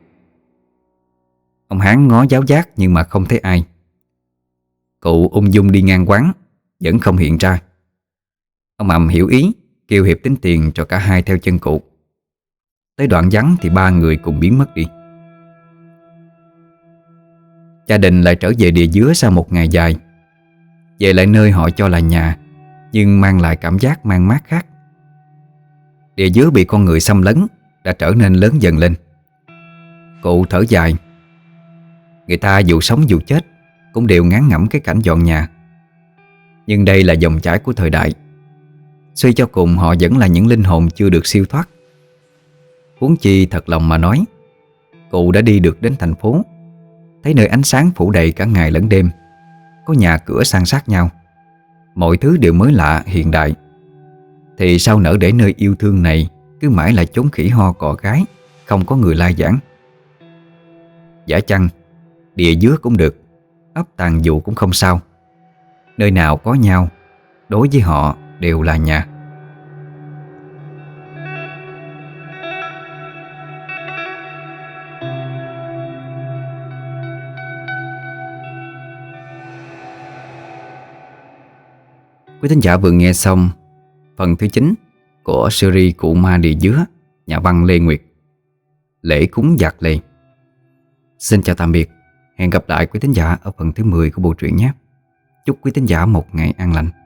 Speaker 1: Ông Hán ngó giáo giác nhưng mà không thấy ai. Cụ ung dung đi ngang quán, vẫn không hiện ra. Ông Mầm hiểu ý, kêu Hiệp tính tiền cho cả hai theo chân cụ. Tới đoạn vắng thì ba người cùng biến mất đi. Gia đình lại trở về Địa Dứa sau một ngày dài. Về lại nơi họ cho là nhà, nhưng mang lại cảm giác mang mát khác. Địa Dứa bị con người xâm lấn đã trở nên lớn dần lên. Cụ thở dài. Người ta dù sống dù chết cũng đều ngán ngẩm cái cảnh dọn nhà. Nhưng đây là dòng chảy của thời đại. Suy cho cùng họ vẫn là những linh hồn chưa được siêu thoát. Huống chi thật lòng mà nói, cụ đã đi được đến thành phố, thấy nơi ánh sáng phủ đầy cả ngày lẫn đêm, có nhà cửa san sát nhau, mọi thứ đều mới lạ hiện đại, thì sao nỡ để nơi yêu thương này cứ mãi là chốn khỉ ho cọ gái, không có người lai vãng. Giả chăng Địa Dứa cũng được, ấp Tàn Dụ cũng không sao. Nơi nào có nhau, đối với họ đều là nhà. Quý thính giả vừa nghe xong phần thứ 9 của series Cụ Ma Địa Dứa, nhà văn Lê Nguyệt, Lễ cúng Giặc Lề. Xin chào tạm biệt, hẹn gặp lại quý thính giả ở phần thứ 10 của bộ truyện nhé. Chúc quý thính giả một ngày an lành.